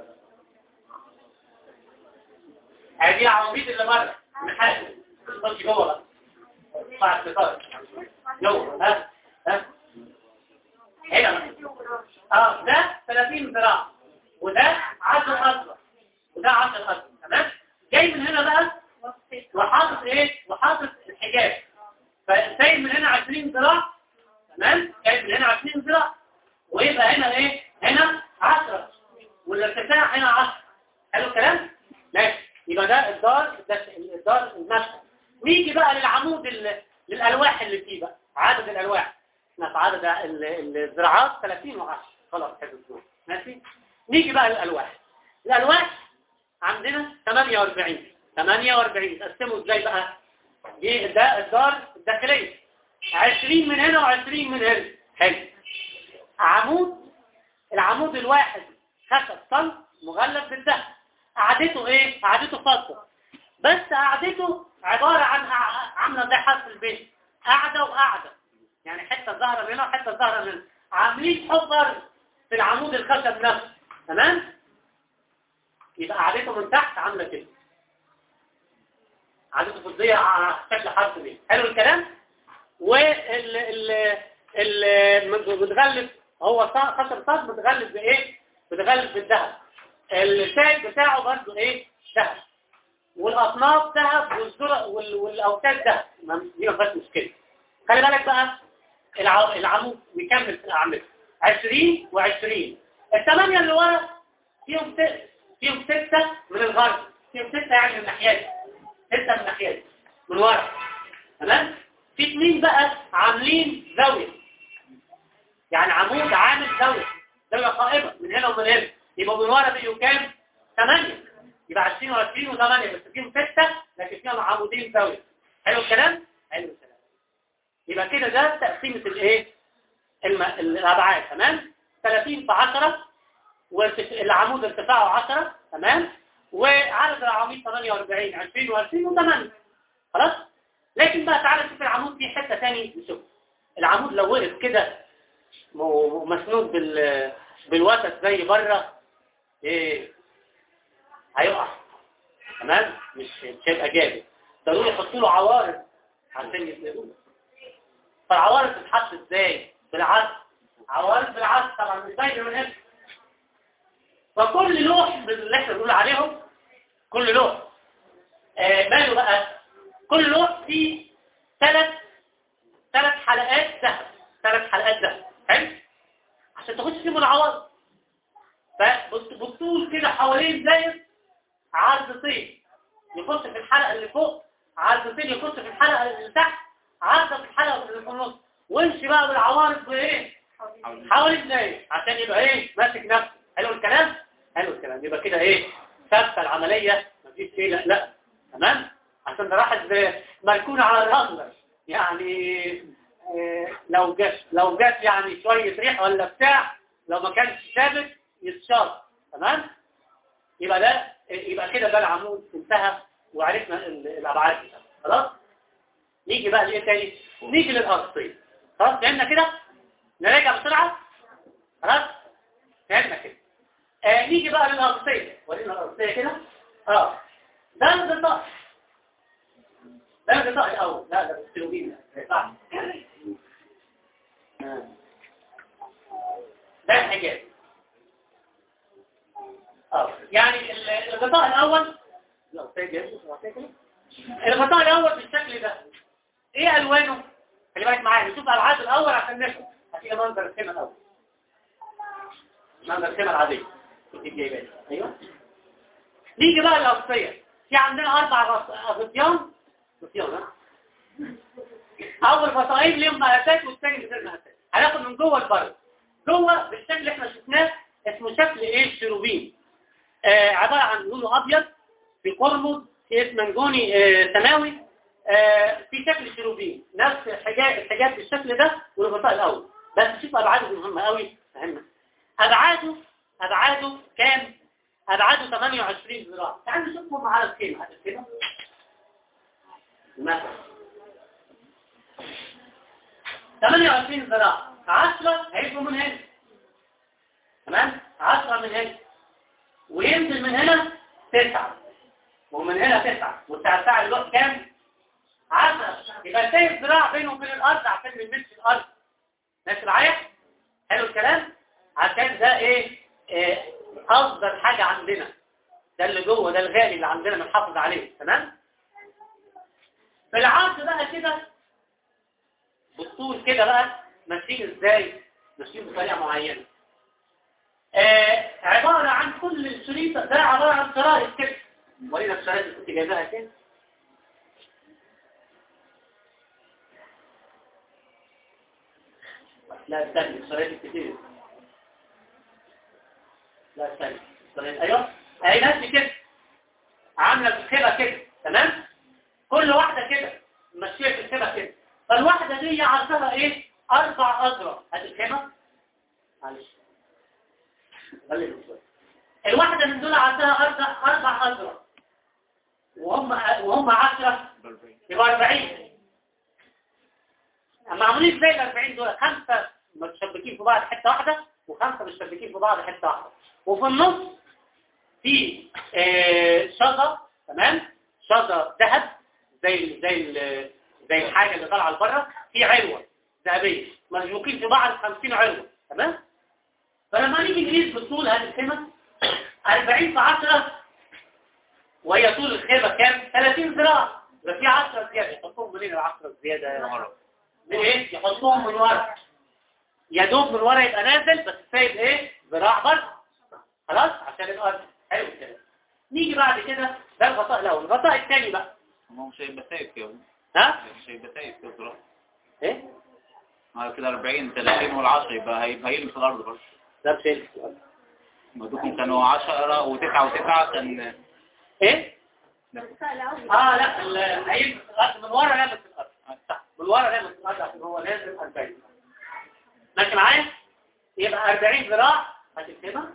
هذه العواميد اللي بره محل تخش جوه بقى صح الستار جوه ها ها هنا اه ده ثلاثين ذراع وده عشرة اصغر وده عشرة اصغر، تمام؟ جاي من هنا بقى وحاطط ايه؟ وحاطط الحجاب. فسايب من هنا عشرين ذراع، تمام؟ سايب من هنا عشرين ذراع ويبقى هنا ايه؟ هنا عشرة والارتفاع هنا عشرة. حلو الكلام؟ ماشي. يبقى ده الدار الدار المسكن. نيجي بقى للعمود للالواح اللي فيه بقى عدد الالواح. احنا في عدد الذراعات ثلاثين وعشرة. خلاص حلو. ماشي. نيجي بقى للالواح. الالواح عندنا ثمانية وأربعين ثمانية وأربعين. تقسموا ازاي بقى؟ دي ده الدار الداخليه عشرين من هنا وعشرين من هنا. حلو. عمود العمود الواحد خشب صلب مغلف بالذهب. قعدته ايه؟ قعدته فضة. بس قعدته عبارة عن عاملة زي حرف البيت، قعدة وقعدة، يعني حتة ظاهرة من هنا وحتة ظاهرة من هنا، عاملين حفر في العمود الخشب نفسه، تمام؟ يبقى قعدته من تحت عاملة كده، قعدته فضية على شكل حرف البيت. حلو الكلام؟ وال ال ال متغلف هو خشب صاج متغلف بايه؟ متغلف بالذهب. التاج بتاعه برضه ايه؟ ذهب. والاطناف ذهب والزرق والاوتاد ذهب. دي ما فيهاش مشكله. خلي بالك بقى العمود بيكمل في الاعمده عشرين وعشرين. الثمانيه اللي ورا فيهم ستة فيهم ستة من الغرب، فيهم ستة يعني من الناحيات، ستة من الناحيات من ورا، تمام؟ في اثنين بقى عاملين زاويه، يعني عمود عامل زاويه زاويه قائمه من هنا ومن هنا، يبقى من ورا بيجوا كام؟ ثمانية. يبقى عشرين وعشرين وثمانية، بس فيهم ستة لكن فيهم عمودين زاويه. حلو الكلام؟ حلو الكلام. يبقى كده ده تقسيمه الايه؟ الم... الابعاد، تمام؟ ثلاثين في عشرة والعمود ارتفاعه عشرة، تمام؟ وعدد العواميد ثمانية وأربعين عشرين وعشرين وثمانية. خلاص؟ لكن بقى تعالى نشوف العمود في حته ثانيه. نشوف العمود لو وقف كده مسنود بال بالوسط زي بره ايه؟ هيقع، تمام؟ مش مش هيبقى جامد. ضروري يحطوا له عوارض عشان يسندوه. فالعوارض بتتحط ازاي؟ بالعرض. عوارض بالعرض طبعا مش زي من هنا. فكل لوح اللي احنا بنقول عليهم كل لوح آه ماله بقى؟ كل لوح فيه ثلاث ثلاث حلقات ذهب، ثلاث حلقات ذهب، حلو؟ عشان تخش فيهم العوارض. فبالطول كده حوالين داير عرضتين يخش في الحلقة اللي فوق، عرضتين يخش في الحلقة اللي تحت، عرضة في الحلقة اللي في النص، وامشي بقى بالعوارض بايه؟ حوالين داير عشان يبقى ايه؟ ماسك نفسه. حلو الكلام؟ حلو الكلام. يبقى كده ايه؟ ثابته العملية، مفيش ايه لا لا. تمام؟ عشان ده راحت مركونة على الرملة، يعني إيه لو جت لو جت يعني شوية ريح ولا بتاع، لو ما كانش ثابت يتشاط. تمام؟ يبقى ده يبقى كده ده العمود انتهى وعرفنا الابعاد دي. خلاص؟ نيجي بقى لايه تاني؟ نيجي للارضيه. خلاص فهمنا كده؟ نراجع بسرعه. خلاص؟ فهمنا كده. آه نيجي بقى للارضيه. ورينا الارضيه كده. اه ده الغطاء. ده الغطاء الاول. لا ده السلوبين صح. ده الحجاب. اه يعني الغطاء الاول الغطاء الاول بالشكل ده. ايه الوانه؟ خلي بالك معايا نشوف الابعاد الاول عشان نفهم. هتيجي منظر الخيمه الاول. منظر الخيمه العاديه. ايوه. نيجي بقى للاغطيه. في عندنا اربع غطيان. غطيان ها؟ اول غطائين ليهم مقاسات والثاني بغير مقاسات. هناخد من جوه لبره. جوه بالشكل اللي احنا شفناه اسمه شكل ايه؟ الشروبين. آه عباره عن لونه ابيض في قرمز في اسمنجوني آه سماوي آه في شكل الشروبين. نفس الحجاب الحجاب بالشكل ده والغطاء الاول. بس شوف ابعاده مهمه قوي. فهمنا ابعاده ابعاده كام؟ ابعاده ثمانية وعشرين ذراع. تعالوا نشوفهم على الخيمه هذا كده مثلا ثمانية وعشرين ذراع. عشرة هيبقوا من هنا. تمام؟ عشرة من هنا وينزل من هنا تسعة ومن هنا تسعة والتعساع الوقت كام؟ عشرة. يبقى سايب ذراع بينه وبين الأرض عشان ما يلمسش الأرض. ماشي معايا؟ حلو الكلام؟ عشان ده إيه؟ إيه أفضل حاجة عندنا. ده اللي جوه ده الغالي اللي عندنا بنحافظ عليه. تمام؟ بالعرض بقى كده بالطول كده بقى ماشيين ازاي؟ ماشيين بطريقة معينة. آه عبارة عن كل الشريطة ده عبارة عن شرائط كده. ورينا الشرائط اللي كنت جايبها كده. لا استنى الشرائط كتير. لا استنى الشرائط ايوه. اهي نفس كده. عاملة الخيبة كده. تمام؟ كل واحدة كده ماشية في الخيبة كده. فالواحدة دي عرضها ايه؟ اربع اذرع. هذه الخيمة. معلش. الواحدة من دول عندها أربع أربع أذرع وهم وهم عشرة يبقى أربعين. معمولين زي الأربعين دول خمسة متشبكين في بعض حتة واحدة وخمسة متشبكين في بعض حتة واحدة وفي النص في آه شجر. تمام؟ شجر ذهب زي زي زي الحاجة اللي طالعة لبره في علوة ذهبية مشبوكين في بعض خمسين علوة. تمام؟ فلما نيجي نقيس بالطول هذه الخيمة أربعين في عشرة وهي طول الخيمة كام؟ ثلاثين ذراع. يبقى في عشرة زيادة. يحطوهم منين العشرة الزيادة؟ من ورا. من ايه؟ يحطوهم من ورا. يا دوب من ورا يبقى نازل بس سايب ايه؟ ذراع بره. خلاص عشان الارض. حلو كده. نيجي بعد كده ده الغطاء الاول. الغطاء الثاني بقى. هو مش هيبقى سايب كده. ها؟ مش هيبقى سايب كده ذراع. ايه؟ ما كده أربعين ثلاثين والعشرة يبقى هيبقى يلمس الارض برضه. ده مش هيلمس الارض. مدوكم كانوا عشرة وتسعة وتسعة كان ايه؟ اه لا هيلمس الارض من ورا لامس الارض. صح من ورا لامس الارض عشان هو لازم أربعين. ماشي معايا؟ يبقى أربعين ذراع هتكتبها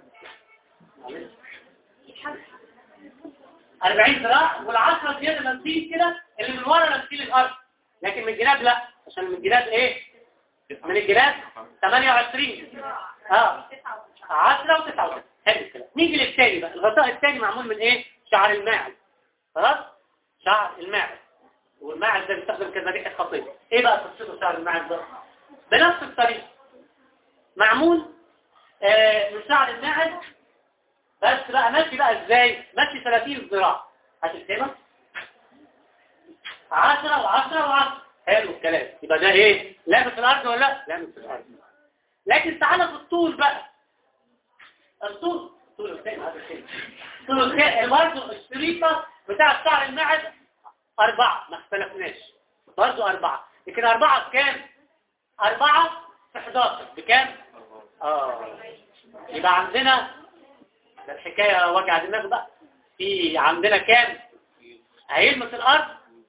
أربعين ذراع والعشرة زيادة لامسين كده اللي من ورا لامسين الارض لكن من الجناب لا عشان من الجناب ايه؟ من الجناب ثمانية وعشرين. اه عشرة وتسعة وتسعة. حلو كده. نيجي للثاني بقى. الغطاء الثاني معمول من ايه؟ شعر الماعز. خلاص؟ شعر الماعز. والماعز ده بيستخدم كماديح خطير. ايه بقى قصته شعر الماعز ده؟ بنفس الطريقه. معمول آه من شعر الماعز بس بقى ماشي بقى ازاي؟ ماشي ثلاثين ذراع. هتكتبها؟ عشرة وعشرة وعشرة. حلو الكلام. يبقى ده ايه؟ لامس الارض ولا لا؟ لامس الارض. لكن تعالى في الطول بقى. الطول طول الخيل هذا الخيل طول الخيل برضه الشريطة بتاع شعر المعد أربعة، ما اختلفناش برضه أربعة، لكن أربعة بكام؟ أربعة في حداشر بكام؟ آه يبقى عندنا ده الحكاية وجع دماغ بقى. في عندنا كام؟ هيلمس الأرض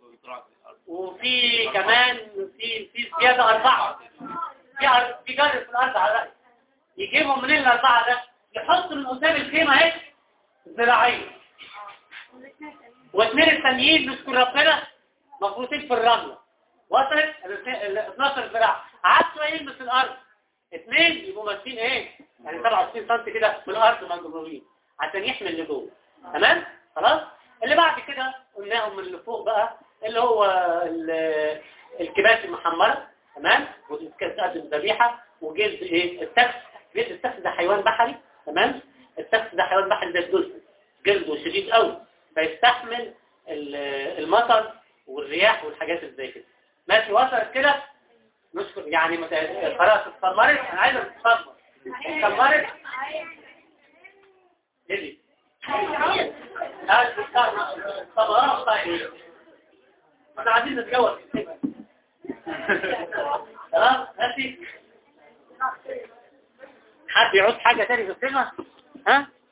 وفي كمان في في زيادة أربعة، في أر- في جرس في الأرض على رأي. يجيبهم منين الأربعة ده؟ يحط من قدام الخيمة اهي ذراعين، واثنين التانيين نشكر ربنا مفروضين في الرملة، وصلت ال اثناشر ذراع، عاد شوية يلمس الأرض، اثنين يبقوا ماشيين ايه؟ يعني سبعة وعشرين سم كده في الأرض مجرورين عشان يحمل اللي جوه. تمام؟ خلاص؟ اللي بعد كده قلناهم من اللي فوق بقى اللي هو ال- الكباش المحمرة. تمام؟ وتقدم ذبيحة وجلد ايه؟ التخس. جلد التخس ده حيوان بحري. تمام؟ التخس ده حيوان بحري زي الدولفين، جلده شديد قوي فيستحمل ال- المطر والرياح والحاجات اللي زي كده. ماشي وصلت كده؟ نشكر يعني مت... خلاص اتسمرت. انا عايز اتسمر. اتسمرت ايه دي؟ طب طيب احنا عايزين نتجوز تمام. ماشي. حد يعوز حاجة تاني في السنة؟ ها؟